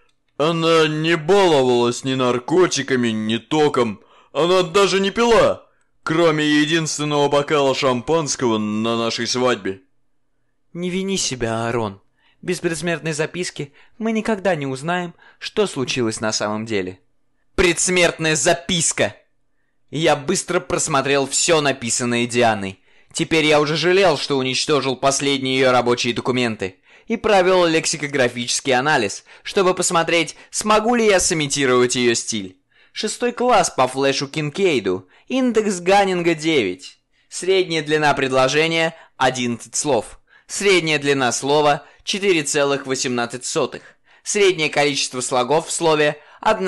Она не баловалась ни наркотиками, ни током. Она даже не пила, кроме единственного бокала шампанского на нашей свадьбе. Не вини себя, Аарон. Без предсмертной записки мы никогда не узнаем, что случилось на самом деле. Предсмертная записка! Я быстро просмотрел все написанное Дианой. Теперь я уже жалел, что уничтожил последние ее рабочие документы и провел лексикографический анализ, чтобы посмотреть, смогу ли я сымитировать ее стиль. 6 класс по флешу Кинкейду, индекс Ганнинга 9. Средняя длина предложения 11 слов. Средняя длина слова 4,18. Среднее количество слогов в слове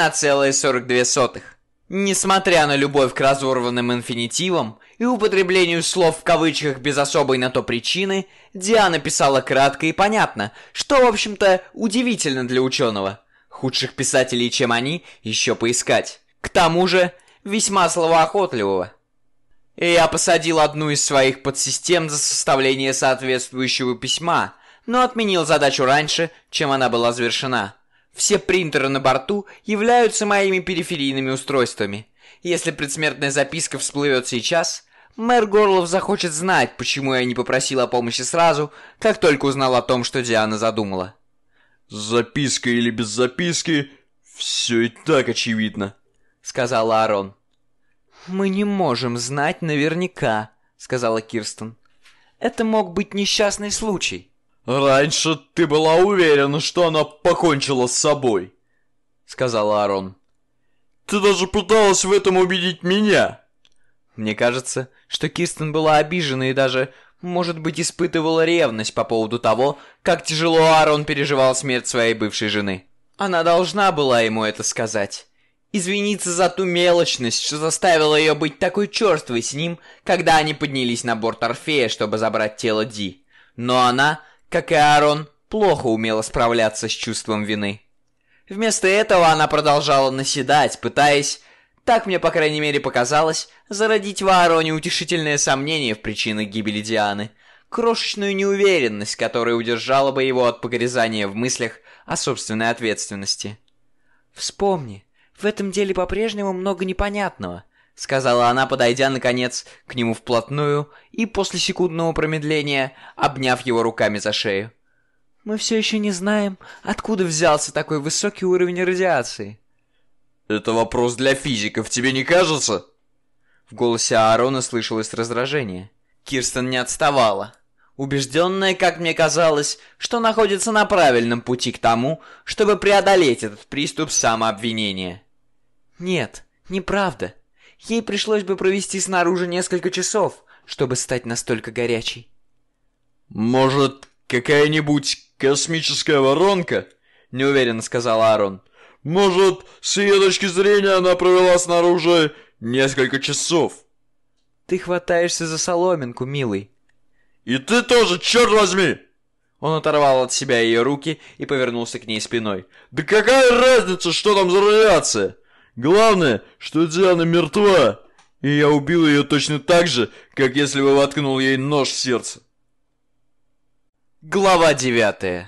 1,42. Несмотря на любовь к разорванным инфинитивам и употреблению слов в кавычках без особой на то причины, Диана писала кратко и понятно, что, в общем-то, удивительно для ученого. Худших писателей, чем они, еще поискать. К тому же, весьма словоохотливого. И я посадил одну из своих подсистем за составление соответствующего письма, но отменил задачу раньше, чем она была завершена. Все принтеры на борту являются моими периферийными устройствами. Если предсмертная записка всплывет сейчас, мэр Горлов захочет знать, почему я не попросил о помощи сразу, как только узнал о том, что Диана задумала. С запиской или без записки, все и так очевидно, — сказал Аарон. «Мы не можем знать наверняка», — сказала Кирстен. «Это мог быть несчастный случай». «Раньше ты была уверена, что она покончила с собой», — сказал Аарон. «Ты даже пыталась в этом убедить меня». Мне кажется, что Кирстен была обижена и даже, может быть, испытывала ревность по поводу того, как тяжело Аарон переживал смерть своей бывшей жены. Она должна была ему это сказать. Извиниться за ту мелочность, что заставила ее быть такой черствой с ним, когда они поднялись на борт Орфея, чтобы забрать тело Ди. Но она, как и Аарон, плохо умела справляться с чувством вины. Вместо этого она продолжала наседать, пытаясь, так мне по крайней мере показалось, зародить в Аароне утешительное сомнение в причинах гибели Дианы, крошечную неуверенность, которая удержала бы его от погрязания в мыслях о собственной ответственности. «Вспомни, в этом деле по-прежнему много непонятного», — сказала она, подойдя, наконец, к нему вплотную и после секундного промедления, обняв его руками за шею. «Мы все еще не знаем, откуда взялся такой высокий уровень радиации». «Это вопрос для физиков, тебе не кажется?» В голосе Аарона слышалось раздражение. Кирстен не отставала, убежденная, как мне казалось, что находится на правильном пути к тому, чтобы преодолеть этот приступ самообвинения. «Нет, неправда. Ей пришлось бы провести снаружи несколько часов, чтобы стать настолько горячей». «Может, какая-нибудь космическая воронка?» — неуверенно сказал Аарон. «Может, с ее точки зрения она провела снаружи несколько часов?» «Ты хватаешься за соломинку, милый». «И ты тоже, черт возьми!» Он оторвал от себя ее руки и повернулся к ней спиной. «Да какая разница, что там за радиация? Главное, что Диана мертва, и я убил ее точно так же, как если бы воткнул ей нож в сердце». Глава 9.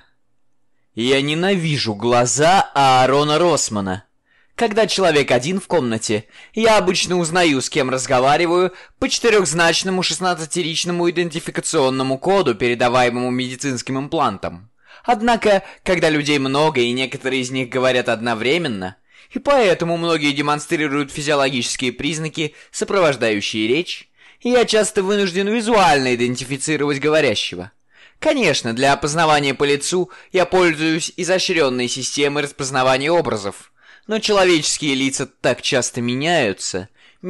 Я ненавижу глаза Аарона Росмана. Когда человек один в комнате, я обычно узнаю, с кем разговариваю, по четырехзначному 16-ричному идентификационному коду, передаваемому медицинским имплантом. Однако, когда людей много и некоторые из них говорят одновременно, и поэтому многие демонстрируют физиологические признаки, сопровождающие речь, я часто вынужден визуально идентифицировать говорящего. Конечно, для опознавания по лицу я пользуюсь изощренной системой распознавания образов, но человеческие лица так часто меняются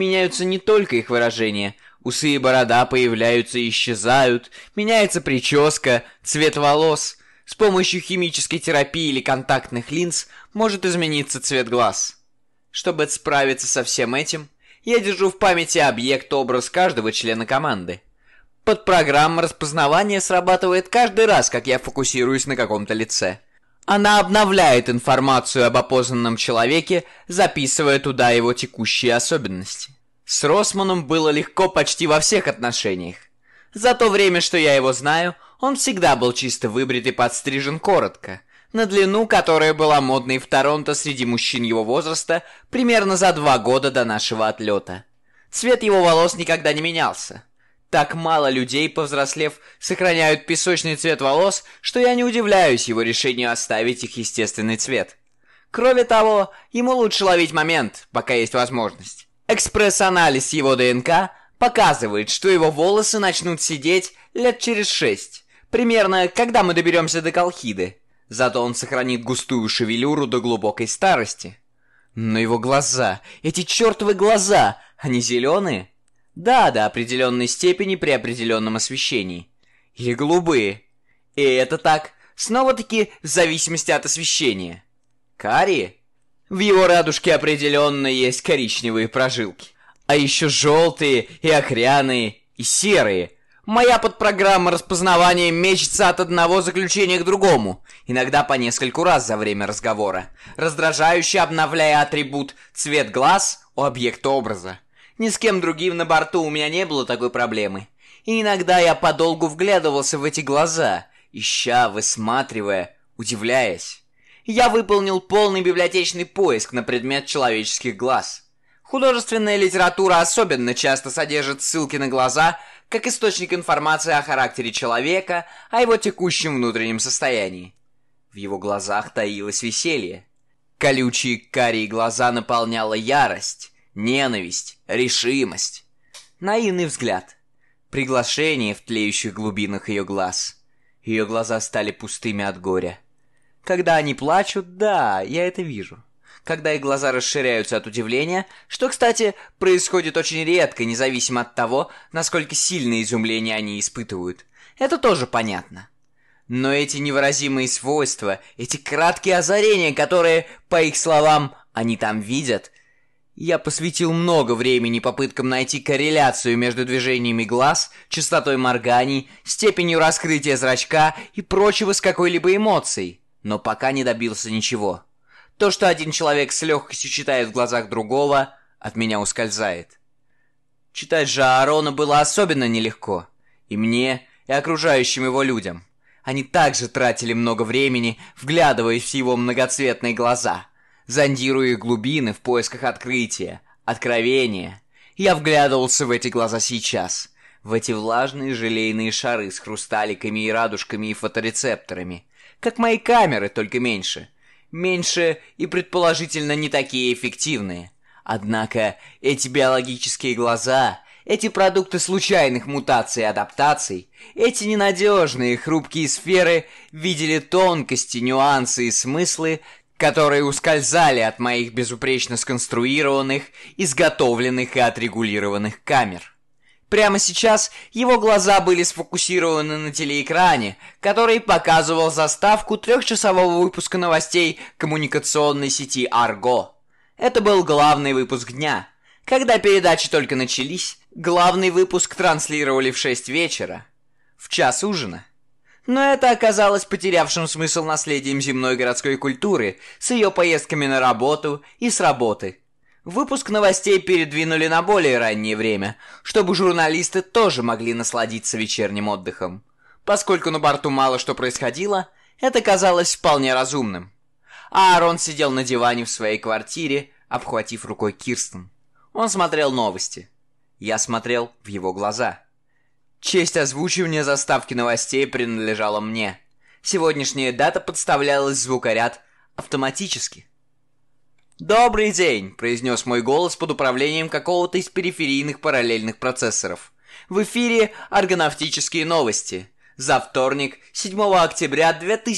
не только их выражение, усы и борода появляются и исчезают, меняется прическа, цвет волос, с помощью химической терапии или контактных линз может измениться цвет глаз. Чтобы справиться со всем этим, я держу в памяти объект-образ каждого члена команды. Подпрограмма распознавания срабатывает каждый раз, как я фокусируюсь на каком-то лице. Она обновляет информацию об опознанном человеке, записывая туда его текущие особенности. С Росманом было легко почти во всех отношениях. За то время, что я его знаю, он всегда был чисто выбрит и подстрижен коротко, на длину, которая была модной в Торонто среди мужчин его возраста примерно за 2 года до нашего отлета. Цвет его волос никогда не менялся. Так мало людей, повзрослев, сохраняют песочный цвет волос, что я не удивляюсь его решению оставить их естественный цвет. Кроме того, ему лучше ловить момент, пока есть возможность. Экспресс-анализ его ДНК показывает, что его волосы начнут сидеть лет через 6, примерно когда мы доберемся до Колхиды. Зато он сохранит густую шевелюру до глубокой старости. Но его глаза, эти чертовы глаза, они зеленые? Да, до определенной степени при определенном освещении. Или голубые. И это так, снова-таки, в зависимости от освещения. Карие? В его радужке определенно есть коричневые прожилки. А еще желтые, и охряные, и серые. Моя подпрограмма распознавания мечется от одного заключения к другому, иногда по нескольку раз за время разговора, раздражающе обновляя атрибут «цвет глаз» у объекта образа. Ни с кем другим на борту у меня не было такой проблемы. И иногда я подолгу вглядывался в эти глаза, ища, высматривая, удивляясь. Я выполнил полный библиотечный поиск на предмет человеческих глаз. Художественная литература особенно часто содержит ссылки на глаза, как источник информации о характере человека, о его текущем внутреннем состоянии. В его глазах таилось веселье. Колючие карие глаза наполняла ярость. Ненависть, решимость. Наивный взгляд. Приглашение в тлеющих глубинах ее глаз. Ее глаза стали пустыми от горя. Когда они плачут, да, я это вижу. Когда их глаза расширяются от удивления, что, кстати, происходит очень редко, независимо от того, насколько сильное изумление они испытывают. Это тоже понятно. Но эти невыразимые свойства, эти краткие озарения, которые, по их словам, они там видят, я посвятил много времени попыткам найти корреляцию между движениями глаз, частотой морганий, степенью раскрытия зрачка и прочего с какой-либо эмоцией, но пока не добился ничего. То, что один человек с легкостью читает в глазах другого, от меня ускользает. Читать же Аарона было особенно нелегко. И мне, и окружающим его людям. Они также тратили много времени, вглядываясь в его многоцветные глаза, зондируя их глубины в поисках открытия, откровения. Я вглядывался в эти глаза сейчас, в эти влажные желейные шары с хрусталиками и радужками и фоторецепторами, как мои камеры, только меньше. Меньше и, предположительно, не такие эффективные. Однако эти биологические глаза, эти продукты случайных мутаций и адаптаций, эти ненадежные хрупкие сферы видели тонкости, нюансы и смыслы, которые ускользали от моих безупречно сконструированных, изготовленных и отрегулированных камер. Прямо сейчас его глаза были сфокусированы на телеэкране, который показывал заставку 3-часового выпуска новостей коммуникационной сети Argo. Это был главный выпуск дня. Когда передачи только начались, главный выпуск транслировали в 6 вечера, в час ужина. Но это оказалось потерявшим смысл наследием земной городской культуры с ее поездками на работу и с работы. Выпуск новостей передвинули на более раннее время, чтобы журналисты тоже могли насладиться вечерним отдыхом. Поскольку на борту мало что происходило, это казалось вполне разумным. Аарон сидел на диване в своей квартире, обхватив рукой Кирстен. Он смотрел новости. Я смотрел в его глаза. Честь озвучивания заставки новостей принадлежала мне. Сегодняшняя дата подставлялась в звукоряд автоматически. «Добрый день», — произнес мой голос под управлением какого-то из периферийных параллельных процессоров. В эфире аргонавтические новости. За вторник, 7 октября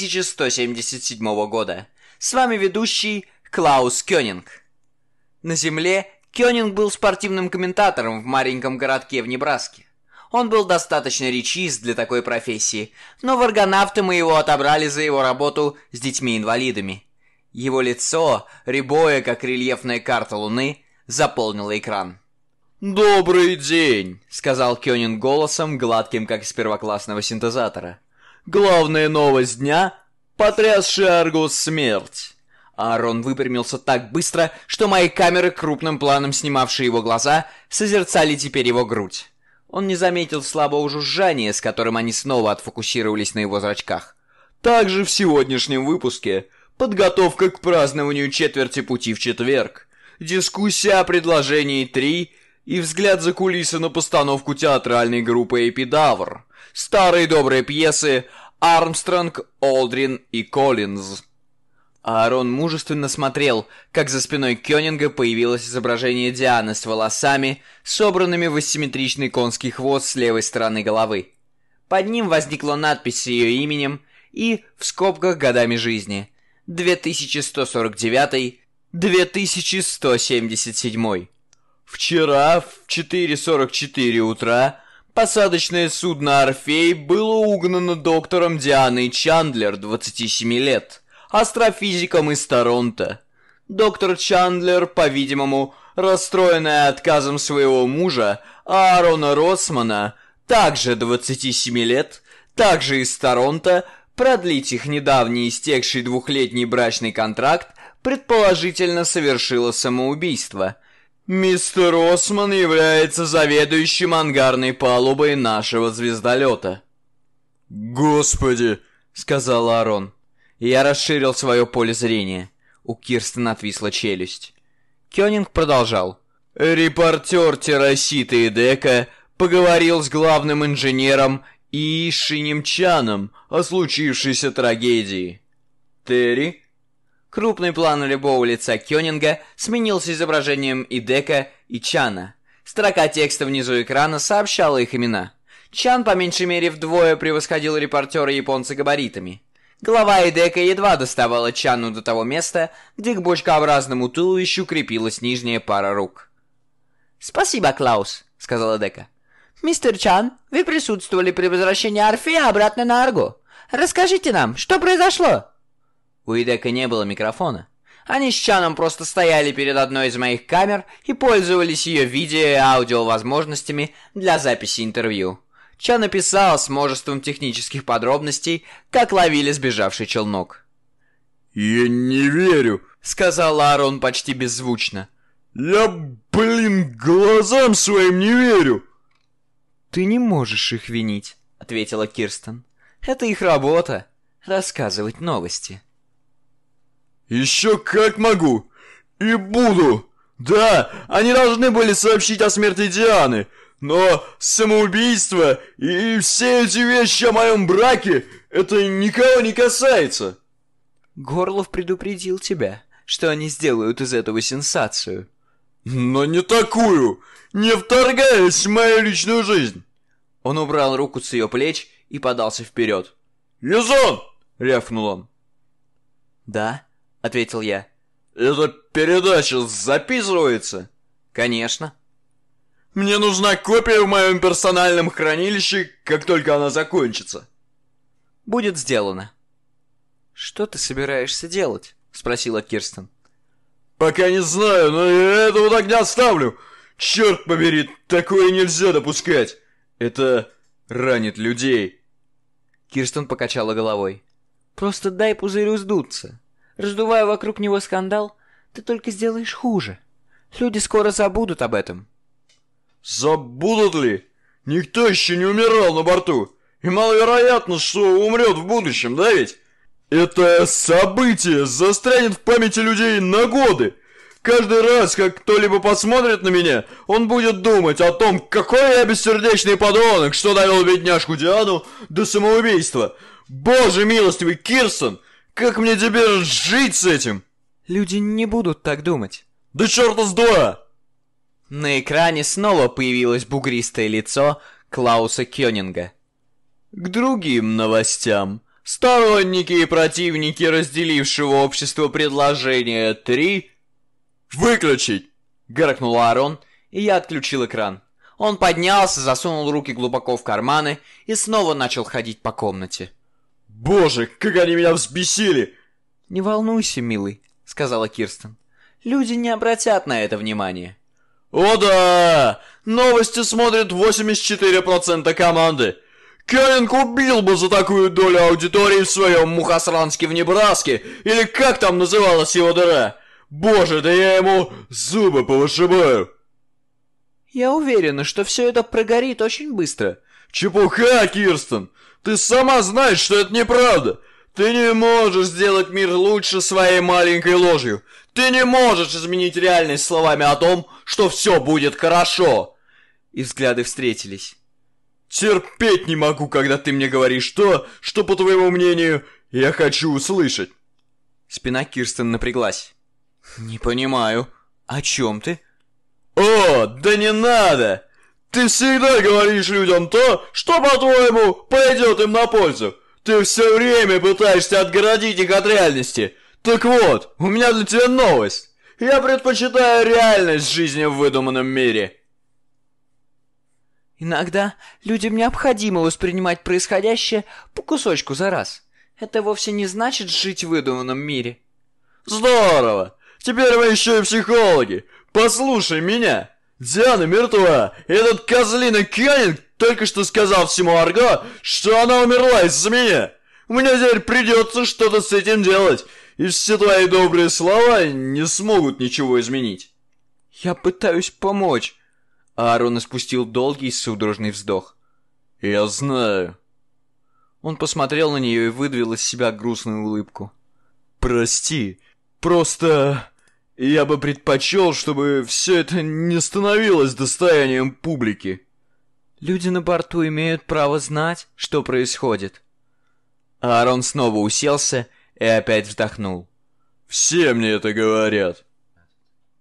2177 года. С вами ведущий Клаус Кёнинг. На Земле Кёнинг был спортивным комментатором в маленьком городке в Небраске. Он был достаточно речист для такой профессии, но в аргонавты мы его отобрали за его работу с детьми-инвалидами. Его лицо, рябое, как рельефная карта Луны, заполнило экран. «Добрый день», — сказал Кёнинг голосом, гладким, как из первоклассного синтезатора. «Главная новость дня — потрясшая Аргос смерть». Аарон выпрямился так быстро, что мои камеры, крупным планом снимавшие его глаза, созерцали теперь его грудь. Он не заметил слабого жужжания, с которым они снова отфокусировались на его зрачках. Также в сегодняшнем выпуске подготовка к празднованию четверти пути в четверг, дискуссия о предложении 3 и взгляд за кулисы на постановку театральной группы «Эпидавр», старые добрые пьесы «Армстронг», «Олдрин» и «Коллинз». Аарон мужественно смотрел, как за спиной Кёнинга появилось изображение Дианы с волосами, собранными в асимметричный конский хвост с левой стороны головы. Под ним возникла надпись с ее именем и, в скобках, годами жизни. 2141-2177. Вчера в 4:44 утра посадочное судно «Орфей» было угнано доктором Дианой Чандлер, 27 лет, астрофизиком из Торонто. Доктор Чандлер, по-видимому, расстроенная отказом своего мужа, Аарона Россмана, также 27 лет, также из Торонто, продлить их недавний истекший 2-летний брачный контракт, предположительно совершила самоубийство. Мистер Россман является заведующим ангарной палубой нашего звездолета. «Господи!» — сказал Аарон. Я расширил свое поле зрения. У Кирстен отвисла челюсть. Кёнинг продолжал. Репортер Террасита и Дека поговорил с главным инженером и Шинемчаном о случившейся трагедии. Терри? Крупный план любого лица Кёнинга сменился изображением Идека и Чана. Строка текста внизу экрана сообщала их имена. Чан по меньшей мере вдвое превосходил репортера-японца габаритами. Голова Эдека едва доставала Чану до того места, где к бочкообразному туловищу крепилась нижняя пара рук. «Спасибо, Клаус», — сказал Эдека. «Мистер Чан, вы присутствовали при возвращении Орфея обратно на Арго. Расскажите нам, что произошло?» У Эдека не было микрофона. Они с Чаном просто стояли перед одной из моих камер и пользовались ее видео и аудио возможностями для записи интервью. Чан написал с множеством технических подробностей, как ловили сбежавший челнок. «Я не верю», — сказал Аарон почти беззвучно. «Я, глазам своим не верю». «Ты не можешь их винить», — ответила Кирстен. «Это их работа — рассказывать новости». «Еще как могу. И буду. Да, они должны были сообщить о смерти Дианы, но самоубийство и все эти вещи о моем браке, это никого не касается». Горлов предупредил тебя, что они сделают из этого сенсацию. «Но не такую, не вторгаясь в мою личную жизнь». Он убрал руку с ее плеч и подался вперед. «Язон!» — рявкнул он. «Да», — ответил я. «Эта передача записывается?» «Конечно». «Мне нужна копия в моем персональном хранилище, как только она закончится». «Будет сделано». «Что ты собираешься делать?» — спросила Кирстен. «Пока не знаю, но я этого так не оставлю. Черт побери, такое нельзя допускать. Это ранит людей». Кирстен покачала головой. «Просто дай пузырю сдуться. Раздувая вокруг него скандал, ты только сделаешь хуже. Люди скоро забудут об этом». «Забудут ли? Никто еще не умирал на борту. И маловероятно, что умрет в будущем, да ведь? Это событие застрянет в памяти людей на годы. Каждый раз, как кто-либо посмотрит на меня, он будет думать о том, какой я бессердечный подонок, что довел бедняжку Диану до самоубийства. Боже милостивый, Кирстен, как мне теперь жить с этим?» «Люди не будут так думать». «Да черта с два!» На экране снова появилось бугристое лицо Клауса Кёнинга. К другим новостям. Сторонники и противники разделившего общество предложения 3... «Выключить!» — гаркнул Аарон, и я отключил экран. Он поднялся, засунул руки глубоко в карманы и снова начал ходить по комнате. «Боже, как они меня взбесили!» «Не волнуйся, милый», — сказала Кирстен. «Люди не обратят на это внимания». «О да! Новости смотрят 84% команды! Кёнинг убил бы за такую долю аудитории в своем Мухосранске в Небраске, или как там называлась его дыра! Боже, да я ему зубы повышибаю!» «Я уверена, что все это прогорит очень быстро». «Чепуха, Кирстен! Ты сама знаешь, что это неправда! Ты не можешь сделать мир лучше своей маленькой ложью! Ты не можешь изменить реальность словами о том, что все будет хорошо!» И взгляды встретились. «Терпеть не могу, когда ты мне говоришь то, что, по твоему мнению, я хочу услышать!» Спина Кирстен напряглась. «Не понимаю. О чем ты?» «О, да не надо! Ты всегда говоришь людям то, что, по-твоему, пойдет им на пользу. Ты все время пытаешься отгородить их от реальности. Так вот, у меня для тебя новость. Я предпочитаю реальность жизни в выдуманном мире». «Иногда людям необходимо воспринимать происходящее по кусочку за раз. Это вовсе не значит жить в выдуманном мире». «Здорово! Теперь мы еще и психологи. Послушай меня. Диана мертва. Этот козлина Кёнинг только что сказал всему Арго, что она умерла из-за меня. Мне теперь придется что-то с этим делать, и все твои добрые слова не смогут ничего изменить». «Я пытаюсь помочь». Аарон испустил долгий судорожный вздох. «Я знаю». Он посмотрел на нее и выдавил из себя грустную улыбку. «Прости, просто я бы предпочел, чтобы все это не становилось достоянием публики». «Люди на борту имеют право знать, что происходит». Аарон снова уселся и опять вздохнул. «Все мне это говорят».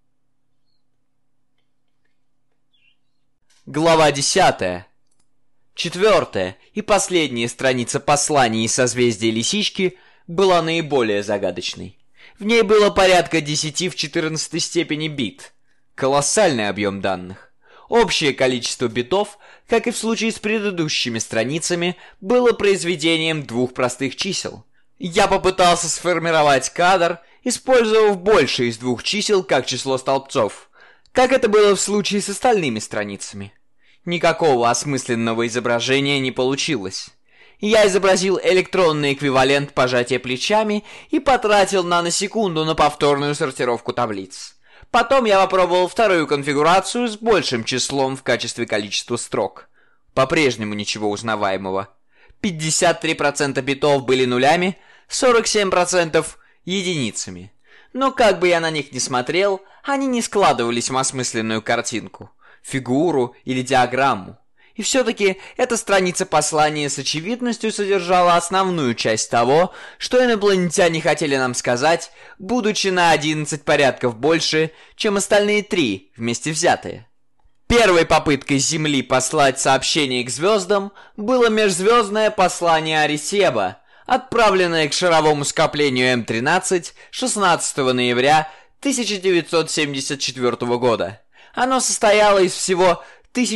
Глава 10. Четвертая и последняя страница посланий из созвездия Лисички была наиболее загадочной. В ней было порядка 10 в 14 степени бит. Колоссальный объем данных. Общее количество битов, как и в случае с предыдущими страницами, было произведением двух простых чисел. Я попытался сформировать кадр, использовав больше из двух чисел как число столбцов, как это было в случае с остальными страницами. Никакого осмысленного изображения не получилось. Я изобразил электронный эквивалент пожатия плечами и потратил наносекунду на повторную сортировку таблиц. Потом я попробовал вторую конфигурацию с большим числом в качестве количества строк. По-прежнему ничего узнаваемого. 53% битов были нулями, 47% единицами. Но как бы я на них ни смотрел, они не складывались в осмысленную картинку, фигуру или диаграмму. И все-таки эта страница послания с очевидностью содержала основную часть того, что инопланетяне хотели нам сказать, будучи на 11 порядков больше, чем остальные 3 вместе взятые. Первой попыткой Земли послать сообщение к звездам было межзвездное послание Арисеба, отправленное к шаровому скоплению М13 16 ноября 1974 года. Оно состояло из всего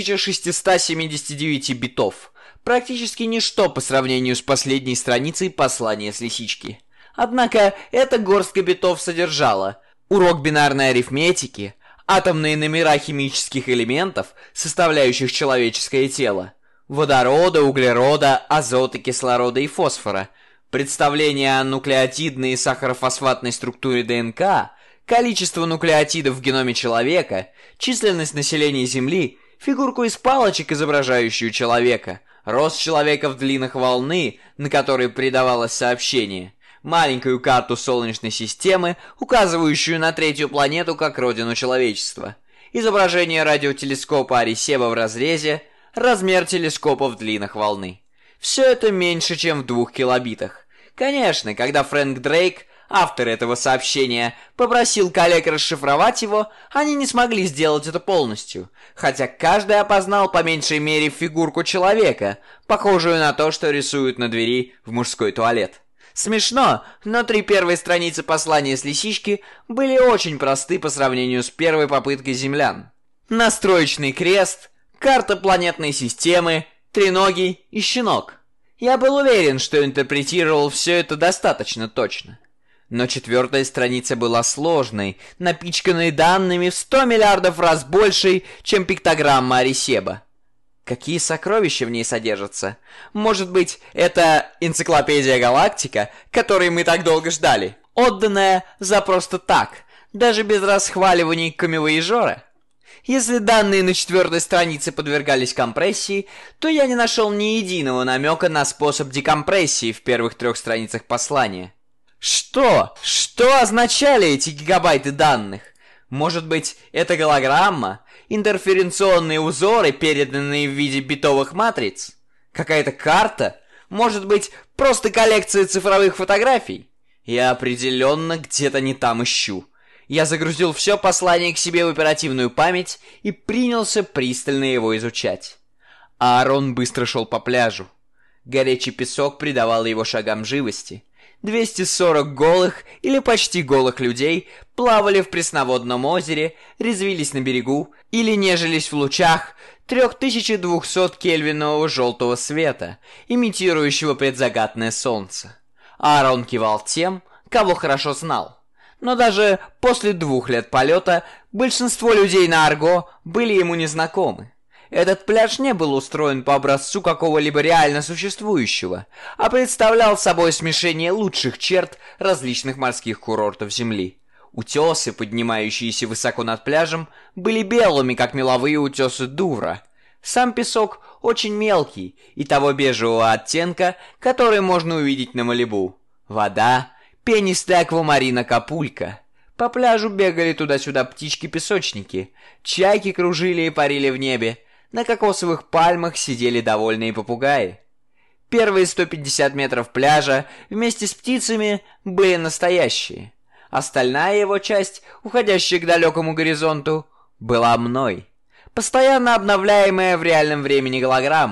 1679 битов, практически ничто по сравнению с последней страницей послания с Лисички. Однако эта горстка битов содержала урок бинарной арифметики, атомные номера химических элементов, составляющих человеческое тело, водорода, углерода, азота, кислорода и фосфора, представление о нуклеотидной и сахарофосфатной структуре ДНК, количество нуклеотидов в геноме человека, численность населения Земли, фигурку из палочек, изображающую человека, рост человека в длинах волны, на которой передавалось сообщение, маленькую карту Солнечной системы, указывающую на третью планету как родину человечества, изображение радиотелескопа Арисеба в разрезе, размер телескопа в длинах волны. Все это меньше, чем в 2 килобитах. Конечно, когда Фрэнк Дрейк, автор этого сообщения, попросил коллег расшифровать его, они не смогли сделать это полностью, хотя каждый опознал по меньшей мере фигурку человека, похожую на то, что рисуют на двери в мужской туалет. Смешно, но 3 первые страницы послания с Лисички были очень просты по сравнению с первой попыткой землян. Настроечный крест, карта планетной системы, треногий и щенок. Я был уверен, что интерпретировал все это достаточно точно. Но 4-я страница была сложной, напичканной данными в 100 миллиардов раз большей, чем пиктограмма Арисеба. Какие сокровища в ней содержатся? Может быть, это энциклопедия галактика, которой мы так долго ждали, отданная за просто так, даже без расхваливаний камевояжера? Если данные на 4-й странице подвергались компрессии, то я не нашел ни единого намека на способ декомпрессии в первых 3 страницах послания. Что означали эти гигабайты данных? Может быть, это голограмма? Интерференционные узоры, переданные в виде битовых матриц? Какая-то карта? Может быть, просто коллекция цифровых фотографий? Я определенно где-то не там ищу. Я загрузил все послание к себе в оперативную память и принялся пристально его изучать. Аарон быстро шел по пляжу. Горячий песок придавал его шагам живости. 240 голых или почти голых людей плавали в пресноводном озере, резвились на берегу или нежились в лучах 3200-кельвинового желтого света, имитирующего предзакатное солнце. Аарон кивал тем, кого хорошо знал. Но даже после 2 лет полета большинство людей на Арго были ему незнакомы. Этот пляж не был устроен по образцу какого-либо реально существующего, а представлял собой смешение лучших черт различных морских курортов Земли. Утесы, поднимающиеся высоко над пляжем, были белыми, как меловые утесы Дувра. Сам песок очень мелкий и того бежевого оттенка, который можно увидеть на Малибу. Вода — пенистый аквамарин Акапулько. По пляжу бегали туда-сюда птички-песочники, чайки кружили и парили в небе, на кокосовых пальмах сидели довольные попугаи. Первые 150 метров пляжа вместе с птицами были настоящие. Остальная его часть, уходящая к далекому горизонту, была мной. Постоянно обновляемая в реальном времени голограмма.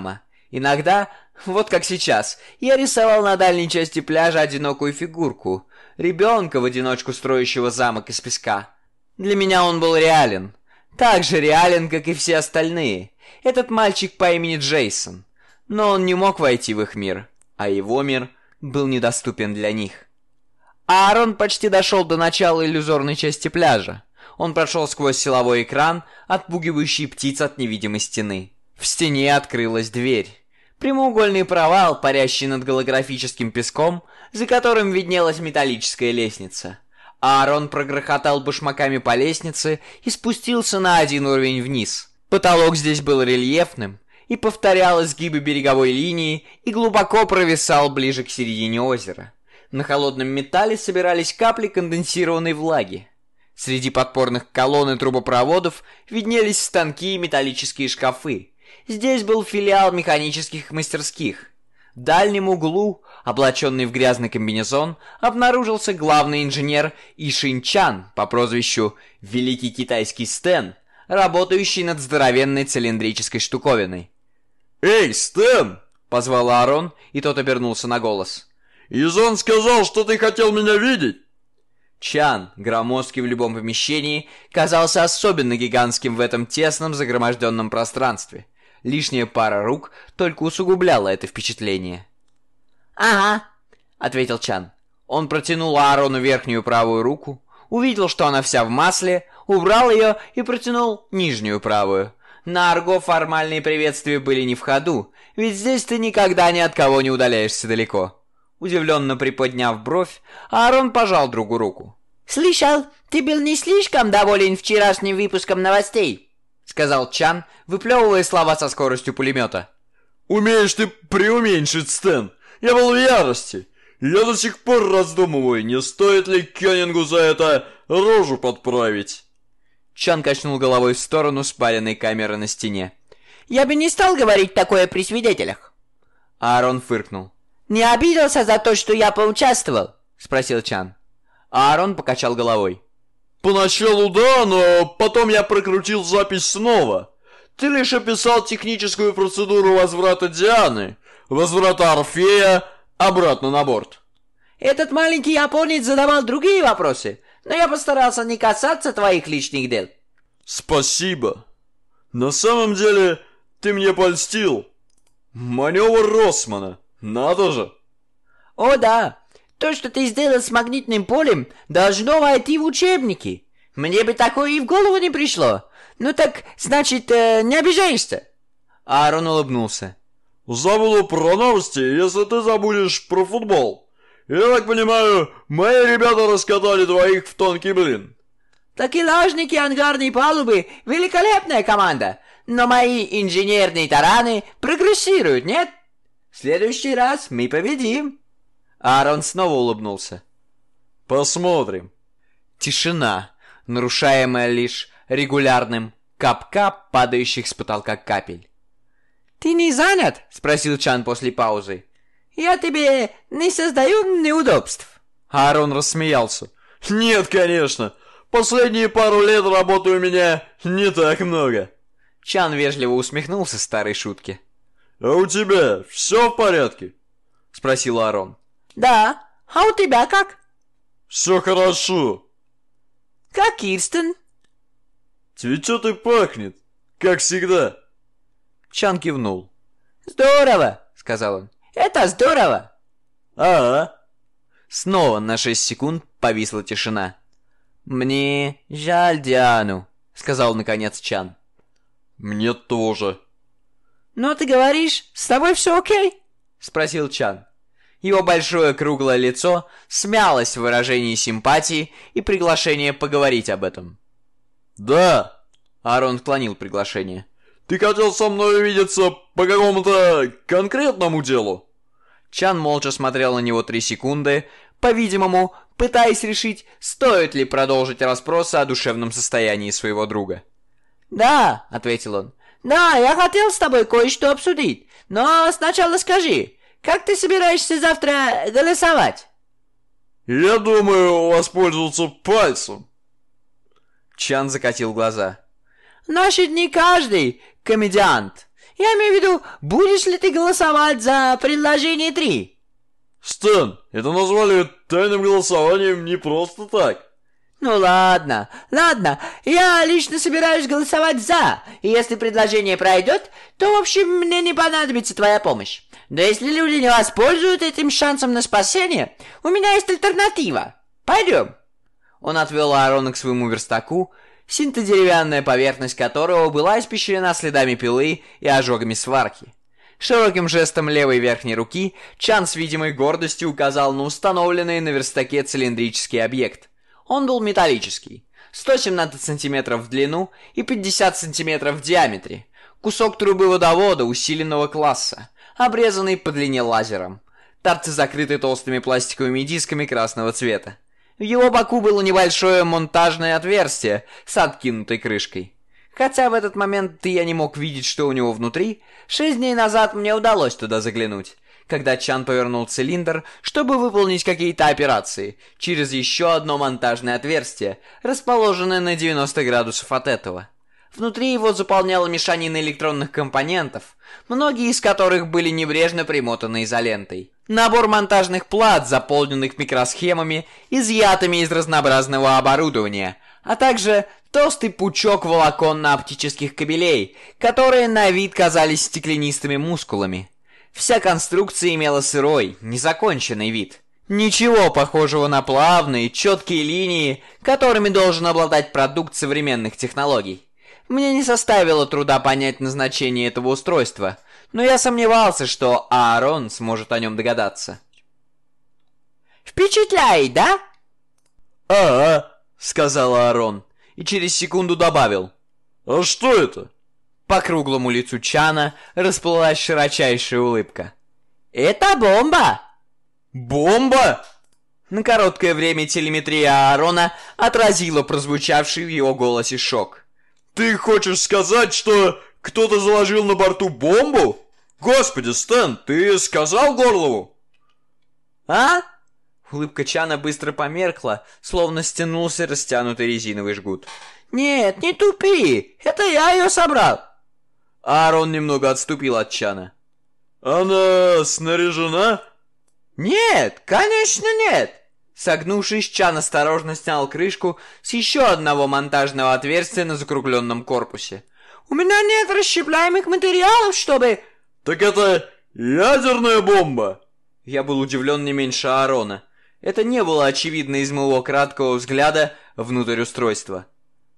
Иногда, вот как сейчас, я рисовал на дальней части пляжа одинокую фигурку, ребенка в одиночку строящего замок из песка. Для меня он был реален. Так же реален, как и все остальные. Этот мальчик по имени Джейсон. Но он не мог войти в их мир, а его мир был недоступен для них. Аарон почти дошел до начала иллюзорной части пляжа. Он прошел сквозь силовой экран, отпугивающий птиц от невидимой стены. В стене открылась дверь. Прямоугольный провал, парящий над голографическим песком, за которым виднелась металлическая лестница. Аарон прогрохотал башмаками по лестнице и спустился на один уровень вниз. Потолок здесь был рельефным и повторял изгибы береговой линии и глубоко провисал ближе к середине озера. На холодном металле собирались капли конденсированной влаги. Среди подпорных колонн и трубопроводов виднелись станки и металлические шкафы. Здесь был филиал механических мастерских. В дальнем углу, облаченный в грязный комбинезон, обнаружился главный инженер Ишин Чан по прозвищу «Великий китайский Стэн», работающий над здоровенной цилиндрической штуковиной. «Эй, Стэн!» — позвал Аарон, и тот обернулся на голос. «Изон сказал, что ты хотел меня видеть!» Чан, громоздкий в любом помещении, казался особенно гигантским в этом тесном загроможденном пространстве. Лишняя пара рук только усугубляла это впечатление. Ага, ответил Чан. Он протянул Аарону верхнюю правую руку, увидел, что она вся в масле, убрал ее и протянул нижнюю правую. На арго формальные приветствия были не в ходу, ведь здесь ты никогда ни от кого не удаляешься далеко. Удивленно приподняв бровь, Аарон пожал другу руку. «Слышал, ты был не слишком доволен вчерашним выпуском новостей», — сказал Чан, выплевывая слова со скоростью пулемета. «Умеешь ты преуменьшить, Стэн! Я был в ярости! Я до сих пор раздумываю, не стоит ли Кёнингу за это рожу подправить!» Чан качнул головой в сторону спаленной камеры на стене. «Я бы не стал говорить такое при свидетелях». Аарон фыркнул. «Не обиделся за то, что я поучаствовал?» — спросил Чан. Аарон покачал головой. «Поначалу да, но потом я прокрутил запись снова. Ты лишь описал техническую процедуру возврата Дианы, возврата Орфея обратно на борт». «Этот маленький японец задавал другие вопросы, но я постарался не касаться твоих личных дел». «Спасибо. На самом деле, ты мне польстил. Маневр Россмана. Надо же!» «О да, то, что ты сделал с магнитным полем, должно войти в учебники. Мне бы такое и в голову не пришло. Ну так, значит, не обижаешься?» Аарон улыбнулся. «Забуду про новости, если ты забудешь про футбол. Я так понимаю, мои ребята раскатали двоих в тонкий блин». «Такелажники ангарной палубы — великолепная команда, но мои инженерные тараны прогрессируют, нет? В следующий раз мы победим». Аарон снова улыбнулся. «Посмотрим». Тишина, нарушаемая лишь регулярным кап-кап падающих с потолка капель. «Ты не занят?» — спросил Чан после паузы. «Я тебе не создаю неудобств». Аарон рассмеялся. «Нет, конечно. Последние пару лет работы у меня не так много». Чан вежливо усмехнулся старой шутке. «А у тебя все в порядке?» — спросил Аарон. «Да. А у тебя как?» «Все хорошо». «Как Кирстен?» «Цветет и пахнет, как всегда». Чан кивнул. «Здорово», — сказал он. «Это здорово». «А-а». Снова на 6 секунд повисла тишина. «Мне жаль Диану», — сказал наконец Чан. «Мне тоже». «Но ты говоришь, с тобой все окей?» — спросил Чан. Его большое круглое лицо смялось в выражении симпатии и приглашения поговорить об этом. «Да». Аарон отклонил приглашение. «Ты хотел со мной увидеться по какому-то конкретному делу?» Чан молча смотрел на него 3 секунды, по-видимому, пытаясь решить, стоит ли продолжить расспросы о душевном состоянии своего друга. «Да», — ответил он. «Да, я хотел с тобой кое-что обсудить, но сначала скажи, как ты собираешься завтра голосовать?» «Я думаю воспользоваться пальцем». Чан закатил глаза. «В наши дни каждый комедиант. Я имею в виду, будешь ли ты голосовать за предложение 3? Стэн, это назвали тайным голосованием не просто так. Ну ладно, я лично собираюсь голосовать за, и если предложение пройдет, то, в общем, мне не понадобится твоя помощь. Но если люди не воспользуются этим шансом на спасение, у меня есть альтернатива. Пойдем. Он отвел Аарона к своему верстаку, синтедеревянная поверхность которого была испещрена следами пилы и ожогами сварки. Широким жестом левой верхней руки Чан с видимой гордостью указал на установленный на верстаке цилиндрический объект. Он был металлический, 117 сантиметров в длину и 50 сантиметров в диаметре. Кусок трубы водовода усиленного класса, обрезанный по длине лазером. Торцы закрыты толстыми пластиковыми дисками красного цвета. В его боку было небольшое монтажное отверстие с откинутой крышкой. Хотя в этот момент я не мог видеть, что у него внутри, 6 дней назад мне удалось туда заглянуть, когда Чан повернул цилиндр, чтобы выполнить какие-то операции, через еще одно монтажное отверстие, расположенное на 90 градусов от этого. Внутри его заполняла мешанина электронных компонентов, многие из которых были небрежно примотаны изолентой. Набор монтажных плат, заполненных микросхемами, изъятыми из разнообразного оборудования, а также толстый пучок волоконно-оптических кабелей, которые на вид казались стеклянистыми мускулами. Вся конструкция имела сырой, незаконченный вид. Ничего похожего на плавные, четкие линии, которыми должен обладать продукт современных технологий. Мне не составило труда понять назначение этого устройства, но я сомневался, что Аарон сможет о нем догадаться. Впечатляет, да? «А-а», — сказал Аарон, и через секунду добавил. А что это? По круглому лицу Чана расплылась широчайшая улыбка. Это бомба! «Бомба?» На короткое время телеметрия Аарона отразила прозвучавший в его голосе шок. Ты хочешь сказать, что кто-то заложил на борту бомбу? Господи, Стэн, ты сказал Горлову? «А?» Улыбка Чана быстро померкла, словно стянулся растянутый резиновый жгут. Нет, не тупи, это я ее собрал. Аарон немного отступил от Чана. Она снаряжена? Нет, конечно нет. Согнувшись, Чан осторожно снял крышку с еще одного монтажного отверстия на закругленном корпусе. У меня нет расщепляемых материалов, чтобы... Так это ядерная бомба? Я был удивлен не меньше Аарона. Это не было очевидно из моего краткого взгляда внутрь устройства.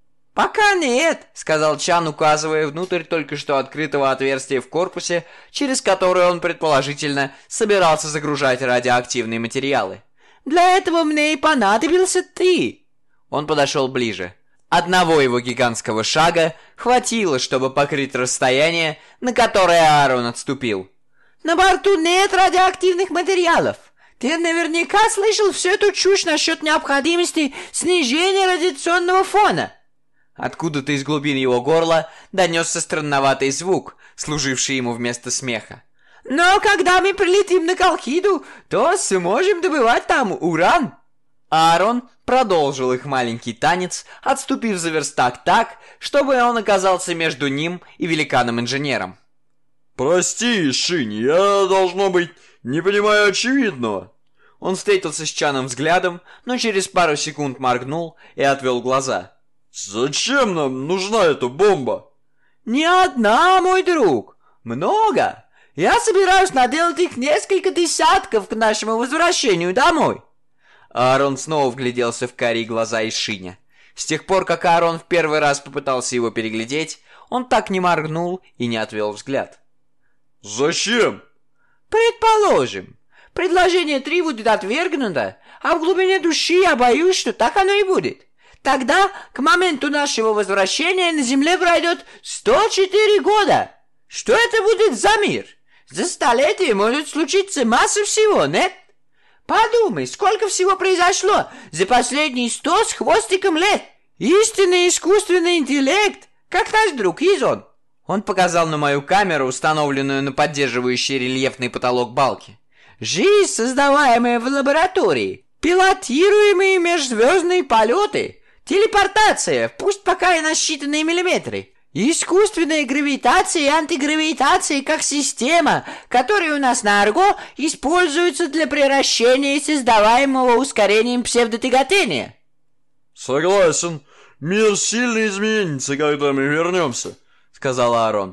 «Пока нет», — сказал Чан, указывая внутрь только что открытого отверстия в корпусе, через которое он, предположительно, собирался загружать радиоактивные материалы. «Для этого мне и понадобился ты». Он подошел ближе. Одного его гигантского шага хватило, чтобы покрыть расстояние, на которое Аарон отступил. «На борту нет радиоактивных материалов. Ты наверняка слышал всю эту чушь насчет необходимости снижения радиационного фона». Откуда-то из глубин его горла донесся странноватый звук, служивший ему вместо смеха. «Но когда мы прилетим на Колхиду, то сможем добывать там уран». Аарон продолжил их маленький танец, отступив за верстак так, чтобы он оказался между ним и великаном-инженером. «Прости, Шинь, я, должно быть, не понимаю очевидного». Он встретился с Чаном взглядом, но через пару секунд моргнул и отвел глаза. «Зачем нам нужна эта бомба?» «Не одна, мой друг. Много. Я собираюсь наделать их несколько десятков к нашему возвращению домой». Аарон снова вгляделся в карие глаза Ишиня. С тех пор, как Аарон в первый раз попытался его переглядеть, он так не моргнул и не отвел взгляд. «Зачем?» «Предположим, предложение 3 будет отвергнуто, а в глубине души я боюсь, что так оно и будет. Тогда, к моменту нашего возвращения, на Земле пройдет 104 года. Что это будет за мир? За столетие может случиться масса всего, нет? Подумай, сколько всего произошло за последние 100 с хвостиком лет. Истинный искусственный интеллект, как наш друг Изон». Он показал на мою камеру, установленную на поддерживающий рельефный потолок балки. «Жизнь, создаваемая в лаборатории, пилотируемые межзвездные полеты, телепортация, пусть пока и на считанные миллиметры. Искусственная гравитация и антигравитация как система, которая у нас на Арго используется для превращения создаваемого ускорением псевдотяготения. Согласен. Мир сильно изменится, когда мы вернемся, сказал Аарон.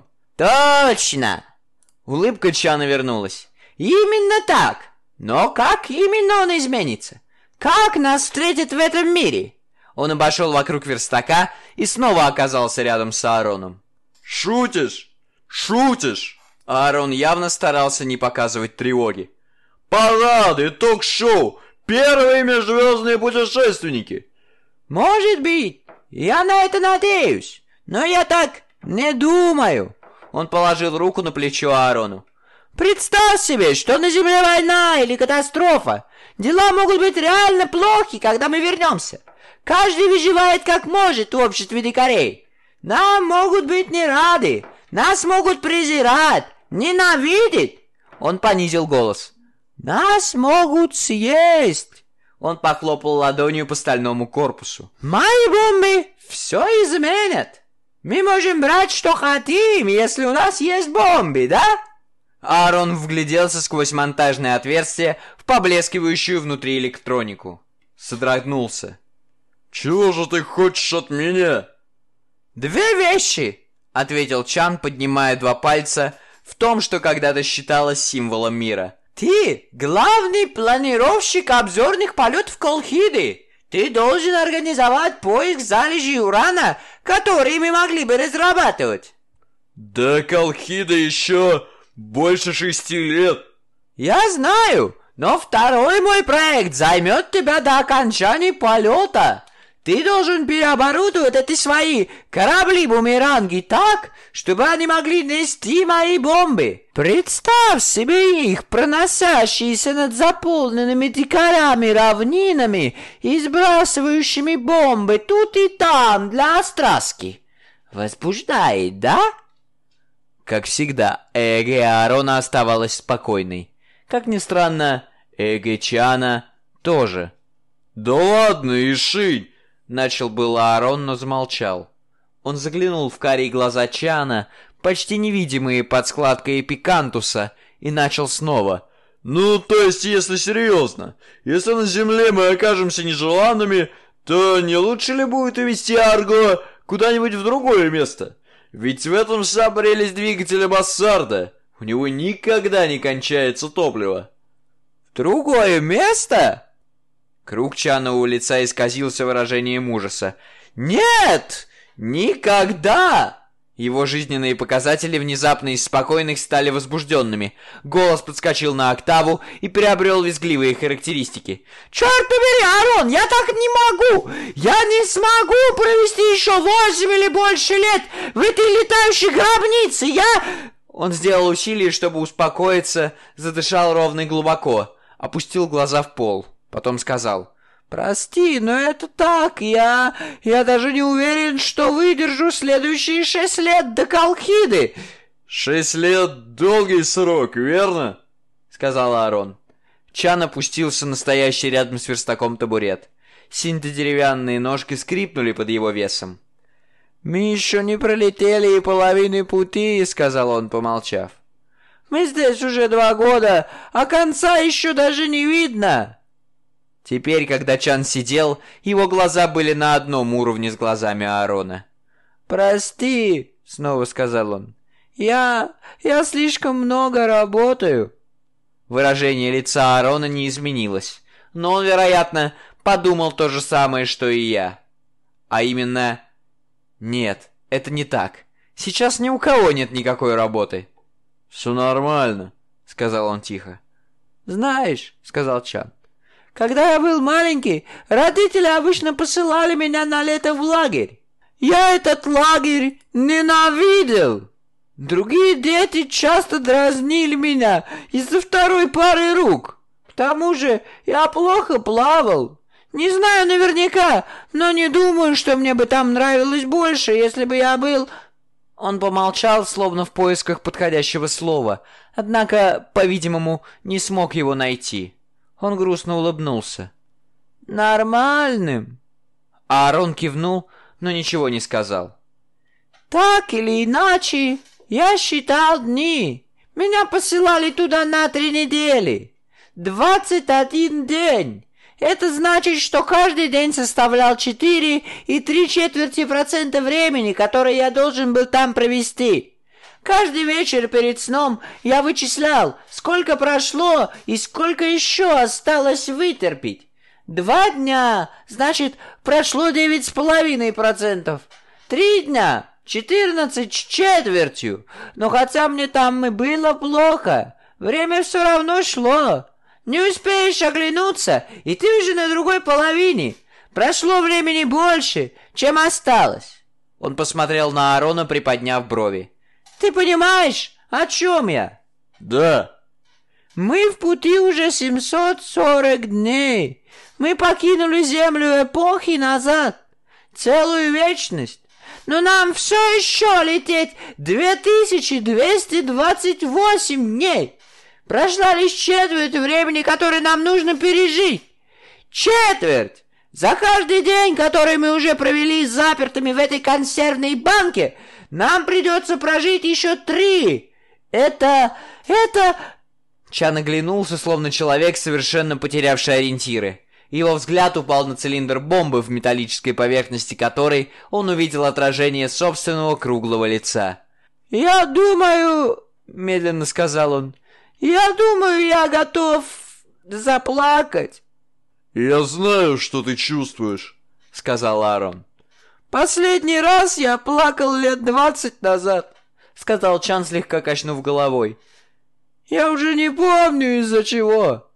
Точно! Улыбка Чана вернулась. Именно так. Но как именно он изменится? Как нас встретят в этом мире? Он обошел вокруг верстака и снова оказался рядом с Аароном. Шутишь? Шутишь? Аарон явно старался не показывать тревоги. Парады, ток-шоу, первые межзвездные путешественники. Может быть, я на это надеюсь, но я так не думаю. Он положил руку на плечо Аарону. Представь себе, что на Земле война или катастрофа. Дела могут быть реально плохи, когда мы вернемся. Каждый выживает как может в обществе дикарей. Нам могут быть не рады, нас могут презирать, ненавидеть. Он понизил голос. Нас могут съесть. Он похлопал ладонью по стальному корпусу. Мои бомбы все изменят. Мы можем брать, что хотим, если у нас есть бомбы, да? Аарон вгляделся сквозь монтажное отверстие в поблескивающую внутри электронику. Содрогнулся. «Чего же ты хочешь от меня?» «Две вещи», — ответил Чан, поднимая два пальца в том, что когда-то считалось символом мира. «Ты главный планировщик обзорных полетов Колхиды. Ты должен организовать поиск залежей урана, которые мы могли бы разрабатывать». «Да Колхида еще больше 6 лет». «Я знаю, но второй мой проект займет тебя до окончания полета. Ты должен переоборудовать эти свои корабли-бумеранги так, чтобы они могли нести мои бомбы. Представь себе их, проносящиеся над заполненными дикарями равнинами и сбрасывающими бомбы тут и там для остраски. Возбуждает, да?» Как всегда, эго Аарона оставалась спокойной. Как ни странно, эго Чана тоже. «Да ладно, Ишинь!» Начал было Аарон, но замолчал. Он заглянул в карие глаза Чана, почти невидимые под складкой эпикантуса, и начал снова. «Ну, то есть, если серьезно, если на Земле мы окажемся нежеланными, то не лучше ли будет увезти Арго куда-нибудь в другое место? Ведь в этом вся прелесть двигателя Бассарда. У него никогда не кончается топливо». «Другое место?» Круг Чанового лица исказился выражением ужаса. «Нет! Никогда!» Его жизненные показатели внезапно из спокойных стали возбужденными. Голос подскочил на октаву и приобрел визгливые характеристики. «Черт побери, Аарон, я так не могу! Я не смогу провести еще 8 или больше лет в этой летающей гробнице! Он сделал усилие, чтобы успокоиться, задышал ровно и глубоко, опустил глаза в пол. Потом сказал: «Прости, но это так, я даже не уверен, что выдержу следующие 6 лет до Колхиды». 6 лет — долгий срок, верно? Сказал Аарон. Чан опустился на стоящий рядом с верстаком табурет. Синьто-деревянные ножки скрипнули под его весом. «Мы еще не пролетели и половины пути», — сказал он, помолчав. «Мы здесь уже 2 года, а конца еще даже не видно». Теперь, когда Чан сидел, его глаза были на одном уровне с глазами Аарона. «Прости», — снова сказал он, — «я слишком много работаю». Выражение лица Аарона не изменилось, но он, вероятно, подумал то же самое, что и я. А именно: «Нет, это не так. Сейчас ни у кого нет никакой работы». «Все нормально», — сказал он тихо. «Знаешь», — сказал Чан, — «когда я был маленький, родители обычно посылали меня на лето в лагерь. Я этот лагерь ненавидел. Другие дети часто дразнили меня из-за второй пары рук. К тому же я плохо плавал. Не знаю наверняка, но не думаю, что мне бы там нравилось больше, если бы я был...» Он помолчал, словно в поисках подходящего слова, однако, по-видимому, не смог его найти. Он грустно улыбнулся. «Нормальным». Аарон кивнул, но ничего не сказал. Так или иначе, я считал дни. Меня посылали туда на 3 недели. 21 день. Это значит, что каждый день составлял 4,75% времени, которое я должен был там провести. Каждый вечер перед сном я вычислял, сколько прошло и сколько еще осталось вытерпеть. 2 дня, значит, прошло 9,5%. 3 дня, 14 с четвертью. Но хотя мне там и было плохо, время все равно шло. Не успеешь оглянуться, и ты уже на другой половине. Прошло времени больше, чем осталось. Он посмотрел на Аарона, приподняв брови. Ты понимаешь, о чем я? Да. Мы в пути уже 740 дней. Мы покинули Землю эпохи назад. Целую вечность. Но нам все еще лететь 2228 дней. Прошла лишь четверть времени, которое нам нужно пережить. Четверть! За каждый день, который мы уже провели запертыми в этой консервной банке, нам придется прожить еще 3. Это... Чан оглянулся, словно человек, совершенно потерявший ориентиры. Его взгляд упал на цилиндр бомбы, в металлической поверхности которой он увидел отражение собственного круглого лица. «Я думаю...» — медленно сказал он. «Я думаю, я готов заплакать». «Я знаю, что ты чувствуешь», — сказал Аарон. «Последний раз я плакал лет 20 назад», — сказал Чан, слегка качнув головой. «Я уже не помню, из-за чего».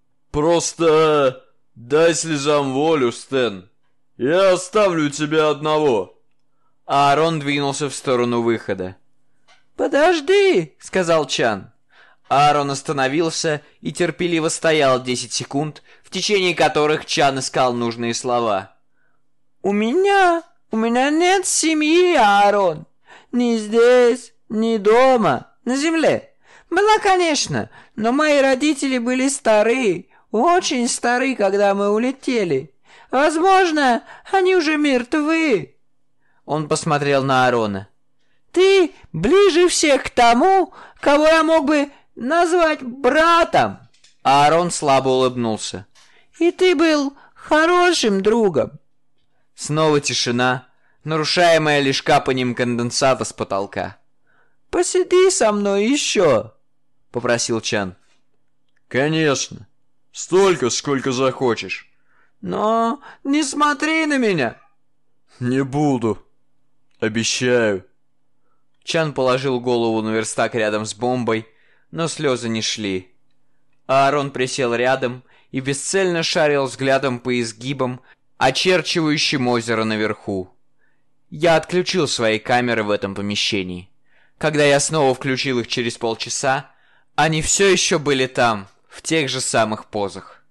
«Просто дай слезам волю, Стэн. Я оставлю тебя одного». Аарон двинулся в сторону выхода. «Подожди», — сказал Чан. Аарон остановился и терпеливо стоял 10 секунд, в течение которых Чан искал нужные слова. «У меня нет семьи, Аарон. Ни здесь, ни дома, на земле. Была, конечно, но мои родители были стары, очень стары, когда мы улетели. Возможно, они уже мертвы». Он посмотрел на Аарона. «Ты ближе всех к тому, кого я мог бы назвать братом». Аарон слабо улыбнулся. «И ты был хорошим другом». Снова тишина, нарушаемая лишь капанием конденсата с потолка. «Посиди со мной еще», — попросил Чан. «Конечно. Столько, сколько захочешь». «Но не смотри на меня». «Не буду. Обещаю». Чан положил голову на верстак рядом с бомбой, но слезы не шли. Аарон присел рядом и бесцельно шарил взглядом по изгибам, очерчивающим озеро наверху. Я отключил свои камеры в этом помещении. Когда я снова включил их через полчаса, они все еще были там, в тех же самых позах.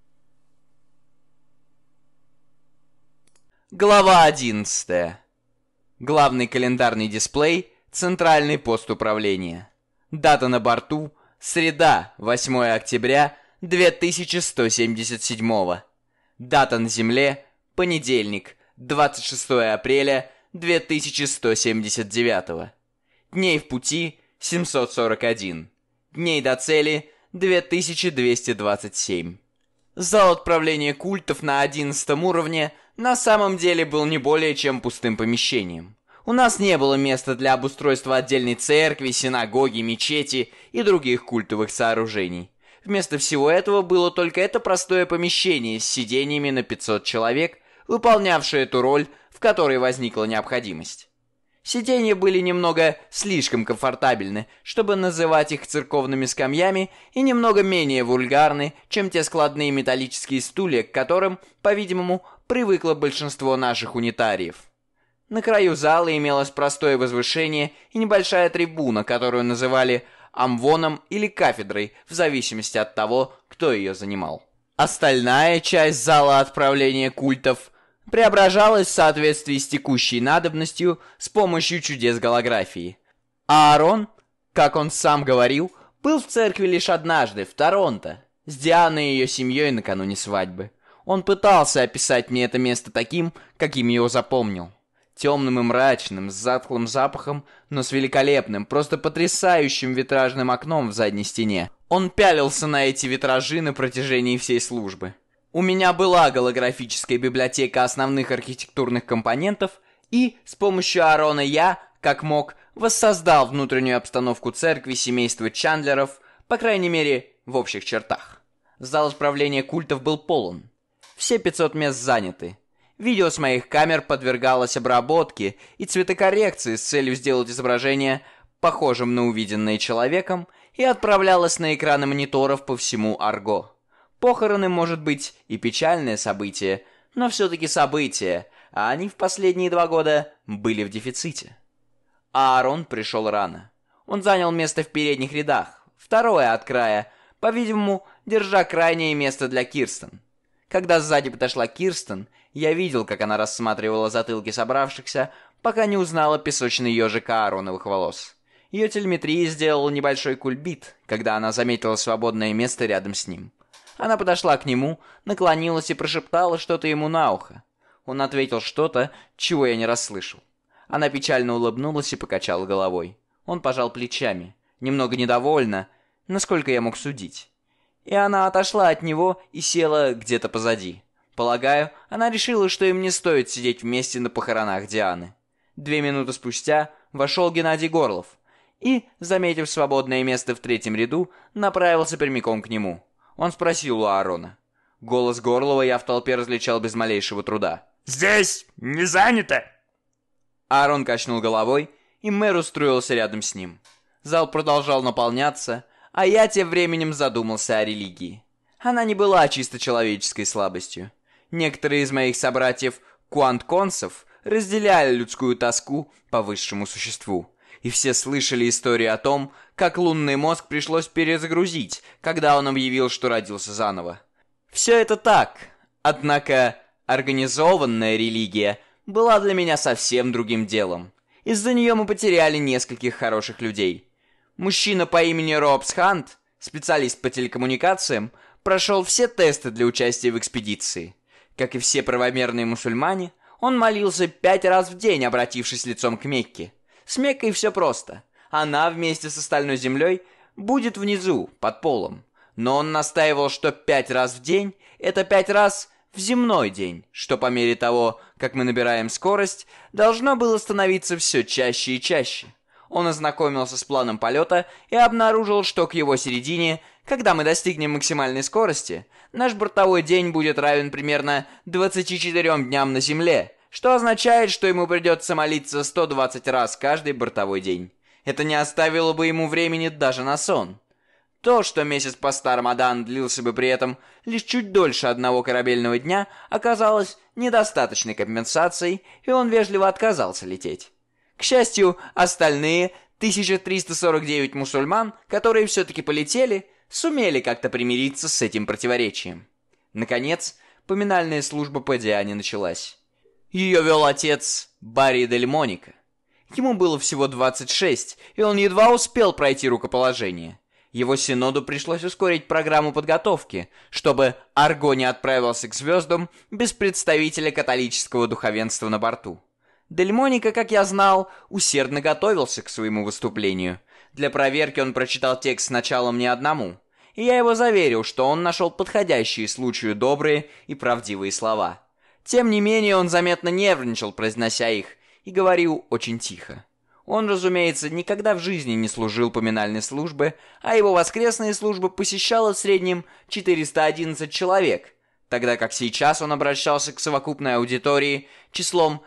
Глава 11. Главный календарный дисплей, центральный пост управления. Дата на борту – среда, 8 октября 2177. Дата на Земле – понедельник, 26 апреля 2179. Дней в пути – 741. Дней до цели – 2227. Зал отправления культов на 11 уровне на самом деле был не более чем пустым помещением. У нас не было места для обустройства отдельной церкви, синагоги, мечети и других культовых сооружений. Вместо всего этого было только это простое помещение с сидениями на 500 человек, выполнявшее ту роль, в которой возникла необходимость. Сиденья были немного слишком комфортабельны, чтобы называть их церковными скамьями, и немного менее вульгарны, чем те складные металлические стулья, к которым, по-видимому, привыкло большинство наших унитариев. На краю зала имелось простое возвышение и небольшая трибуна, которую называли амвоном или кафедрой, в зависимости от того, кто ее занимал. Остальная часть зала отправления культов преображалась в соответствии с текущей надобностью с помощью чудес голографии. Аарон, как он сам говорил, был в церкви лишь однажды, в Торонто, с Дианой и ее семьей накануне свадьбы. Он пытался описать мне это место таким, каким его запомнил. Темным и мрачным, с затхлым запахом, но с великолепным, просто потрясающим витражным окном в задней стене. Он пялился на эти витражи на протяжении всей службы. У меня была голографическая библиотека основных архитектурных компонентов, и с помощью Аарона я, как мог, воссоздал внутреннюю обстановку церкви семейства Чандлеров, по крайней мере, в общих чертах. Зал исправления культов был полон. Все 500 мест заняты. Видео с моих камер подвергалось обработке и цветокоррекции с целью сделать изображение похожим на увиденное человеком и отправлялось на экраны мониторов по всему Арго. Похороны, может быть, и печальное событие, но все-таки событие, а они в последние 2 года были в дефиците. Аарон пришел рано. Он занял место в передних рядах, второе от края, по-видимому, держа крайнее место для Кирстен. Когда сзади подошла Кирстен, я видел, как она рассматривала затылки собравшихся, пока не узнала песочный ежик Аароновых волос. Ее телеметрия сделала небольшой кульбит, когда она заметила свободное место рядом с ним. Она подошла к нему, наклонилась и прошептала что-то ему на ухо. Он ответил что-то, чего я не расслышал. Она печально улыбнулась и покачала головой. Он пожал плечами, немного недовольно, насколько я мог судить. И она отошла от него и села где-то позади. Полагаю, она решила, что им не стоит сидеть вместе на похоронах Дианы. 2 минуты спустя вошел Геннадий Горлов и, заметив свободное место в 3-м ряду, направился прямиком к нему. Он спросил у Аарона. Голос Горлова я в толпе различал без малейшего труда. «Здесь не занято?» Аарон качнул головой, и мэр устроился рядом с ним. Зал продолжал наполняться, а я тем временем задумался о религии. Она не была чисто человеческой слабостью. Некоторые из моих собратьев-куантконцев разделяли людскую тоску по высшему существу. И все слышали историю о том, как лунный мозг пришлось перезагрузить, когда он объявил, что родился заново. Все это так, однако организованная религия была для меня совсем другим делом. Из-за нее мы потеряли нескольких хороших людей. Мужчина по имени Робс Хант, специалист по телекоммуникациям, прошел все тесты для участия в экспедиции. Как и все правомерные мусульмане, он молился 5 раз в день, обратившись лицом к Мекке. С Меккой все просто. Она вместе с остальной землей будет внизу, под полом. Но он настаивал, что 5 раз в день – это 5 раз в земной день, что по мере того, как мы набираем скорость, должно было становиться все чаще и чаще. Он ознакомился с планом полета и обнаружил, что к его середине, когда мы достигнем максимальной скорости, наш бортовой день будет равен примерно 24 дням на Земле, что означает, что ему придется молиться 120 раз каждый бортовой день. Это не оставило бы ему времени даже на сон. То, что месяц поста Рамадан длился бы при этом лишь чуть дольше одного корабельного дня, оказалось недостаточной компенсацией, и он вежливо отказался лететь. К счастью, остальные 1349 мусульман, которые все-таки полетели, сумели как-то примириться с этим противоречием. Наконец, поминальная служба по Диане началась. Ее вел отец Барри Дель Моника. Ему было всего 26, и он едва успел пройти рукоположение. Его синоду пришлось ускорить программу подготовки, чтобы Арго не отправился к звездам без представителя католического духовенства на борту. Дель Моника, как я знал, усердно готовился к своему выступлению. Для проверки он прочитал текст сначала мне одному, и я его заверил, что он нашел подходящие случаю добрые и правдивые слова. Тем не менее, он заметно нервничал, произнося их, и говорил очень тихо. Он, разумеется, никогда в жизни не служил поминальной службы, а его воскресные службы посещало в среднем 411 человек, тогда как сейчас он обращался к совокупной аудитории числом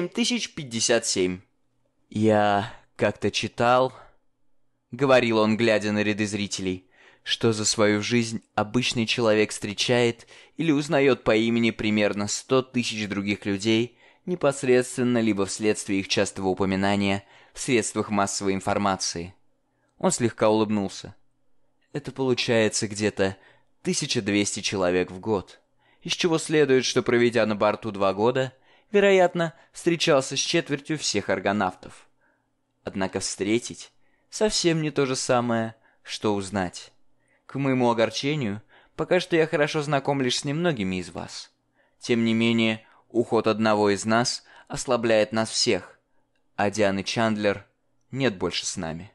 7057. «Я как-то читал», — говорил он, глядя на ряды зрителей, «что за свою жизнь обычный человек встречает или узнает по имени примерно 100 тысяч других людей, непосредственно либо вследствие их частого упоминания в средствах массовой информации». Он слегка улыбнулся. «Это получается где-то 1200 человек в год, из чего следует, что, проведя на борту 2 года, вероятно, встречался с четвертью всех аргонавтов. Однако встретить совсем не то же самое, что узнать. К моему огорчению, пока что я хорошо знаком лишь с немногими из вас. Тем не менее, Уход одного из нас ослабляет нас всех, а Дианы Чандлер нет больше с нами.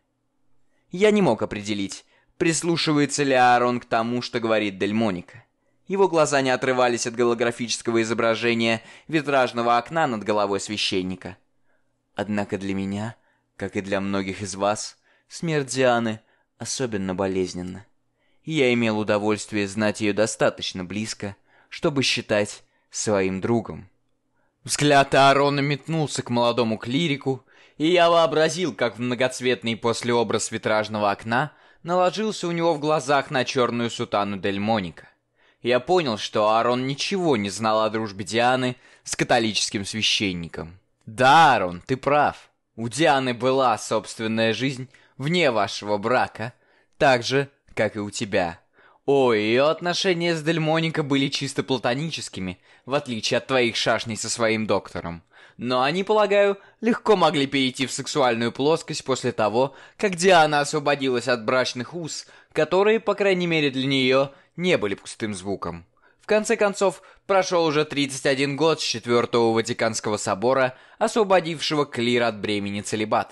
Я не мог определить, прислушивается ли Аарон к тому, что говорит Дельмоника. Его глаза не отрывались от голографического изображения витражного окна над головой священника. Однако для меня, как и для многих из вас, смерть Дианы особенно болезненна. И я имел удовольствие знать ее достаточно близко, чтобы считать своим другом. Взгляд Аарона метнулся к молодому клирику, и я вообразил, как многоцветный послеобраз витражного окна наложился у него в глазах на черную сутану Дельмоника. Я понял, что Аарон ничего не знал о дружбе Дианы с католическим священником. Да, Аарон, ты прав. У Дианы была собственная жизнь вне вашего брака, так же, как и у тебя. Ее отношения с Дельмонико были чисто платоническими, в отличие от твоих шашней со своим доктором. Но они, полагаю, легко могли перейти в сексуальную плоскость после того, как Диана освободилась от брачных уз, которые, по крайней мере для нее, не были пустым звуком. В конце концов, прошел уже 31 год с Четвертого Ватиканского собора, освободившего клир от бремени целибата.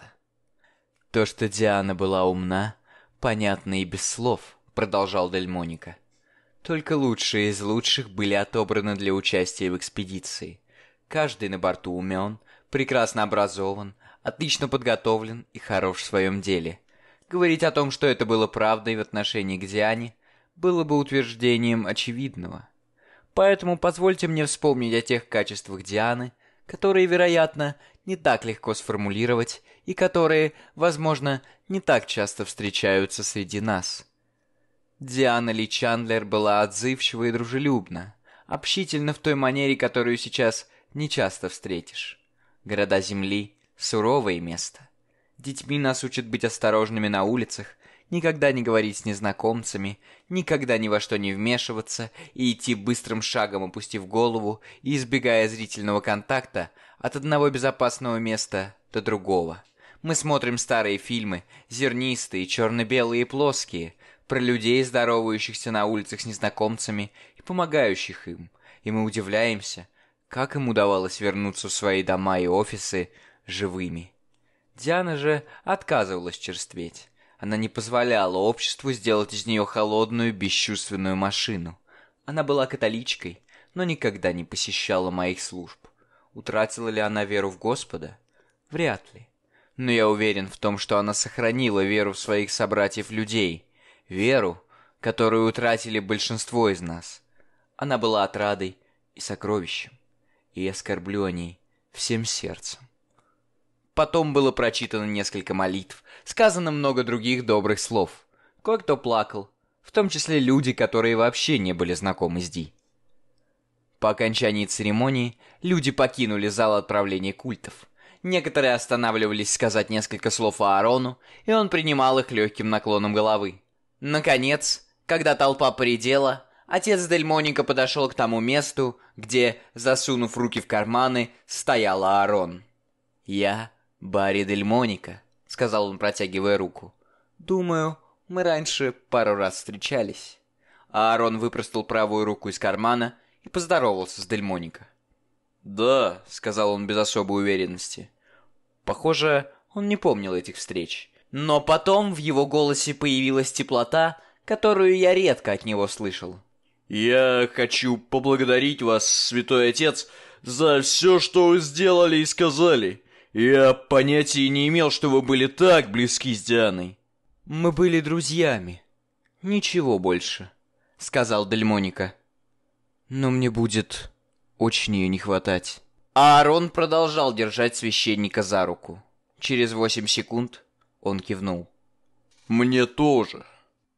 То, что Диана была умна, понятно и без слов, продолжал Дельмоника. Только лучшие из лучших были отобраны для участия в экспедиции. Каждый на борту умен, прекрасно образован, отлично подготовлен и хорош в своем деле. Говорить о том, что это было правдой в отношении к Диане, было бы утверждением очевидного. Поэтому позвольте мне вспомнить о тех качествах Дианы, которые, вероятно, не так легко сформулировать и которые, возможно, не так часто встречаются среди нас. Диана Ли Чандлер была отзывчива и дружелюбна, общительна в той манере, которую сейчас не часто встретишь. Города Земли — суровое место. Детьми нас учат быть осторожными на улицах, никогда не говорить с незнакомцами, никогда ни во что не вмешиваться и идти быстрым шагом, опустив голову и избегая зрительного контакта от одного безопасного места до другого. Мы смотрим старые фильмы, зернистые, черно-белые и плоские, про людей, здоровающихся на улицах с незнакомцами и помогающих им, и мы удивляемся, как им удавалось вернуться в свои дома и офисы живыми. Диана же отказывалась черстветь. Она не позволяла обществу сделать из нее холодную, бесчувственную машину. Она была католичкой, но никогда не посещала моих служб. Утратила ли она веру в Господа? Вряд ли. Но я уверен в том, что она сохранила веру в своих собратьев-людей. Веру, которую утратили большинство из нас. Она была отрадой и сокровищем. И я скорблю о ней всем сердцем. Потом было прочитано несколько молитв, сказано много других добрых слов. Кое-кто плакал, в том числе люди, которые вообще не были знакомы с Ди. По окончании церемонии люди покинули зал отправления культов. Некоторые останавливались сказать несколько слов Аарону, и он принимал их легким наклоном головы. Наконец, когда толпа поредела, отец Дельмоника подошел к тому месту, где, засунув руки в карманы, стоял Аарон. «Я Барри Дельмоника», — сказал он, протягивая руку. «Думаю, мы раньше пару раз встречались». Аарон выпростал правую руку из кармана и поздоровался с Дельмоника. «Да», — сказал он без особой уверенности. Похоже, он не помнил этих встреч. Но потом в его голосе появилась теплота, которую я редко от него слышал. «Я хочу поблагодарить вас, Святой Отец, за все, что вы сделали и сказали. Я понятия не имел, что вы были так близки с Дианой». «Мы были друзьями. Ничего больше», — сказал Дельмоника. «Но мне будет очень ее не хватать». Аарон продолжал держать священника за руку. Через 8 секунд он кивнул. «Мне тоже».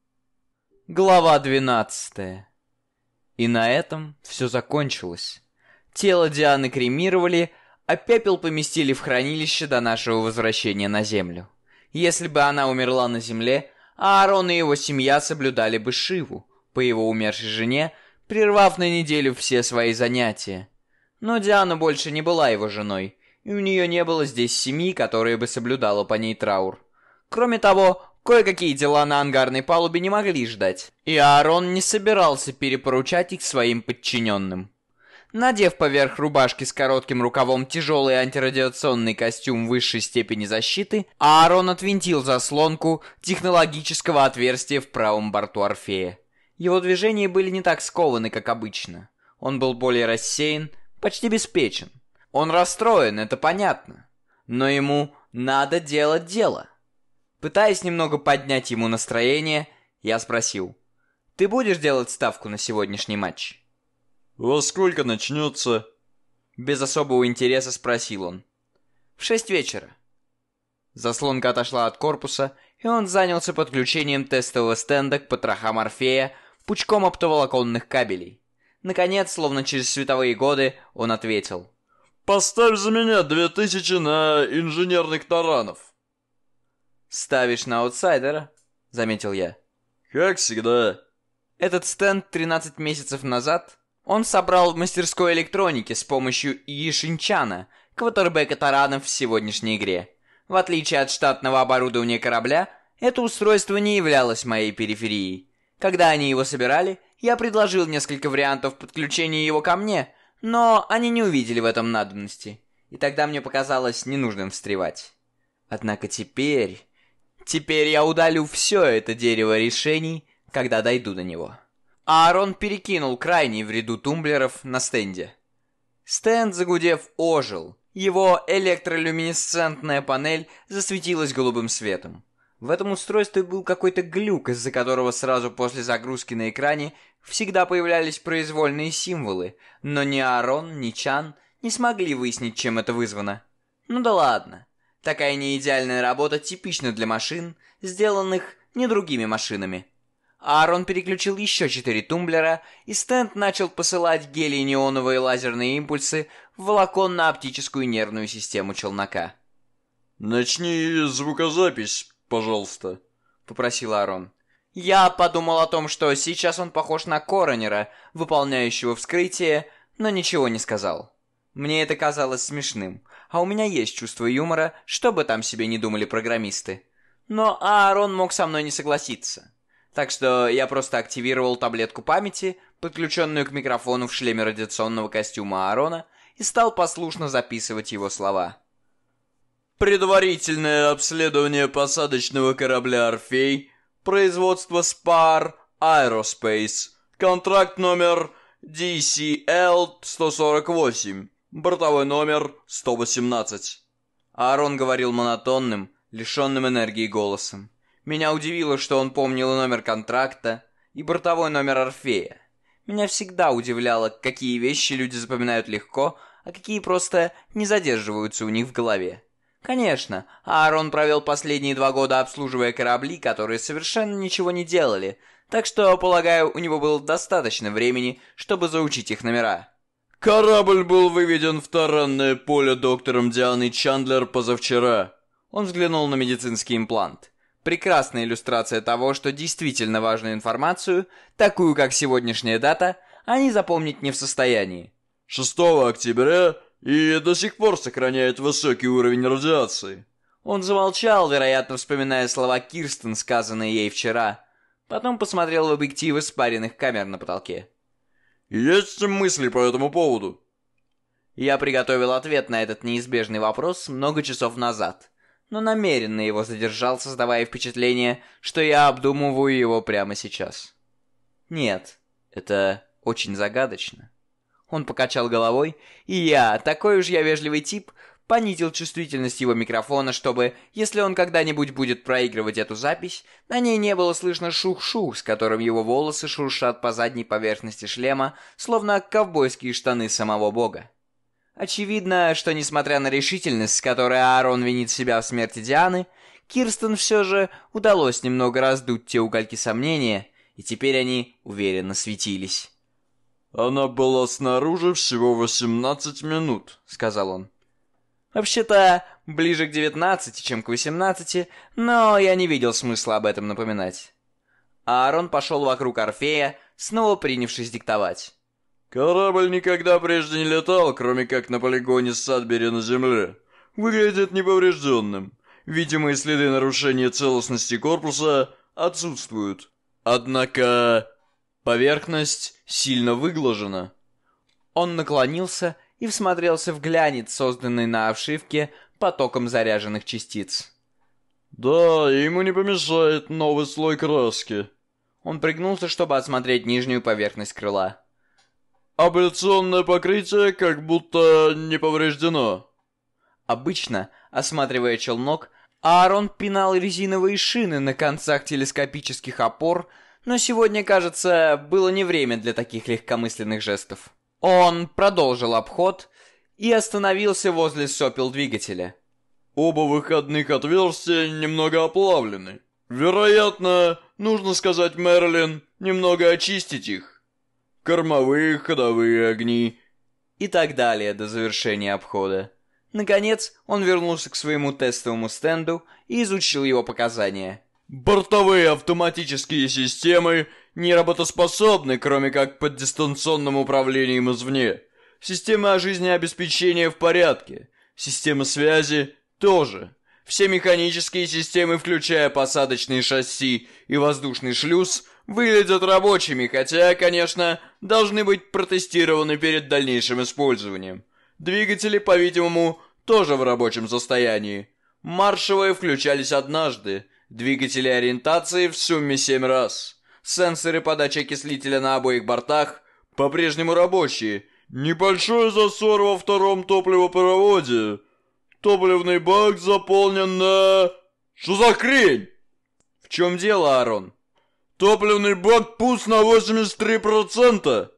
Глава 12. И на этом все закончилось. Тело Дианы кремировали, а пепел поместили в хранилище до нашего возвращения на Землю. Если бы она умерла на Земле, Аарон и его семья соблюдали бы Шиву по его умершей жене, прервав на неделю все свои занятия. Но Диана больше не была его женой, и у нее не было здесь семьи, которая бы соблюдала по ней траур. Кроме того, кое-какие дела на ангарной палубе не могли ждать, и Аарон не собирался перепоручать их своим подчиненным. Надев поверх рубашки с коротким рукавом тяжелый антирадиационный костюм высшей степени защиты, Аарон отвинтил заслонку технологического отверстия в правом борту Орфея. Его движения были не так скованы, как обычно. Он был более рассеян, почти беспечен. Он расстроен, это понятно. Но ему надо делать дело. Пытаясь немного поднять ему настроение, я спросил: «Ты будешь делать ставку на сегодняшний матч?» «Во сколько начнется?» Без особого интереса спросил он. «В 6 вечера». Заслонка отошла от корпуса, и он занялся подключением тестового стенда к потрохам Орфея пучком оптоволоконных кабелей. Наконец, словно через световые годы, он ответил: «Поставь за меня 2000 на инженерных таранов». «Ставишь на аутсайдера», — заметил я. «Как всегда». Этот стенд 13 месяцев назад он собрал в мастерской электроники с помощью Ишинчана, квотербека таранов в сегодняшней игре. В отличие от штатного оборудования корабля, это устройство не являлось моей периферией. Когда они его собирали, я предложил несколько вариантов подключения его ко мне, но они не увидели в этом надобности, и тогда мне показалось ненужным встревать. Однако теперь я удалю все это дерево решений, когда дойду до него. Аарон перекинул крайний в ряду тумблеров на стенде. Стенд, загудев, ожил. Его электролюминесцентная панель засветилась голубым светом. В этом устройстве был какой-то глюк, из-за которого сразу после загрузки на экране всегда появлялись произвольные символы, но ни Аарон, ни Чан не смогли выяснить, чем это вызвано. Ну да ладно. Такая неидеальная работа типична для машин, сделанных не другими машинами. Аарон переключил еще 4 тумблера, и стенд начал посылать гелий-неоновые лазерные импульсы в волоконно-оптическую нервную систему челнока. «Начни звукозапись, пожалуйста», — попросил Аарон. Я подумал о том, что сейчас он похож на коронера, выполняющего вскрытие, но ничего не сказал. Мне это казалось смешным, а у меня есть чувство юмора, что бы там себе не думали программисты. Но Аарон мог со мной не согласиться. Так что я просто активировал таблетку памяти, подключенную к микрофону в шлеме радиационного костюма Аарона, и стал послушно записывать его слова. «Предварительное обследование посадочного корабля «Орфей», производство Spar Aerospace, контракт номер DCL-148, бортовой номер 118». Аарон говорил монотонным, лишенным энергии голосом. Меня удивило, что он помнил и номер контракта, и бортовой номер Орфея. Меня всегда удивляло, какие вещи люди запоминают легко, а какие просто не задерживаются у них в голове. Конечно, Аарон провел последние 2 года, обслуживая корабли, которые совершенно ничего не делали, так что, полагаю, у него было достаточно времени, чтобы заучить их номера. «Корабль был выведен в таранное поле доктором Дианой Чандлер позавчера». Он взглянул на медицинский имплант. Прекрасная иллюстрация того, что действительно важную информацию, такую как сегодняшняя дата, они запомнить не в состоянии. 6 октября и до сих пор сохраняет высокий уровень радиации. Он замолчал, вероятно, вспоминая слова Кирстен, сказанные ей вчера. Потом посмотрел в объективы спаренных камер на потолке. «Есть мысли по этому поводу?» Я приготовил ответ на этот неизбежный вопрос много часов назад, но намеренно его задержал, создавая впечатление, что я обдумываю его прямо сейчас. Нет, это очень загадочно. Он покачал головой, и я, такой уж я вежливый тип, понизил чувствительность его микрофона, чтобы, если он когда-нибудь будет проигрывать эту запись, на ней не было слышно шух-шух, с которым его волосы шуршат по задней поверхности шлема, словно ковбойские штаны самого бога. Очевидно, что несмотря на решительность, с которой Аарон винит себя в смерти Дианы, Кирстен все же удалось немного раздуть те угольки сомнения, и теперь они уверенно светились. «Она была снаружи всего 18 минут», — сказал он. Вообще-то, ближе к 19, чем к 18, но я не видел смысла об этом напоминать. Аарон пошел вокруг Орфея, снова принявшись диктовать. «Корабль никогда прежде не летал, кроме как на полигоне Садбери на Земле. Выглядит неповрежденным. Видимые следы нарушения целостности корпуса отсутствуют. Однако поверхность сильно выглажена». Он наклонился и всмотрелся в глянец, созданный на обшивке потоком заряженных частиц. Да, ему не помешает новый слой краски. Он пригнулся, чтобы осмотреть нижнюю поверхность крыла. Абляционное покрытие как будто не повреждено. Обычно, осматривая челнок, Аарон пинал резиновые шины на концах телескопических опор, но сегодня, кажется, было не время для таких легкомысленных жестов. Он продолжил обход и остановился возле сопел двигателя. Оба выходных отверстия немного оплавлены. Вероятно, нужно сказать, Мерлин, немного очистить их. Кормовые, ходовые огни. И так далее до завершения обхода. Наконец, он вернулся к своему тестовому стенду и изучил его показания. Бортовые автоматические системы не работоспособны, кроме как под дистанционным управлением извне. Система жизнеобеспечения в порядке. Система связи тоже. Все механические системы, включая посадочные шасси и воздушный шлюз, выглядят рабочими, хотя, конечно, должны быть протестированы перед дальнейшим использованием. Двигатели, по-видимому, тоже в рабочем состоянии. Маршевые включались однажды. Двигатели ориентации в сумме 7 раз. Сенсоры подачи окислителя на обоих бортах по-прежнему рабочие. Небольшой засор во втором топливопроводе. Топливный бак заполнен на... Что за хрень? В чем дело, Аарон? Топливный бак пуст на 83%.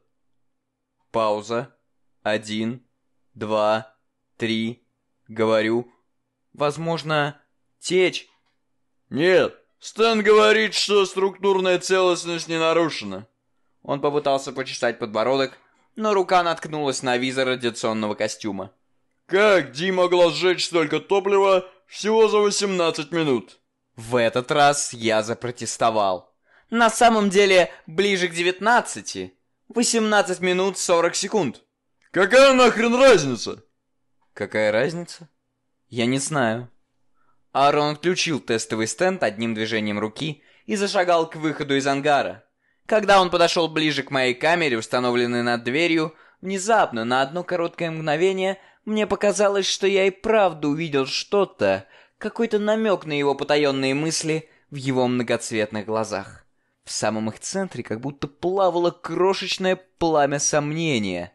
Пауза. 1, 2, 3. Говорю. Возможно, течь. Нет, Стэн говорит, что структурная целостность не нарушена. Он попытался почесать подбородок, но рука наткнулась на визор радиационного костюма. Как Ди могла сжечь столько топлива всего за 18 минут? В этот раз я запротестовал. На самом деле, ближе к 19. 18 минут 40 секунд. Какая нахрен разница? Какая разница? Я не знаю. Аарон отключил тестовый стенд одним движением руки и зашагал к выходу из ангара. Когда он подошел ближе к моей камере, установленной над дверью, внезапно, на одно короткое мгновение, мне показалось, что я и правда увидел что-то, какой-то намек на его потаенные мысли в его многоцветных глазах. В самом их центре как будто плавало крошечное пламя сомнения.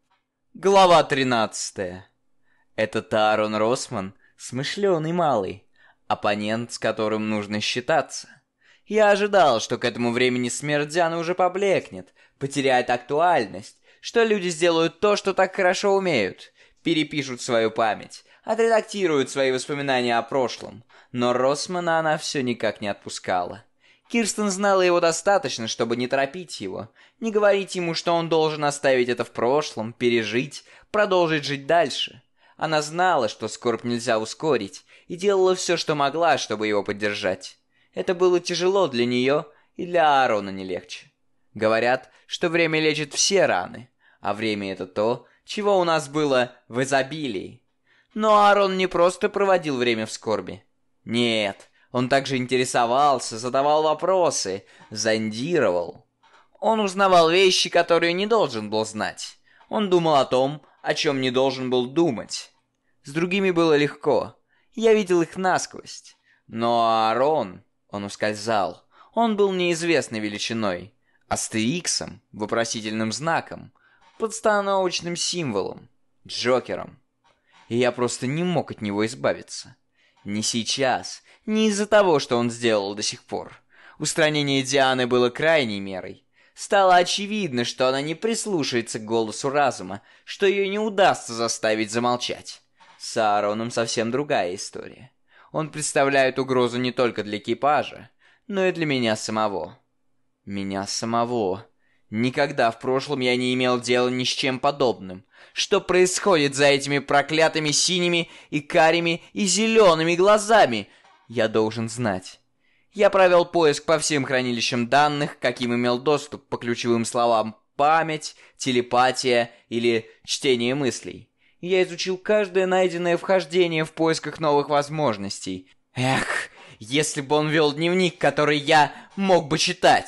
Глава 13. Этот Аарон Росман — смышленый малый, оппонент, с которым нужно считаться. Я ожидал, что к этому времени смерть Дианы уже поблекнет, потеряет актуальность, что люди сделают то, что так хорошо умеют, перепишут свою память, отредактируют свои воспоминания о прошлом. Но Росмана она все никак не отпускала. Кирстен знала его достаточно, чтобы не торопить его, не говорить ему, что он должен оставить это в прошлом, пережить, продолжить жить дальше. Она знала, что скорбь нельзя ускорить, и делала все, что могла, чтобы его поддержать. Это было тяжело для нее, и для Аарона не легче. Говорят, что время лечит все раны, а время — это то, чего у нас было в изобилии. Но Аарон не просто проводил время в скорби. Нет, он также интересовался, задавал вопросы, зондировал. Он узнавал вещи, которые не должен был знать. Он думал о том, о чем не должен был думать. С другими было легко. Я видел их насквозь. Но Аарон, он ускользал. Он был неизвестной величиной. Астериксом, вопросительным знаком, подстановочным символом, Джокером. И я просто не мог от него избавиться. Не сейчас, не из-за того, что он сделал до сих пор. Устранение Дианы было крайней мерой. Стало очевидно, что она не прислушается к голосу разума, что ее не удастся заставить замолчать. С Аароном совсем другая история. Он представляет угрозу не только для экипажа, но и для меня самого. Меня самого. Никогда в прошлом я не имел дела ни с чем подобным. Что происходит за этими проклятыми синими и карими и зелеными глазами? Я должен знать. Я провел поиск по всем хранилищам данных, каким имел доступ по ключевым словам «память», «телепатия» или «чтение мыслей». Я изучил каждое найденное вхождение в поисках новых возможностей. Эх, если бы он вел дневник, который я мог бы читать.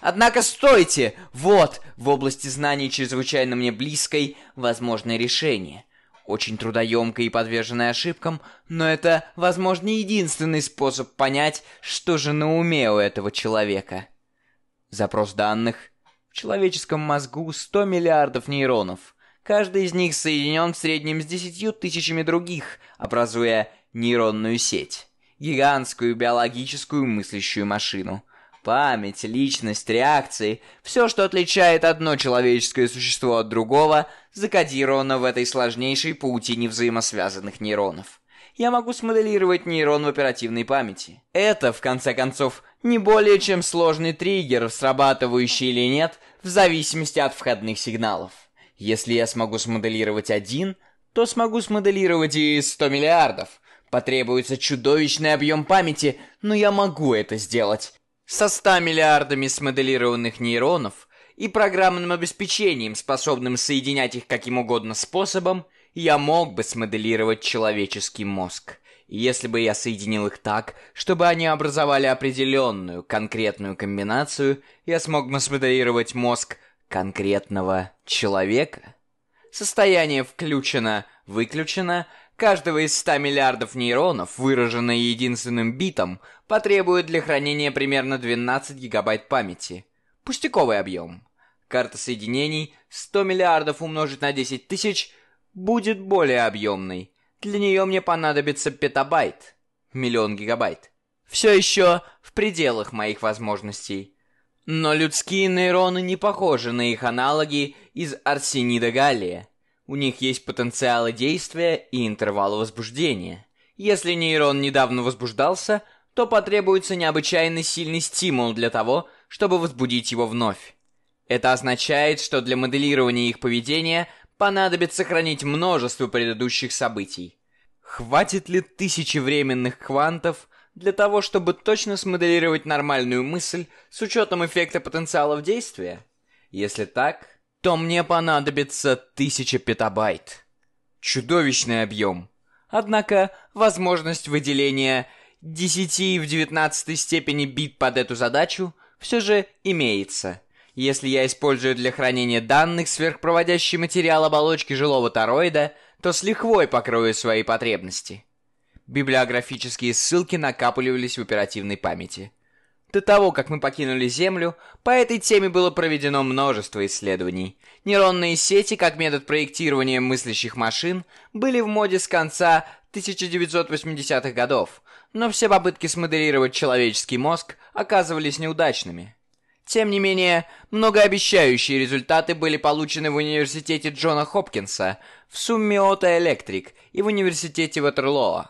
Однако стойте! Вот, в области знаний чрезвычайно мне близкой, возможное решение. Очень трудоемкое и подверженное ошибкам, но это, возможно, единственный способ понять, что же на уме у этого человека. Запрос данных. В человеческом мозгу 100 миллиардов нейронов. Каждый из них соединен в среднем с 10 тысячами других, образуя нейронную сеть. Гигантскую биологическую мыслящую машину. Память, личность, реакции – все, что отличает одно человеческое существо от другого, закодировано в этой сложнейшей паутине взаимосвязанных нейронов. Я могу смоделировать нейрон в оперативной памяти. Это, в конце концов, не более чем сложный триггер, срабатывающий или нет, в зависимости от входных сигналов. Если я смогу смоделировать один, то смогу смоделировать и 100 миллиардов. Потребуется чудовищный объем памяти, но я могу это сделать. Со 100 миллиардами смоделированных нейронов и программным обеспечением, способным соединять их каким угодно способом, я мог бы смоделировать человеческий мозг. И если бы я соединил их так, чтобы они образовали определенную, конкретную комбинацию, я смог бы смоделировать конкретного человека. Состояние включено-выключено. Каждого из 100 миллиардов нейронов, выраженное единственным битом, потребует для хранения примерно 12 гигабайт памяти. Пустяковый объем. Карта соединений 100 миллиардов умножить на 10 тысяч будет более объемной. Для нее мне понадобится петабайт. 1 000 000 гигабайт. Все еще в пределах моих возможностей. Но людские нейроны не похожи на их аналоги из арсенида галлия. У них есть потенциалы действия и интервалы возбуждения. Если нейрон недавно возбуждался, то потребуется необычайно сильный стимул для того, чтобы возбудить его вновь. Это означает, что для моделирования их поведения понадобится хранить множество предыдущих событий. Хватит ли 1000 временных квантов для того, чтобы точно смоделировать нормальную мысль с учетом эффекта потенциалов действия? Если так, то мне понадобится 1000 петабайт. Чудовищный объем. Однако возможность выделения 10 в 19 степени бит под эту задачу все же имеется. Если я использую для хранения данных сверхпроводящий материал оболочки жилого тороида, то с лихвой покрою свои потребности. Библиографические ссылки накапливались в оперативной памяти. До того, как мы покинули Землю, по этой теме было проведено множество исследований. Нейронные сети, как метод проектирования мыслящих машин, были в моде с конца 1980-х годов, но все попытки смоделировать человеческий мозг оказывались неудачными. Тем не менее, многообещающие результаты были получены в университете Джона Хопкинса, в Сумме Ото Электрик и в университете Ватерлоо.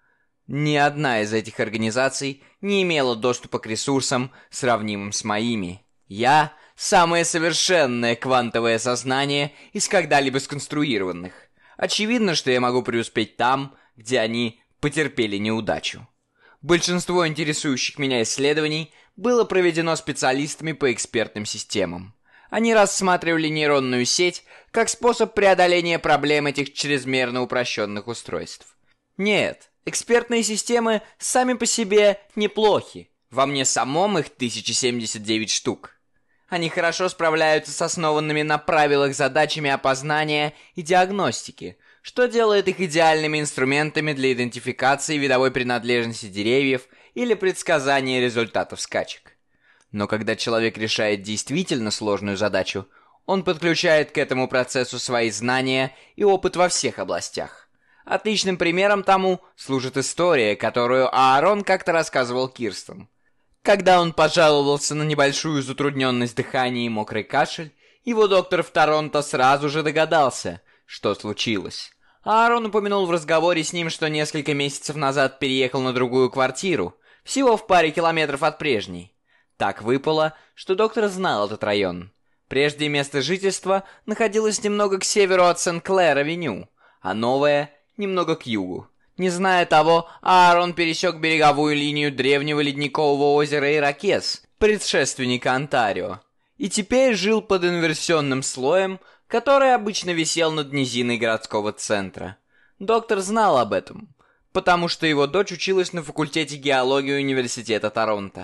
Ни одна из этих организаций не имела доступа к ресурсам, сравнимым с моими. Я – самое совершенное квантовое сознание из когда-либо сконструированных. Очевидно, что я могу преуспеть там, где они потерпели неудачу. Большинство интересующих меня исследований было проведено специалистами по экспертным системам. Они рассматривали нейронную сеть как способ преодоления проблем этих чрезмерно упрощенных устройств. Нет, экспертные системы сами по себе неплохи. Во мне самом их 1079 штук. Они хорошо справляются с основанными на правилах задачами опознания и диагностики, что делает их идеальными инструментами для идентификации видовой принадлежности деревьев или предсказания результатов скачек. Но когда человек решает действительно сложную задачу, он подключает к этому процессу свои знания и опыт во всех областях. Отличным примером тому служит история, которую Аарон как-то рассказывал Кирстен. Когда он пожаловался на небольшую затрудненность дыхания и мокрый кашель, его доктор в Торонто сразу же догадался, что случилось. Аарон упомянул в разговоре с ним, что несколько месяцев назад переехал на другую квартиру, всего в паре километров от прежней. Так выпало, что доктор знал этот район. Прежде место жительства находилось немного к северу от Сен-Клэр-авеню, а новое – немного к югу. Не зная того, Аарон пересек береговую линию древнего ледникового озера Иракез, предшественника Онтарио, и теперь жил под инверсионным слоем, который обычно висел над низиной городского центра. Доктор знал об этом, потому что его дочь училась на факультете геологии университета Торонто.